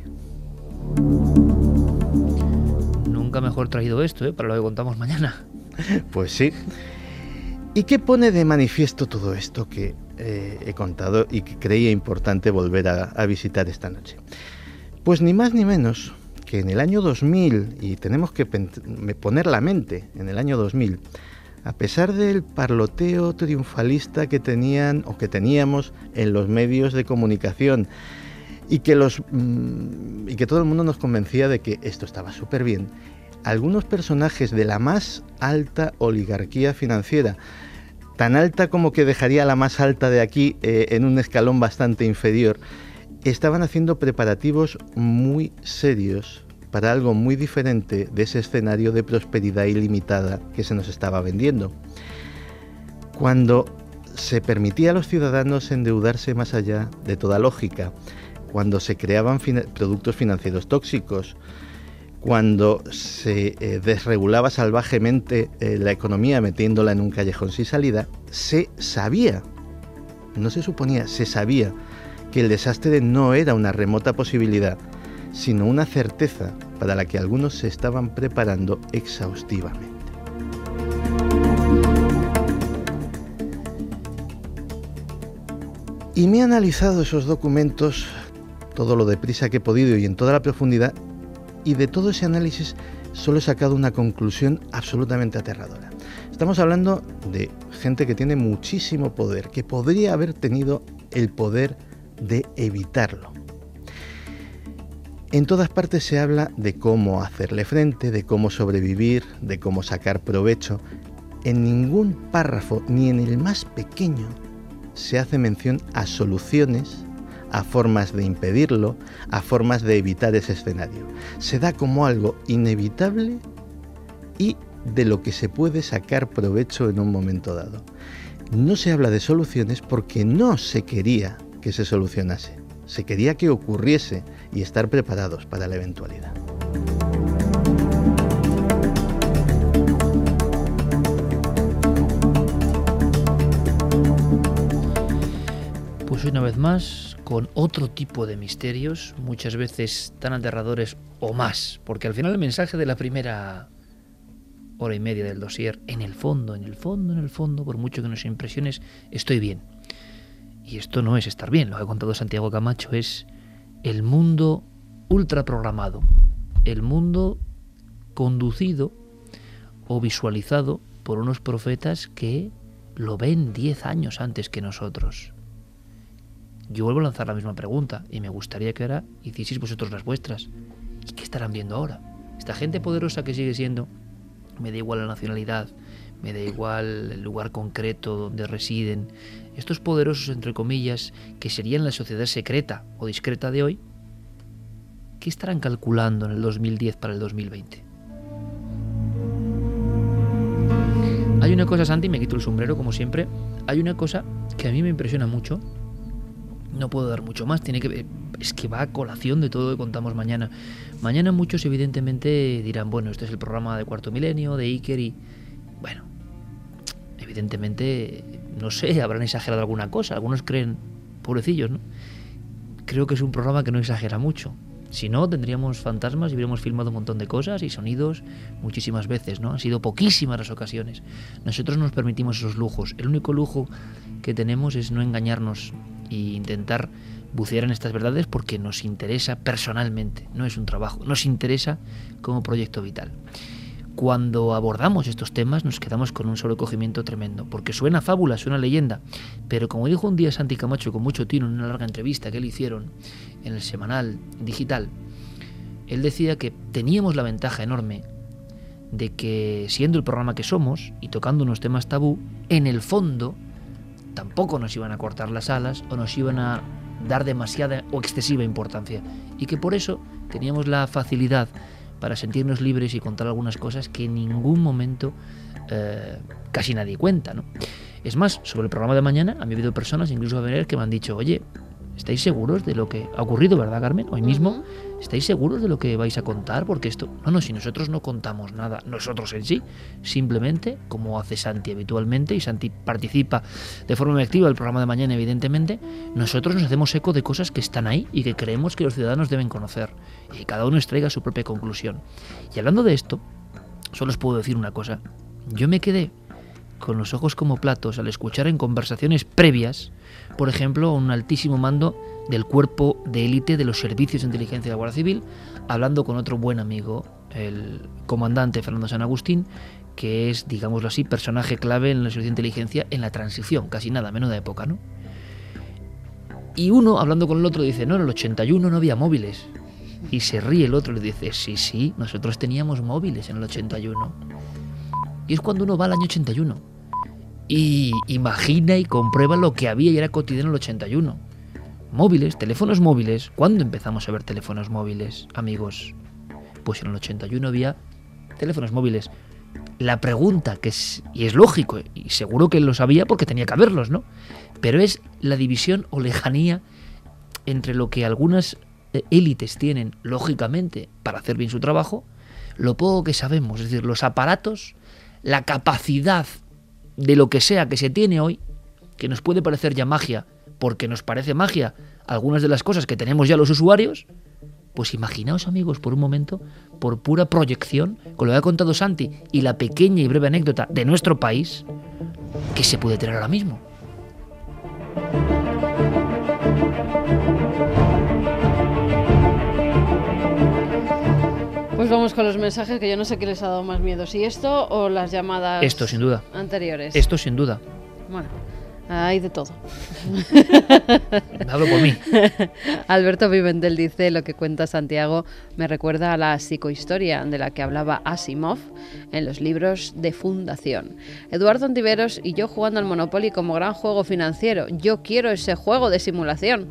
Nunca mejor traído esto, ¿eh? Para lo que contamos mañana. Pues sí. ¿Y qué pone de manifiesto todo esto que eh, he contado y que creía importante volver a, a visitar esta noche? Pues ni más ni menos que en el año dos mil, y tenemos que poner la mente en el año dos mil, a pesar del parloteo triunfalista que tenían o que teníamos en los medios de comunicación, y que, los, mmm, y que todo el mundo nos convencía de que esto estaba súper bien, algunos personajes de la más alta oligarquía financiera, tan alta como que dejaría la más alta de aquí eh, en un escalón bastante inferior, estaban haciendo preparativos muy serios para algo muy diferente de ese escenario de prosperidad ilimitada que se nos estaba vendiendo. Cuando se permitía a los ciudadanos endeudarse más allá de toda lógica, cuando se creaban fin- productos financieros tóxicos, cuando se eh, desregulaba salvajemente eh, la economía metiéndola en un callejón sin salida, se sabía, no se suponía, se sabía que el desastre no era una remota posibilidad, sino una certeza para la que algunos se estaban preparando exhaustivamente. Y me he analizado esos documentos, todo lo deprisa que he podido y en toda la profundidad, y de todo ese análisis solo he sacado una conclusión absolutamente aterradora. Estamos hablando de gente que tiene muchísimo poder, que podría haber tenido el poder de evitarlo. En todas partes se habla de cómo hacerle frente, de cómo sobrevivir, de cómo sacar provecho. En ningún párrafo, ni en el más pequeño, se hace mención a soluciones a formas de impedirlo, a formas de evitar ese escenario. Se da como algo inevitable y de lo que se puede sacar provecho en un momento dado. No se habla de soluciones porque no se quería que se solucionase. Se quería que ocurriese y estar preparados para la eventualidad. Pues una vez más, con otro tipo de misterios, muchas veces tan aterradores o más, porque al final el mensaje de la primera hora y media del dossier, en el fondo, en el fondo, en el fondo, por mucho que nos impresiones, estoy bien. Y esto no es estar bien, lo que ha contado Santiago Camacho, es el mundo ultraprogramado, el mundo conducido o visualizado por unos profetas que lo ven diez años antes que nosotros. Yo vuelvo a lanzar la misma pregunta y me gustaría que ahora hicieseis vosotros las vuestras. ¿Y qué estarán viendo ahora? Esta gente poderosa que sigue siendo, me da igual la nacionalidad, me da igual el lugar concreto donde residen, estos poderosos, entre comillas, que serían la sociedad secreta o discreta de hoy, ¿qué estarán calculando en el dos mil diez para el dos mil veinte? Hay una cosa, Santi, me quito el sombrero como siempre, hay una cosa que a mí me impresiona mucho, no puedo dar mucho más, tiene que ver, es que va a colación de todo lo que contamos mañana. Mañana muchos evidentemente dirán, bueno, este es el programa de Cuarto Milenio, de Iker y... Bueno, evidentemente, no sé, habrán exagerado alguna cosa, algunos creen, pobrecillos, ¿no? Creo que es un programa que no exagera mucho. Si no, tendríamos fantasmas y hubiéramos filmado un montón de cosas y sonidos muchísimas veces, ¿no? Han sido poquísimas las ocasiones. Nosotros nos permitimos esos lujos. El único lujo que tenemos es no engañarnos e intentar bucear en estas verdades porque nos interesa personalmente, no es un trabajo, nos interesa como proyecto vital. Cuando abordamos estos temas nos quedamos con un sobrecogimiento tremendo, porque suena fábula, suena leyenda, pero como dijo un día Santi Camacho con mucho tino en una larga entrevista que le hicieron en el semanal digital, él decía que teníamos la ventaja enorme de que, siendo el programa que somos y tocando unos temas tabú, en el fondo tampoco nos iban a cortar las alas o nos iban a dar demasiada o excesiva importancia, y que por eso teníamos la facilidad para sentirnos libres y contar algunas cosas que en ningún momento eh, casi nadie cuenta, ¿no? Es más, sobre el programa de mañana, a mí ha habido personas, incluso a ver, que me han dicho, oye, ¿estáis seguros de lo que ha ocurrido, verdad, Carmen? Hoy mismo, ¿estáis seguros de lo que vais a contar? Porque esto... No, no, si nosotros no contamos nada, nosotros en sí, simplemente, como hace Santi habitualmente, y Santi participa de forma muy activa del programa de mañana, evidentemente, nosotros nos hacemos eco de cosas que están ahí y que creemos que los ciudadanos deben conocer, y que cada uno extraiga su propia conclusión. Y hablando de esto, solo os puedo decir una cosa. Yo me quedé con los ojos como platos al escuchar en conversaciones previas, por ejemplo, un altísimo mando del cuerpo de élite de los servicios de inteligencia de la Guardia Civil, hablando con otro buen amigo, el comandante Fernando San Agustín, que es, digámoslo así, personaje clave en la servicio de inteligencia en la transición, casi nada, menuda época, ¿no? Y uno, hablando con el otro, dice, no, en el ochenta y uno no había móviles. Y se ríe el otro y le dice, sí, sí, nosotros teníamos móviles en el ochenta y uno. Y es cuando uno va al año ochenta y uno y imagina y comprueba lo que había y era cotidiano en el ochenta y uno. Móviles, teléfonos móviles. ¿Cuándo empezamos a ver teléfonos móviles, amigos? Pues en el ochenta y uno había teléfonos móviles. La pregunta, que es, y es lógico, y seguro que lo sabía porque tenía que haberlos, ¿no? Pero es la división o lejanía entre lo que algunas élites tienen, lógicamente, para hacer bien su trabajo, lo poco que sabemos, es decir, los aparatos, la capacidad de lo que sea que se tiene hoy, que nos puede parecer ya magia, porque nos parece magia algunas de las cosas que tenemos ya los usuarios, pues imaginaos, amigos, por un momento, por pura proyección, con lo que ha contado Santi y la pequeña y breve anécdota de nuestro país, ¿qué se puede tener ahora mismo? Pues vamos con los mensajes, que yo no sé qué les ha dado más miedo, si esto o las llamadas Esto, sin duda. anteriores. Esto, sin duda. Bueno, hay de todo. Hablo por mí. Alberto Pimentel dice, lo que cuenta Santiago me recuerda a la psicohistoria de la que hablaba Asimov en los libros de Fundación. Eduardo Antiveros y yo jugando al Monopoly como gran juego financiero. Yo quiero ese juego de simulación.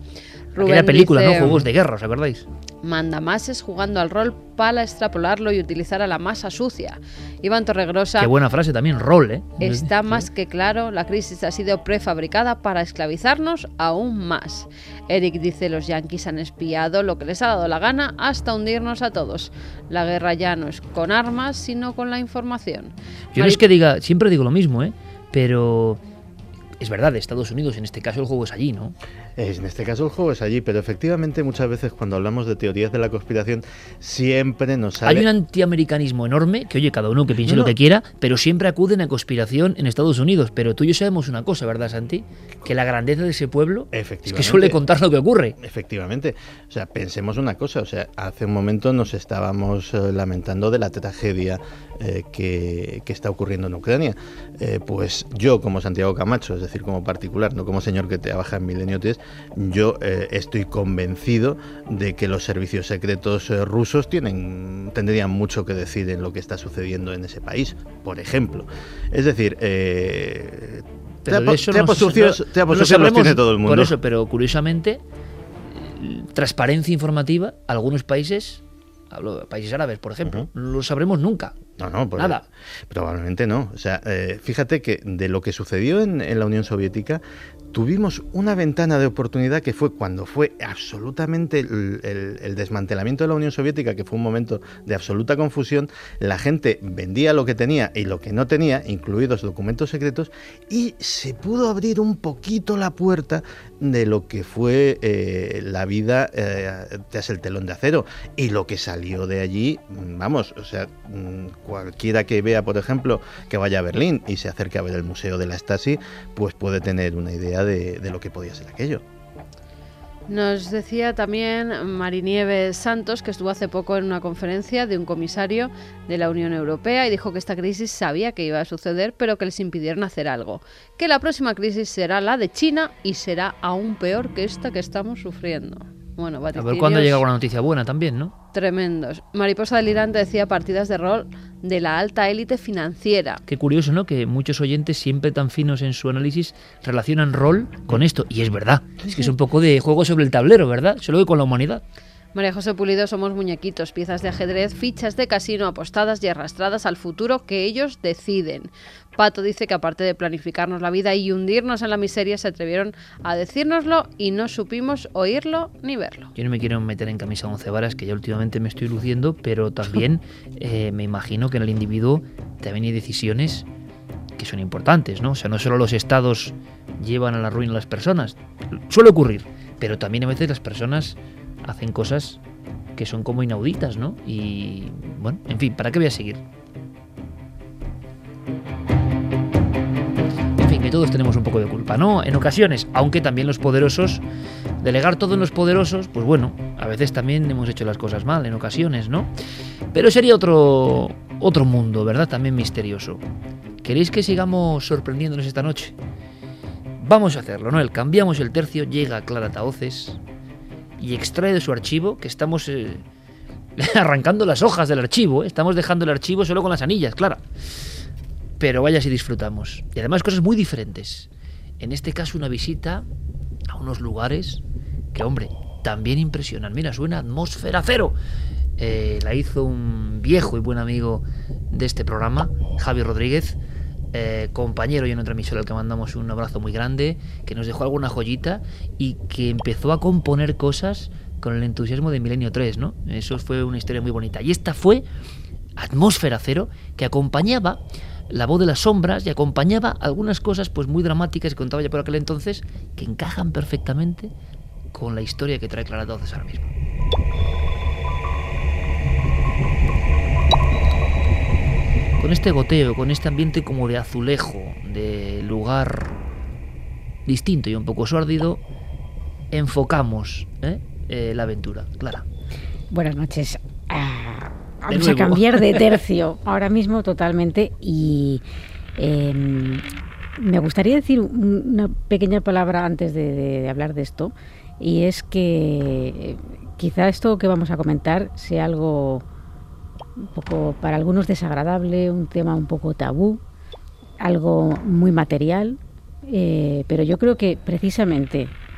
Rubén Aquella película, dice, ¿no? Juegos de guerra, ¿os acordáis? Mandamases jugando al rol para extrapolarlo y utilizar a la masa sucia. Iván Torregrosa. Qué buena frase también, rol, ¿eh? Está más que claro, la crisis ha sido prefabricada para esclavizarnos aún más. Eric dice, los yanquis han espiado lo que les ha dado la gana hasta hundirnos a todos. La guerra ya no es con armas, sino con la información. Yo no es que diga, siempre digo lo mismo, ¿eh? Pero es verdad, Estados Unidos, en este caso el juego es allí, ¿no? En este caso el juego es allí, pero efectivamente muchas veces cuando hablamos de teorías de la conspiración siempre nos sale... Hay un antiamericanismo enorme, que oye, cada uno que piense No, lo que no. quiera, pero siempre acuden a conspiración en Estados Unidos. Pero tú y yo sabemos una cosa, ¿verdad, Santi? Que la grandeza de ese pueblo es que suele contar lo que ocurre. Efectivamente. O sea, pensemos una cosa, o sea, hace un momento nos estábamos eh, lamentando de la tragedia eh, que, que está ocurriendo en Ucrania. Eh, pues yo, como Santiago Camacho, es decir, como particular, no como señor que trabaja en Milenio tres, yo eh, estoy convencido de que los servicios secretos eh, rusos tienen tendrían mucho que decir en lo que está sucediendo en ese país, por ejemplo. Es decir, eh, Pero de eso no trapos se- sucios no- trapos no sucios los sabremos tiene todo el mundo. Por eso, pero curiosamente, eh, transparencia informativa, algunos países, hablo de países árabes, por ejemplo, no lo sabremos nunca. No, no, pues, Nada. Probablemente no. O sea, eh, fíjate que de lo que sucedió en, en la Unión Soviética, tuvimos una ventana de oportunidad que fue cuando fue absolutamente el, el- el desmantelamiento de la Unión Soviética, que fue un momento de absoluta confusión. La gente vendía lo que tenía y lo que no tenía, incluidos documentos secretos, y se pudo abrir un poquito la puerta de lo que fue eh, la vida eh, tras el telón de acero. Y lo que salió de allí, vamos, o sea, mm, cualquiera que vea, por ejemplo, que vaya a Berlín y se acerque a ver el Museo de la Stasi, pues puede tener una idea de, de lo que podía ser aquello. Nos decía también Marinieves Santos, que estuvo hace poco en una conferencia de un comisario de la Unión Europea y dijo que esta crisis sabía que iba a suceder, pero que les impidieron hacer algo. Que la próxima crisis será la de China y será aún peor que esta que estamos sufriendo. Bueno, A ver vaticinios cuándo llega una noticia buena también, ¿no? tremendos. Mariposa Delirante decía partidas de rol de la alta élite financiera. Qué curioso, ¿no? Que muchos oyentes, siempre tan finos en su análisis, relacionan rol con esto. Y es verdad. Es que es un poco de juego sobre el tablero, ¿verdad? Solo que con la humanidad. María José Pulido, somos muñequitos, piezas de ajedrez, fichas de casino apostadas y arrastradas al futuro que ellos deciden. Pato dice que aparte de planificarnos la vida y hundirnos en la miseria, se atrevieron a decírnoslo y no supimos oírlo ni verlo. Yo no me quiero meter en camisa once varas, que ya últimamente me estoy luciendo, pero también eh, me imagino que en el individuo también hay decisiones que son importantes, ¿no? O sea, no solo los estados llevan a la ruina a las personas, suele ocurrir, pero también a veces las personas hacen cosas que son como inauditas, ¿no? Y bueno, en fin, ¿para qué voy a seguir? En fin, que todos tenemos un poco de culpa, ¿no? En ocasiones, aunque también los poderosos, delegar todo en los poderosos, pues bueno, a veces también hemos hecho las cosas mal, en ocasiones, ¿no? Pero sería otro, otro mundo, ¿verdad? También misterioso. ¿Queréis que sigamos sorprendiéndonos esta noche? Vamos a hacerlo, ¿no? El cambiamos el tercio, llega Clara Tahoces y extrae de su archivo, que estamos eh, arrancando las hojas del archivo, ¿eh? Estamos dejando el archivo solo con las anillas, Clara. Pero vaya si disfrutamos. Y además cosas muy diferentes. En este caso una visita a unos lugares que, hombre, también impresionan. Mira, suena Atmósfera Cero. Eh, la hizo un viejo y buen amigo de este programa, Javi Rodríguez, eh, compañero y en otra emisora al que mandamos un abrazo muy grande, que nos dejó alguna joyita y que empezó a componer cosas con el entusiasmo de Milenio tres, ¿no? Eso fue una historia muy bonita. Y esta fue Atmósfera Cero, que acompañaba La Voz de las Sombras y acompañaba algunas cosas pues muy dramáticas que contaba ya por aquel entonces, que encajan perfectamente con la historia que trae Clara Tahoces ahora mismo. Con este goteo, con este ambiente como de azulejo, de lugar distinto y un poco sórdido, enfocamos ¿eh? Eh, la aventura. Clara. Buenas noches. Ah, De vamos a nuevo. cambiar de tercio ahora mismo totalmente y eh, me gustaría decir un- una pequeña palabra antes de, de- de hablar de esto, y es que eh, quizá esto que vamos a comentar sea algo un poco para algunos desagradable, un tema un poco tabú, algo muy material, eh, pero yo creo que precisamente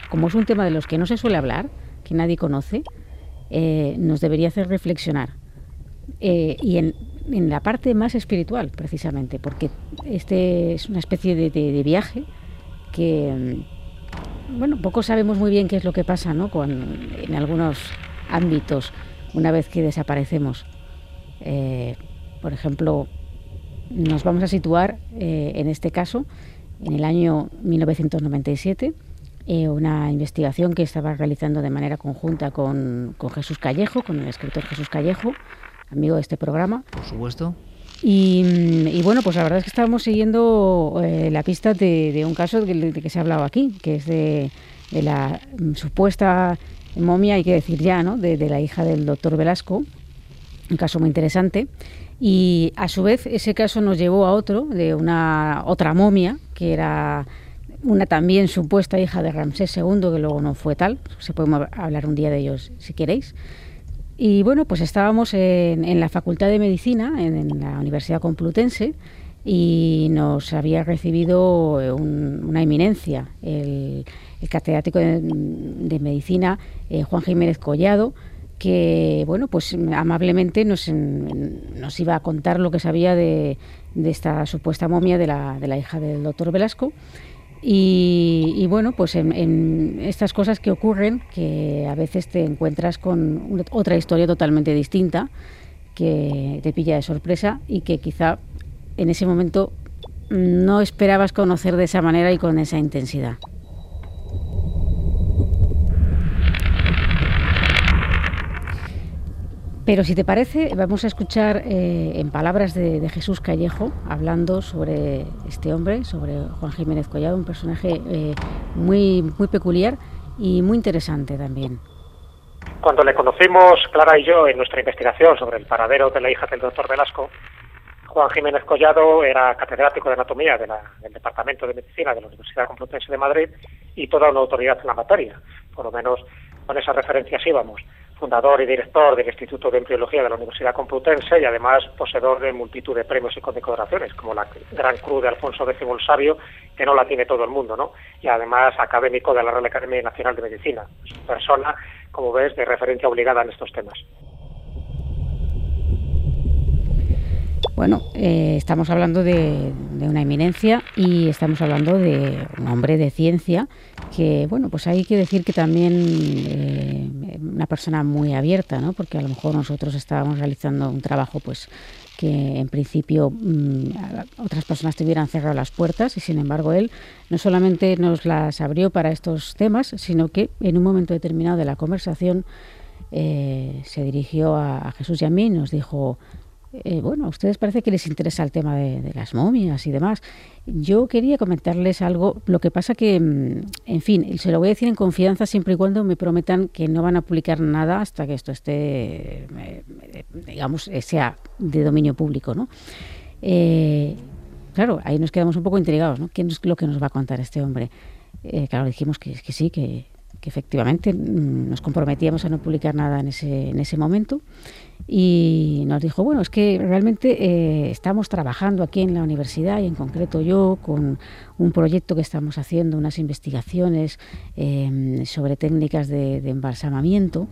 como es un tema de los que no se suele hablar, que nadie conoce, eh, nos debería hacer reflexionar. Eh, y en, en la parte más espiritual, precisamente, porque este es una especie de, de, de viaje que, bueno, poco sabemos muy bien qué es lo que pasa, ¿no?, con, en algunos ámbitos una vez que desaparecemos. Eh, por ejemplo, nos vamos a situar, eh, en este caso, en el año mil novecientos noventa y siete, eh, una investigación que estaba realizando de manera conjunta con, con Jesús Callejo, con el escritor Jesús Callejo, amigo de este programa. Por supuesto. Y, y bueno, pues la verdad es que estábamos siguiendo eh, la pista de, de un caso de, de que se ha hablado aquí, que es de, de la um, supuesta momia, hay que decir ya, ¿no?, de, de la hija del doctor Velasco, un caso muy interesante. Y a su vez ese caso nos llevó a otro, de una otra momia, que era una también supuesta hija de Ramsés segundo, que luego no fue tal. Se puede hablar un día de ellos si queréis. Y bueno, pues estábamos en, en la Facultad de Medicina, en, en la Universidad Complutense, y nos había recibido un, una eminencia, el, el catedrático de, de Medicina, eh, Juan Jiménez Collado, que bueno, pues amablemente nos, nos iba a contar lo que sabía de, de esta supuesta momia de la, de la hija del doctor Velasco. Y, y bueno, pues en, en estas cosas que ocurren, que a veces te encuentras con una, otra historia totalmente distinta, que te pilla de sorpresa y que quizá en ese momento no esperabas conocer de esa manera y con esa intensidad. Pero si te parece, vamos a escuchar eh, en palabras de, de Jesús Callejo, hablando sobre este hombre, sobre Juan Jiménez Collado, un personaje eh, muy, muy peculiar y muy interesante también. Cuando le conocimos, Clara y yo, en nuestra investigación sobre el paradero de la hija del doctor Velasco, Juan Jiménez Collado era catedrático de anatomía de la, del Departamento de Medicina de la Universidad Complutense de Madrid y toda una autoridad en la materia, por lo menos con esas referencias íbamos. Fundador y director del Instituto de Embriología de la Universidad Complutense y además poseedor de multitud de premios y condecoraciones, como la Gran Cruz de Alfonso X el Sabio, que no la tiene todo el mundo, ¿no? Y además académico de la Real Academia Nacional de Medicina. Es una persona, como ves, de referencia obligada en estos temas. Bueno, eh, estamos hablando de, de una eminencia y estamos hablando de un hombre de ciencia que, bueno, pues hay que decir que también eh, una persona muy abierta, ¿no? Porque a lo mejor nosotros estábamos realizando un trabajo, pues, que en principio mmm, otras personas te hubieran cerrado las puertas y sin embargo él no solamente nos las abrió para estos temas, sino que en un momento determinado de la conversación eh, se dirigió a, a Jesús y a mí y nos dijo: Eh, bueno, a ustedes parece que les interesa el tema de, de las momias y demás. Yo quería comentarles algo, lo que pasa que, en fin, se lo voy a decir en confianza siempre y cuando me prometan que no van a publicar nada hasta que esto esté, eh, digamos, sea de dominio público, ¿no? Eh, claro, ahí nos quedamos un poco intrigados, ¿no? ¿Qué es lo que nos va a contar este hombre? Eh, claro, dijimos que, que sí, que, que efectivamente nos comprometíamos a no publicar nada en ese, en ese momento. Y nos dijo, bueno, es que realmente eh, estamos trabajando aquí en la universidad y en concreto yo con un proyecto que estamos haciendo, unas investigaciones eh, sobre técnicas de, de embalsamamiento.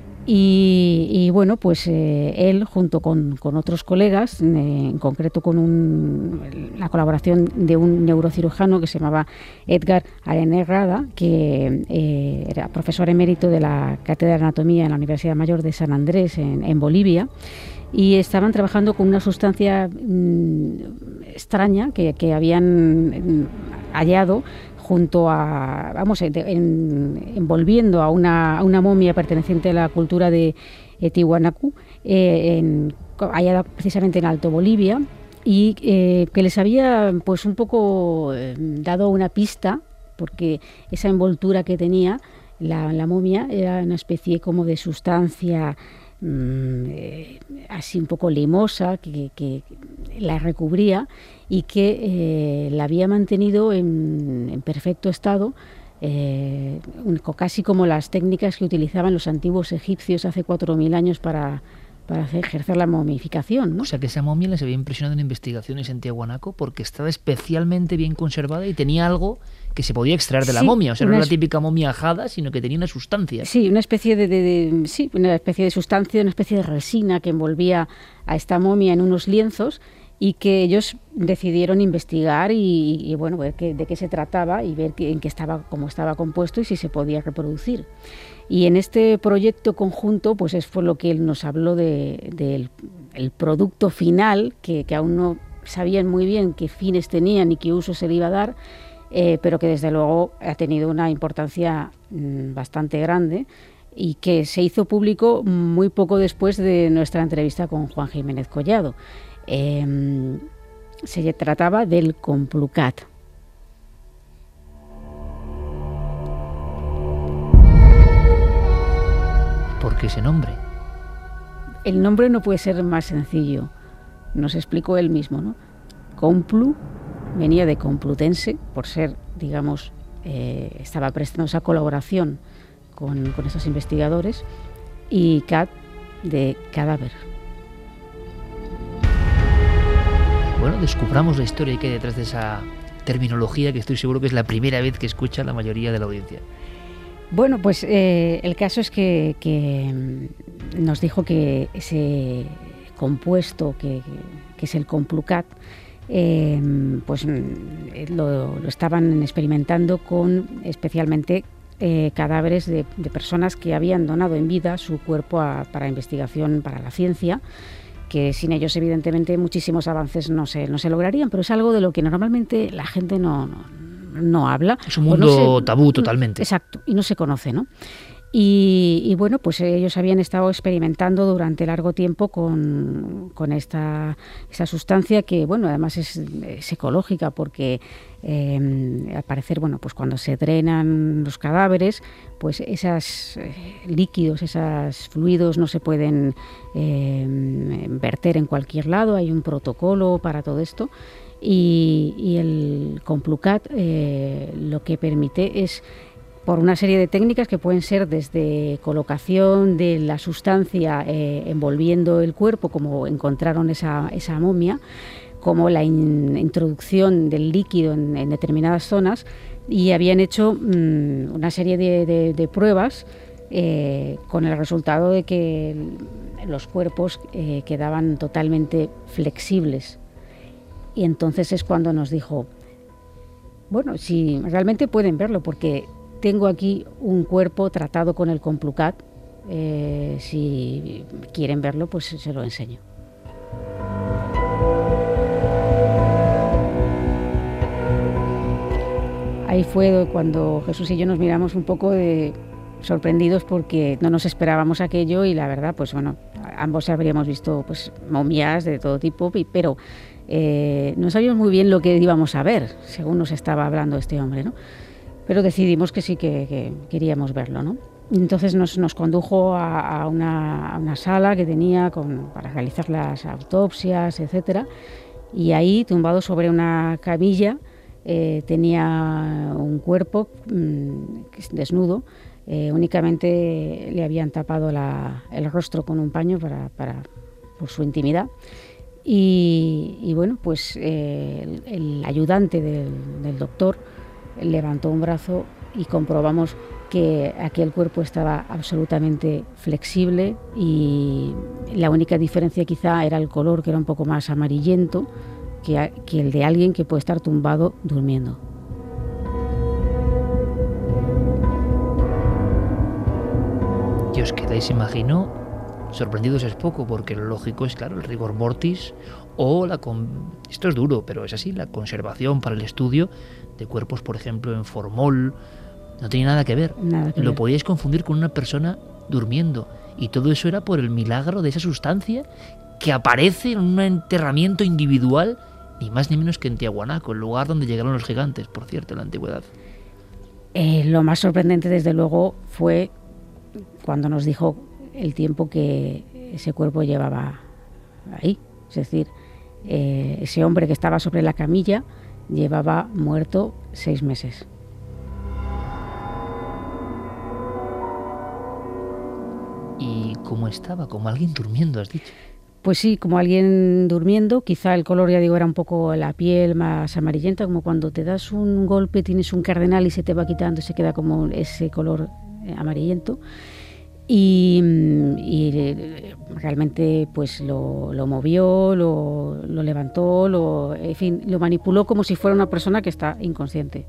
Y, y bueno, pues eh, él junto con, con otros colegas, eh, en concreto con un, la colaboración de un neurocirujano que se llamaba Edgar Arenerrada, que eh, era profesor emérito de la Cátedra de Anatomía en la Universidad Mayor de San Andrés en, en Bolivia, y estaban trabajando con una sustancia mmm, extraña que, que habían hallado junto a, vamos, en, en, envolviendo a una, a una momia perteneciente a la cultura de eh, Tiwanaku, eh, en, allá precisamente en Alto Bolivia, y eh, que les había pues un poco eh, dado una pista, porque esa envoltura que tenía la, la momia era una especie como de sustancia mmm, eh, así un poco limosa que, que la recubría y que eh, la había mantenido en, en perfecto estado, eh, un, casi como las técnicas que utilizaban los antiguos egipcios hace cuatro mil años para, para hacer, ejercer la momificación, ¿no? O sea que esa momia les había impresionado en investigaciones en Tiahuanaco porque estaba especialmente bien conservada y tenía algo que se podía extraer de la Sí, momia. O sea, no una era la es- típica momia ajada, sino que tenía una sustancia. Sí, una especie de, de- de- sí, una especie de sustancia, una especie de resina que envolvía a esta momia en unos lienzos y que ellos decidieron investigar y, y, bueno, ver qué- de qué se trataba y ver qué- en qué estaba, cómo estaba compuesto y si se podía reproducir. Y en este proyecto conjunto, pues es por lo que él nos habló de- del el producto final, que, que aún no sabían muy bien qué fines tenían y qué uso se le iba a dar, eh, pero que desde luego ha tenido una importancia mm, bastante grande y que se hizo público muy poco después de nuestra entrevista con Juan Jiménez Collado. Eh, se trataba del Complucat. ¿Por qué ese nombre? El nombre no puede ser más sencillo, nos explicó él mismo, ¿no? Complu venía de complutense, por ser, digamos, eh, estaba prestando esa colaboración con, con esos investigadores, y cat de cadáver. Bueno, descubramos la historia que hay detrás de esa terminología que estoy seguro que es la primera vez que escucha la mayoría de la audiencia. Bueno, pues eh, el caso es que, que mm, nos dijo que ese compuesto que, que es el Complucat, eh, pues mm, lo, lo estaban experimentando con especialmente eh, cadáveres de, de personas que habían donado en vida su cuerpo a, para investigación para la ciencia, que sin ellos evidentemente muchísimos avances no se, no se lograrían, pero es algo de lo que normalmente la gente no, no, no habla. Es un o mundo no se- tabú totalmente. Exacto, y no se conoce, ¿no? Y, y bueno, pues ellos habían estado experimentando durante largo tiempo con, con esta, esta sustancia que, bueno, además es, es ecológica porque eh, al parecer, bueno, pues cuando se drenan los cadáveres, pues esos eh, líquidos, esos fluidos no se pueden eh, verter en cualquier lado, hay un protocolo para todo esto. Y, y el Complucat eh, lo que permite es, por una serie de técnicas que pueden ser desde colocación de la sustancia eh, envolviendo el cuerpo, como encontraron esa, esa momia, como la in- introducción del líquido en, en determinadas zonas, y habían hecho mm, una serie de, de- de pruebas eh, con el resultado de que el- los cuerpos eh, quedaban totalmente flexibles. Y entonces es cuando nos dijo, bueno, si realmente pueden verlo, porque tengo aquí un cuerpo tratado con el Complucat, eh, si quieren verlo, pues se lo enseño. Ahí fue cuando Jesús y yo nos miramos un poco de sorprendidos porque no nos esperábamos aquello y la verdad, pues bueno, ambos habríamos visto pues momias de todo tipo, y- pero eh, no sabíamos muy bien lo que íbamos a ver, según nos estaba hablando este hombre, ¿no? Pero decidimos que sí que, que queríamos verlo, ¿no? Y entonces nos, nos condujo a, a, una, a una sala que tenía con, para realizar las autopsias, etcétera, y ahí, tumbado sobre una camilla, eh, tenía un cuerpo mmm, desnudo, eh, únicamente le habían tapado la, el rostro con un paño para, para, por su intimidad. Y, y bueno, pues eh, el, el ayudante del, del doctor levantó un brazo y comprobamos que aquel cuerpo estaba absolutamente flexible y la única diferencia quizá era el color, que era un poco más amarillento que, a- que el de alguien que puede estar tumbado durmiendo. Y os quedáis, imagino, sorprendidos es poco, porque lo lógico es, claro, el rigor mortis o la... Con... Esto es duro, pero es así, la conservación para el estudio de cuerpos, por ejemplo, en formol, no tenía nada que ver. Nada que Lo ver. podíais confundir con una persona durmiendo. Y todo eso era por el milagro de esa sustancia que aparece en un enterramiento individual, ni más ni menos que en Tiahuanaco, el lugar donde llegaron los gigantes, por cierto, en la antigüedad. Eh, lo más sorprendente, desde luego, fue cuando nos dijo el tiempo que ese cuerpo llevaba ahí. Es decir, eh, ese hombre que estaba sobre la camilla llevaba muerto seis meses. ¿Y cómo estaba? Como alguien durmiendo, has dicho. Pues sí, como alguien durmiendo, quizá el color, ya digo, era un poco la piel más amarillenta, como cuando te das un golpe, tienes un cardenal y se te va quitando y se queda como ese color eh, amarillento. Y, y realmente pues lo, lo movió, lo, lo levantó, lo, en fin, lo manipuló como si fuera una persona que está inconsciente.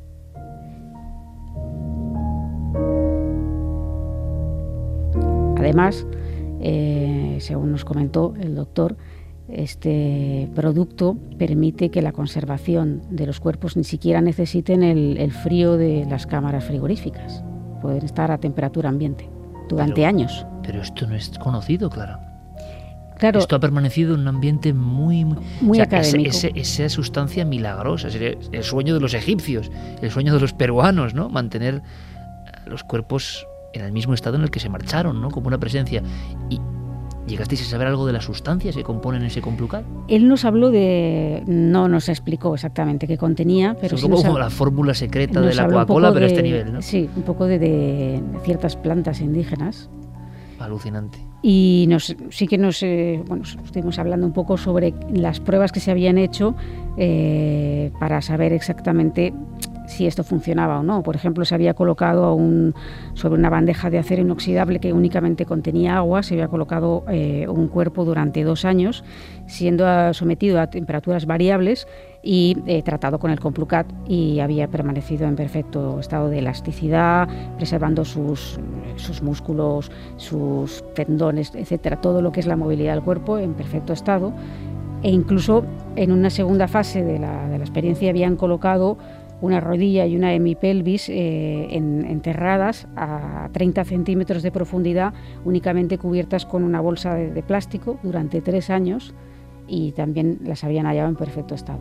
Además, eh, según nos comentó el doctor, este producto permite que la conservación de los cuerpos ni siquiera necesiten el, el frío de las cámaras frigoríficas. Pueden estar a temperatura ambiente durante pero, años. Pero esto no es conocido, claro. Claro. Esto ha permanecido en un ambiente muy... Muy, muy o sea, académico. Ese, ese, esa sustancia milagrosa, el sueño de los egipcios, el sueño de los peruanos, ¿no? Mantener los cuerpos en el mismo estado en el que se marcharon, ¿no? Como una presencia. Y ¿llegasteis a saber algo de las sustancias que componen ese Complucat? Él nos habló de... No nos explicó exactamente qué contenía, pero es sí un poco nos como ha... la fórmula secreta de la Coca-Cola, pero a este nivel, ¿no? Sí, un poco de, de ciertas plantas indígenas. Alucinante. Y nos, sí que nos eh, bueno, estuvimos hablando un poco sobre las pruebas que se habían hecho eh, para saber exactamente si esto funcionaba o no. Por ejemplo, se había colocado un, sobre una bandeja de acero inoxidable que únicamente contenía agua, se había colocado eh, un cuerpo durante dos años, siendo a, sometido a temperaturas variables y eh, tratado con el Complucat, y había permanecido en perfecto estado de elasticidad, preservando sus, sus músculos, sus tendones, etcétera, todo lo que es la movilidad del cuerpo en perfecto estado. E incluso en una segunda fase de la, de la experiencia habían colocado una rodilla y una hemipelvis eh, en, enterradas a treinta centímetros de profundidad, únicamente cubiertas con una bolsa de, de plástico durante tres años, y también las habían hallado en perfecto estado.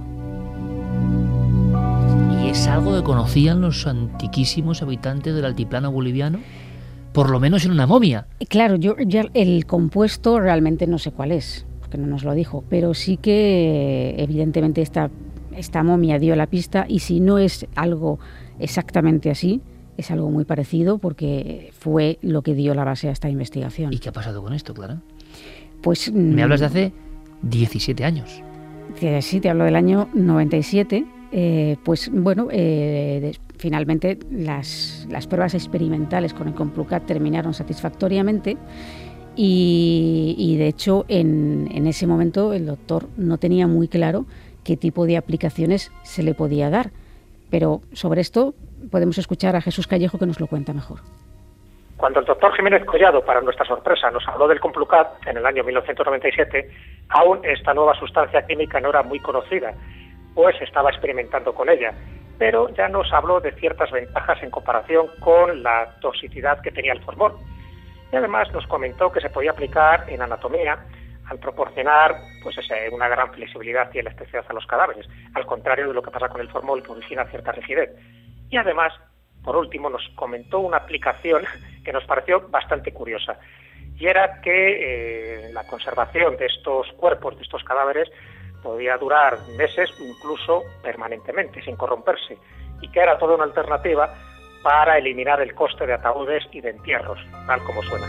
¿Y es algo que conocían los antiquísimos habitantes del altiplano boliviano? Por lo menos en una momia. Claro, yo ya el compuesto realmente no sé cuál es, porque no nos lo dijo, pero sí que evidentemente esta Esta momia dio la pista, y si no es algo exactamente así, es algo muy parecido, porque fue lo que dio la base a esta investigación. ¿Y qué ha pasado con esto, Clara? Pues me hablas de hace diecisiete años. Sí, te hablo del año noventa y siete. Eh, pues bueno, eh, de, finalmente las, las pruebas experimentales con el Complucat terminaron satisfactoriamente. Y, y de hecho en, en ese momento el doctor no tenía muy claro qué tipo de aplicaciones se le podía dar. Pero sobre esto podemos escuchar a Jesús Callejo, que nos lo cuenta mejor. Cuando el doctor Jiménez Collado, para nuestra sorpresa, nos habló del Complucat en el año mil novecientos noventa y siete, aún esta nueva sustancia química no era muy conocida, pues estaba experimentando con ella, pero ya nos habló de ciertas ventajas en comparación con la toxicidad que tenía el formol. Y además nos comentó que se podía aplicar en anatomía al proporcionar pues ese, una gran flexibilidad y elasticidad a los cadáveres, al contrario de lo que pasa con el formol, que origina cierta rigidez. Y además, por último, nos comentó una aplicación que nos pareció bastante curiosa, y era que eh, la conservación de estos cuerpos, de estos cadáveres, podía durar meses, incluso permanentemente, sin corromperse, y que era toda una alternativa para eliminar el coste de ataúdes y de entierros, tal como suena.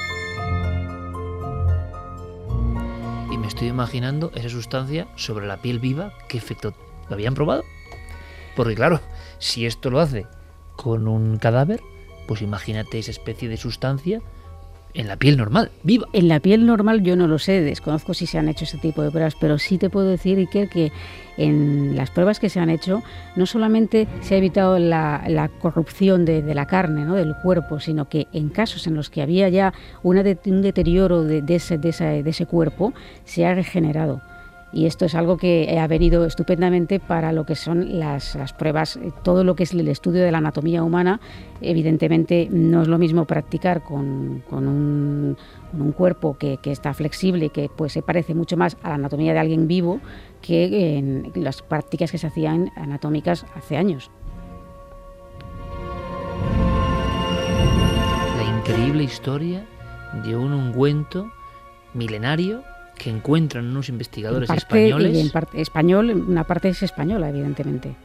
Y me estoy imaginando esa sustancia sobre la piel viva. ¿Qué efecto? ¿Lo habían probado? Porque claro, si esto lo hace con un cadáver, pues imagínate esa especie de sustancia en la piel normal, viva. En la piel normal yo no lo sé, desconozco si se han hecho ese tipo de pruebas, pero sí te puedo decir, Iker, que en las pruebas que se han hecho no solamente se ha evitado la, la corrupción de, de la carne, ¿no?, del cuerpo, sino que en casos en los que había ya una de, un deterioro de, de, ese, de, ese, de ese cuerpo, se ha regenerado. Y esto es algo que ha venido estupendamente para lo que son las, las pruebas, todo lo que es el estudio de la anatomía humana. Evidentemente no es lo mismo practicar con, con, un, con un cuerpo que, que está flexible, que pues se parece mucho más a la anatomía de alguien vivo, que en las prácticas que se hacían anatómicas hace años. La increíble historia de un ungüento milenario que encuentran unos investigadores en parte, españoles. Y en parte español, una parte es española, evidentemente.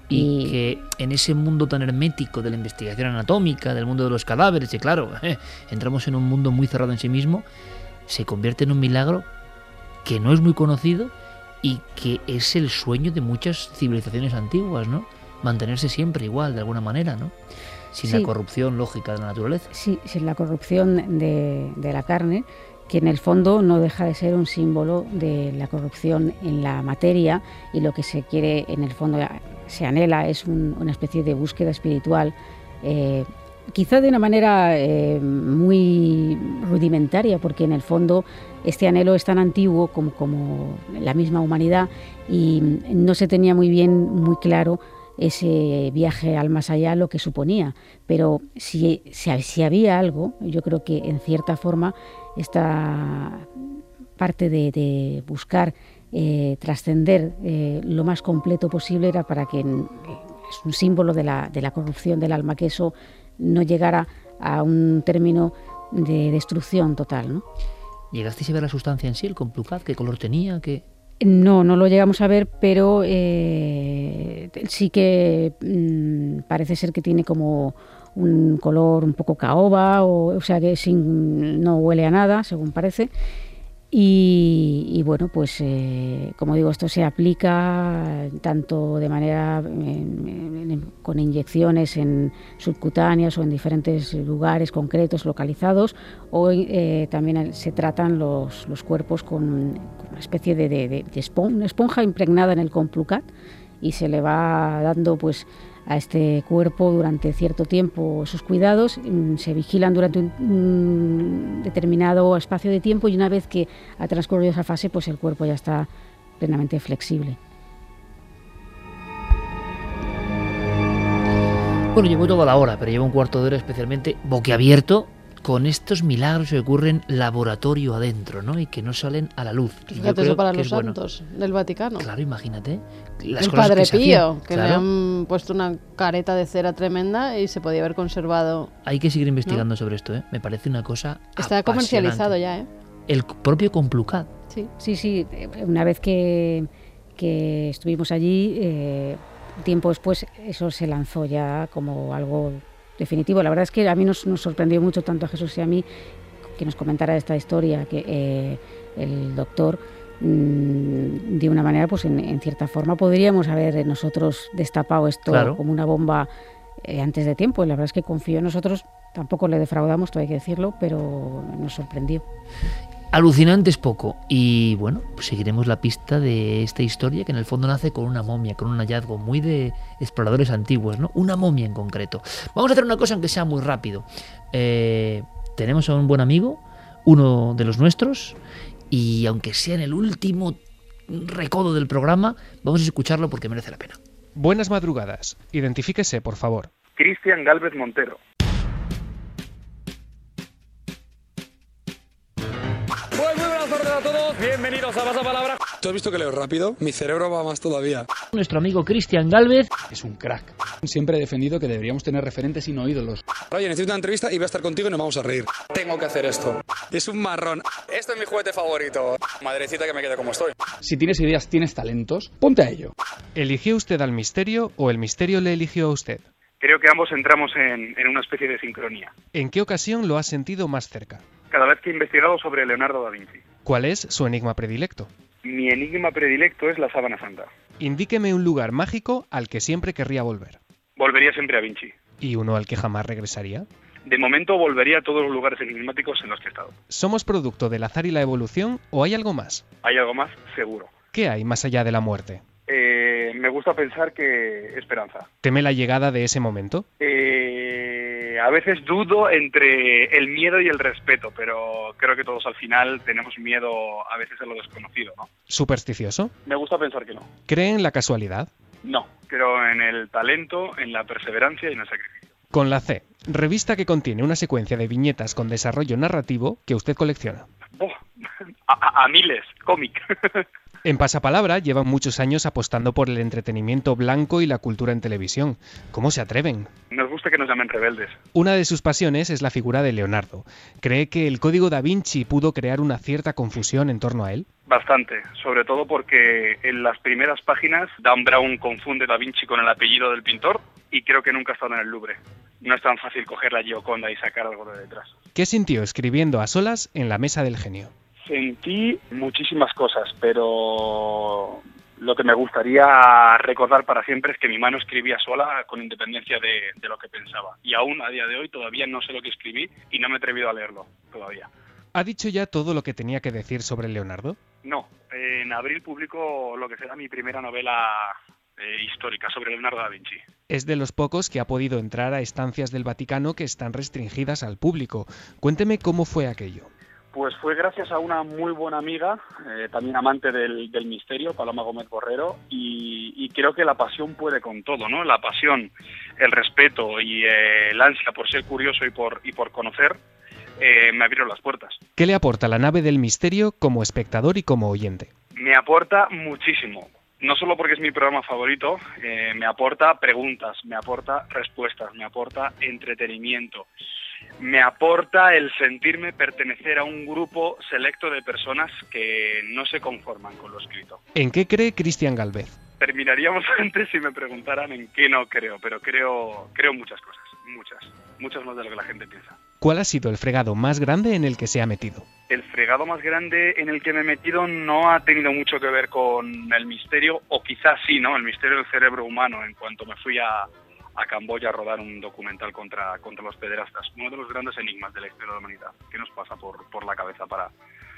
Y, Y- que en ese mundo tan hermético de la investigación anatómica, del mundo de los cadáveres, y claro, eh, entramos en un mundo muy cerrado en sí mismo, se convierte en un milagro que no es muy conocido y que es el sueño de muchas civilizaciones antiguas, ¿no? Mantenerse siempre igual, de alguna manera, ¿no? Sin Sí. la corrupción lógica de la naturaleza. Sí, sin la corrupción de, de la carne, que en el fondo no deja de ser un símbolo de la corrupción en la materia, y lo que se quiere, en el fondo, se anhela, es un- una especie de búsqueda espiritual, eh, quizá de una manera eh, muy rudimentaria, porque en el fondo este anhelo es tan antiguo como, como la misma humanidad, y no se tenía muy bien, muy claro ese viaje al más allá, lo que suponía. Pero si, si, si había algo, yo creo que en cierta forma esta parte de, de buscar eh, trascender eh, lo más completo posible era para que, en- es un símbolo de la, de la corrupción del alma, que eso no llegara a un término de destrucción total, ¿no? ¿Llegasteis a ver la sustancia en sí, el complucat? ¿Qué color tenía? ¿Qué...? No, no lo llegamos a ver, pero eh, sí que mm, parece ser que tiene como un color un poco caoba, o, o sea que sin, no huele a nada, según parece. Y, y bueno, pues eh, como digo, esto se aplica tanto de manera en- en- con inyecciones en subcutáneas o en diferentes lugares concretos localizados, o eh, también se tratan los, los cuerpos con, con una especie de, de, de- de espon- una esponja impregnada en el complucat, y se le va dando pues a este cuerpo durante cierto tiempo esos cuidados, mm, se vigilan durante un, un determinado espacio de tiempo, y una vez que ha transcurrido esa fase, pues el cuerpo ya está plenamente flexible. Bueno, llevo toda la hora, pero llevo un cuarto de hora especialmente boquiabierto con estos milagros que ocurren laboratorio adentro, ¿no? Y que no salen a la luz. Y yo Fíjate creo eso para que los es bueno. santos del Vaticano. Claro, imagínate. Las El cosas Padre que se Pío, hacían. que Claro. le han puesto una careta de cera tremenda y se podía haber conservado. Hay que seguir investigando sobre esto, ¿eh? Me parece una cosa Está comercializado ya, ¿eh? El propio complucat. Sí, sí, sí. Una vez que, que estuvimos allí, eh, tiempo después, eso se lanzó ya como algo definitivo. La verdad es que a mí nos, nos sorprendió mucho, tanto a Jesús y a mí, que nos comentara esta historia, que eh, el doctor, mmm, de una manera, pues en, en cierta forma, podríamos haber nosotros destapado esto Claro. como una bomba eh, antes de tiempo. Y la verdad es que confío en nosotros. Tampoco le defraudamos, todo hay que decirlo, pero nos sorprendió. Alucinante es poco. Y bueno, pues seguiremos la pista de esta historia, que en el fondo nace con una momia, con un hallazgo muy de exploradores antiguos, ¿no? Una momia en concreto. Vamos a hacer una cosa, aunque sea muy rápido. Eh, tenemos a un buen amigo, uno de los nuestros, y aunque sea en el último recodo del programa, vamos a escucharlo porque merece la pena. Buenas madrugadas. Identifíquese, por favor. Cristian Gálvez Montero. Pues muy buenas tardes a todos, bienvenidos a Pasapalabra. ¿Tú has visto que leo rápido? Mi cerebro va más todavía. Nuestro amigo Cristian Gálvez es un crack. Siempre he defendido que deberíamos tener referentes y no ídolos. Oye, necesito una entrevista y voy a estar contigo y nos vamos a reír. Tengo que hacer esto. Es un marrón. Este es mi juguete favorito. Madrecita, que me quede como estoy. Si tienes ideas, tienes talentos, ponte a ello. ¿Eligió usted al misterio o el misterio le eligió a usted? Creo que ambos entramos en, en una especie de sincronía. ¿En qué ocasión lo ha sentido más cerca? Cada vez que he investigado sobre Leonardo da Vinci. ¿Cuál es su enigma predilecto? Mi enigma predilecto es la sábana santa. Indíqueme un lugar mágico al que siempre querría volver. Volvería siempre a Vinci. ¿Y uno al que jamás regresaría? De momento volvería a todos los lugares enigmáticos en los que he estado. ¿Somos producto del azar y la evolución o hay algo más? ¿Hay algo más? Seguro. ¿Qué hay más allá de la muerte? Eh, me gusta pensar que esperanza. ¿Teme la llegada de ese momento? Eh, a veces dudo entre el miedo y el respeto, pero creo que todos al final tenemos miedo a veces a lo desconocido, ¿no? ¿Supersticioso? Me gusta pensar que no. ¿Cree en la casualidad? No, creo en el talento, en la perseverancia y en el sacrificio. Con la C, revista que contiene una secuencia de viñetas con desarrollo narrativo que usted colecciona. Oh, a, a, a miles, cómic. En Pasapalabra llevan muchos años apostando por el entretenimiento blanco y la cultura en televisión. ¿Cómo se atreven? Nos gusta que nos llamen rebeldes. Una de sus pasiones es la figura de Leonardo. ¿Cree que el Código Da Vinci pudo crear una cierta confusión en torno a él? Bastante, sobre todo porque en las primeras páginas Dan Brown confunde Da Vinci con el apellido del pintor y creo que nunca ha estado en el Louvre. No es tan fácil coger la Gioconda y sacar algo de detrás. ¿Qué sintió escribiendo a solas en la mesa del genio? Sentí muchísimas cosas, pero lo que me gustaría recordar para siempre es que mi mano escribía sola con independencia de, de lo que pensaba. Y aún a día de hoy todavía no sé lo que escribí y no me he atrevido a leerlo todavía. ¿Ha dicho ya todo lo que tenía que decir sobre Leonardo? No, en abril publico lo que será mi primera novela eh, histórica sobre Leonardo da Vinci. Es de los pocos que ha podido entrar a estancias del Vaticano que están restringidas al público. Cuénteme cómo fue aquello. Pues fue gracias a una muy buena amiga, eh, también amante del, del misterio, Paloma Gómez Borrero, y, y creo que la pasión puede con todo, ¿no? La pasión, el respeto y eh, el ansia por ser curioso y por, y por conocer eh, me abrieron las puertas. ¿Qué le aporta la nave del misterio como espectador y como oyente? Me aporta muchísimo. No solo porque es mi programa favorito, eh, me aporta preguntas, me aporta respuestas, me aporta entretenimiento. Me aporta el sentirme pertenecer a un grupo selecto de personas que no se conforman con lo escrito. ¿En qué cree Cristian Gálvez? Terminaríamos antes si me preguntaran en qué no creo, pero creo, creo muchas cosas, muchas, muchas más de lo que la gente piensa. ¿Cuál ha sido el fregado más grande en el que se ha metido? El fregado más grande en el que me he metido no ha tenido mucho que ver con el misterio, o quizás sí, ¿no? El misterio del cerebro humano, en cuanto me fui a... a Camboya a rodar un documental contra, contra los pederastas. Uno de los grandes enigmas de la historia de la humanidad. ¿Qué nos pasa por, por la cabeza para...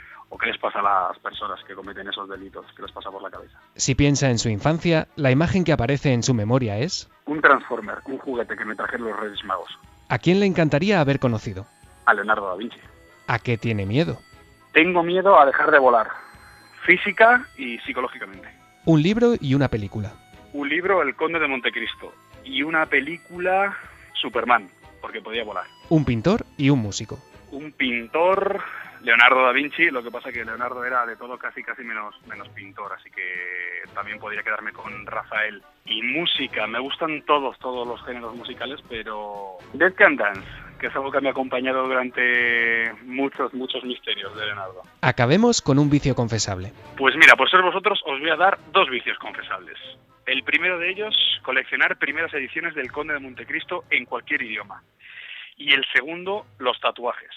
o qué les pasa a las personas que cometen esos delitos? ¿Qué les pasa por la cabeza? Si piensa en su infancia, la imagen que aparece en su memoria es... un Transformer, un juguete que me trajeron los Reyes Magos. ¿A quién le encantaría haber conocido? A Leonardo da Vinci. ¿A qué tiene miedo? Tengo miedo a dejar de volar. Física y psicológicamente. Un libro y una película. Un libro, El Conde de Montecristo. Y una película, Superman, porque podía volar. Un pintor y un músico. Un pintor, Leonardo da Vinci, lo que pasa que Leonardo era de todo casi casi menos, menos pintor, así que también podría quedarme con Rafael. Y música, me gustan todos, todos los géneros musicales, pero Dead Can Dance, que es algo que me ha acompañado durante muchos, muchos misterios de Leonardo. Acabemos con un vicio confesable. Pues mira, por ser vosotros os voy a dar dos vicios confesables. El primero de ellos, coleccionar primeras ediciones del Conde de Montecristo en cualquier idioma. Y el segundo, los tatuajes.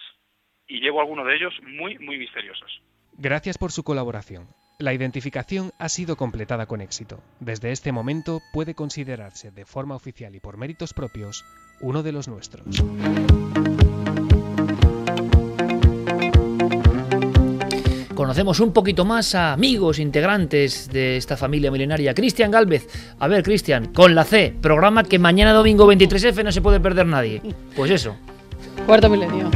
Y llevo algunos de ellos muy, muy misteriosos. Gracias por su colaboración. La identificación ha sido completada con éxito. Desde este momento puede considerarse de forma oficial y por méritos propios uno de los nuestros. Conocemos un poquito más a amigos integrantes de esta familia milenaria. Cristian Gálvez. A ver, Cristian, con la C, programa que mañana domingo veintitrés efe no se puede perder nadie. Pues eso. Cuarto milenio.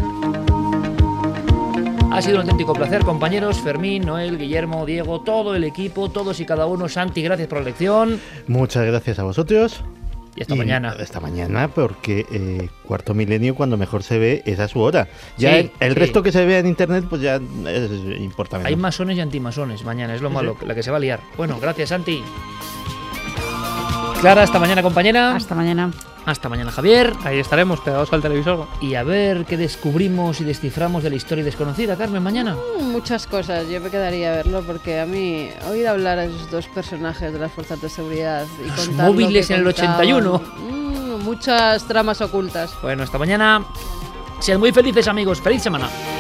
Ha sido un auténtico placer, compañeros. Fermín, Noel, Guillermo, Diego, todo el equipo, todos y cada uno. Santi, gracias por la lección. Muchas gracias a vosotros. Y hasta y mañana. Hasta mañana, porque eh, Cuarto Milenio, cuando mejor se ve, es a su hora. Ya sí, el, el sí. resto que se vea en internet, pues ya es importante. Hay masones y antimasones mañana, es lo Sí, malo, sí. la que se va a liar. Bueno, gracias, Santi. Clara, hasta mañana, compañera. Hasta mañana. Hasta mañana, Javier. Ahí estaremos, pegados al televisor. Y a ver qué descubrimos y desciframos de la historia desconocida, Carmen, mañana. Mm, muchas cosas, yo me quedaría a verlo porque a mí oír hablar a esos dos personajes de las fuerzas de seguridad y Los contar móviles lo que en el ochenta y uno. Mm, muchas tramas ocultas. Bueno, hasta mañana. Sean muy felices, amigos. Feliz semana.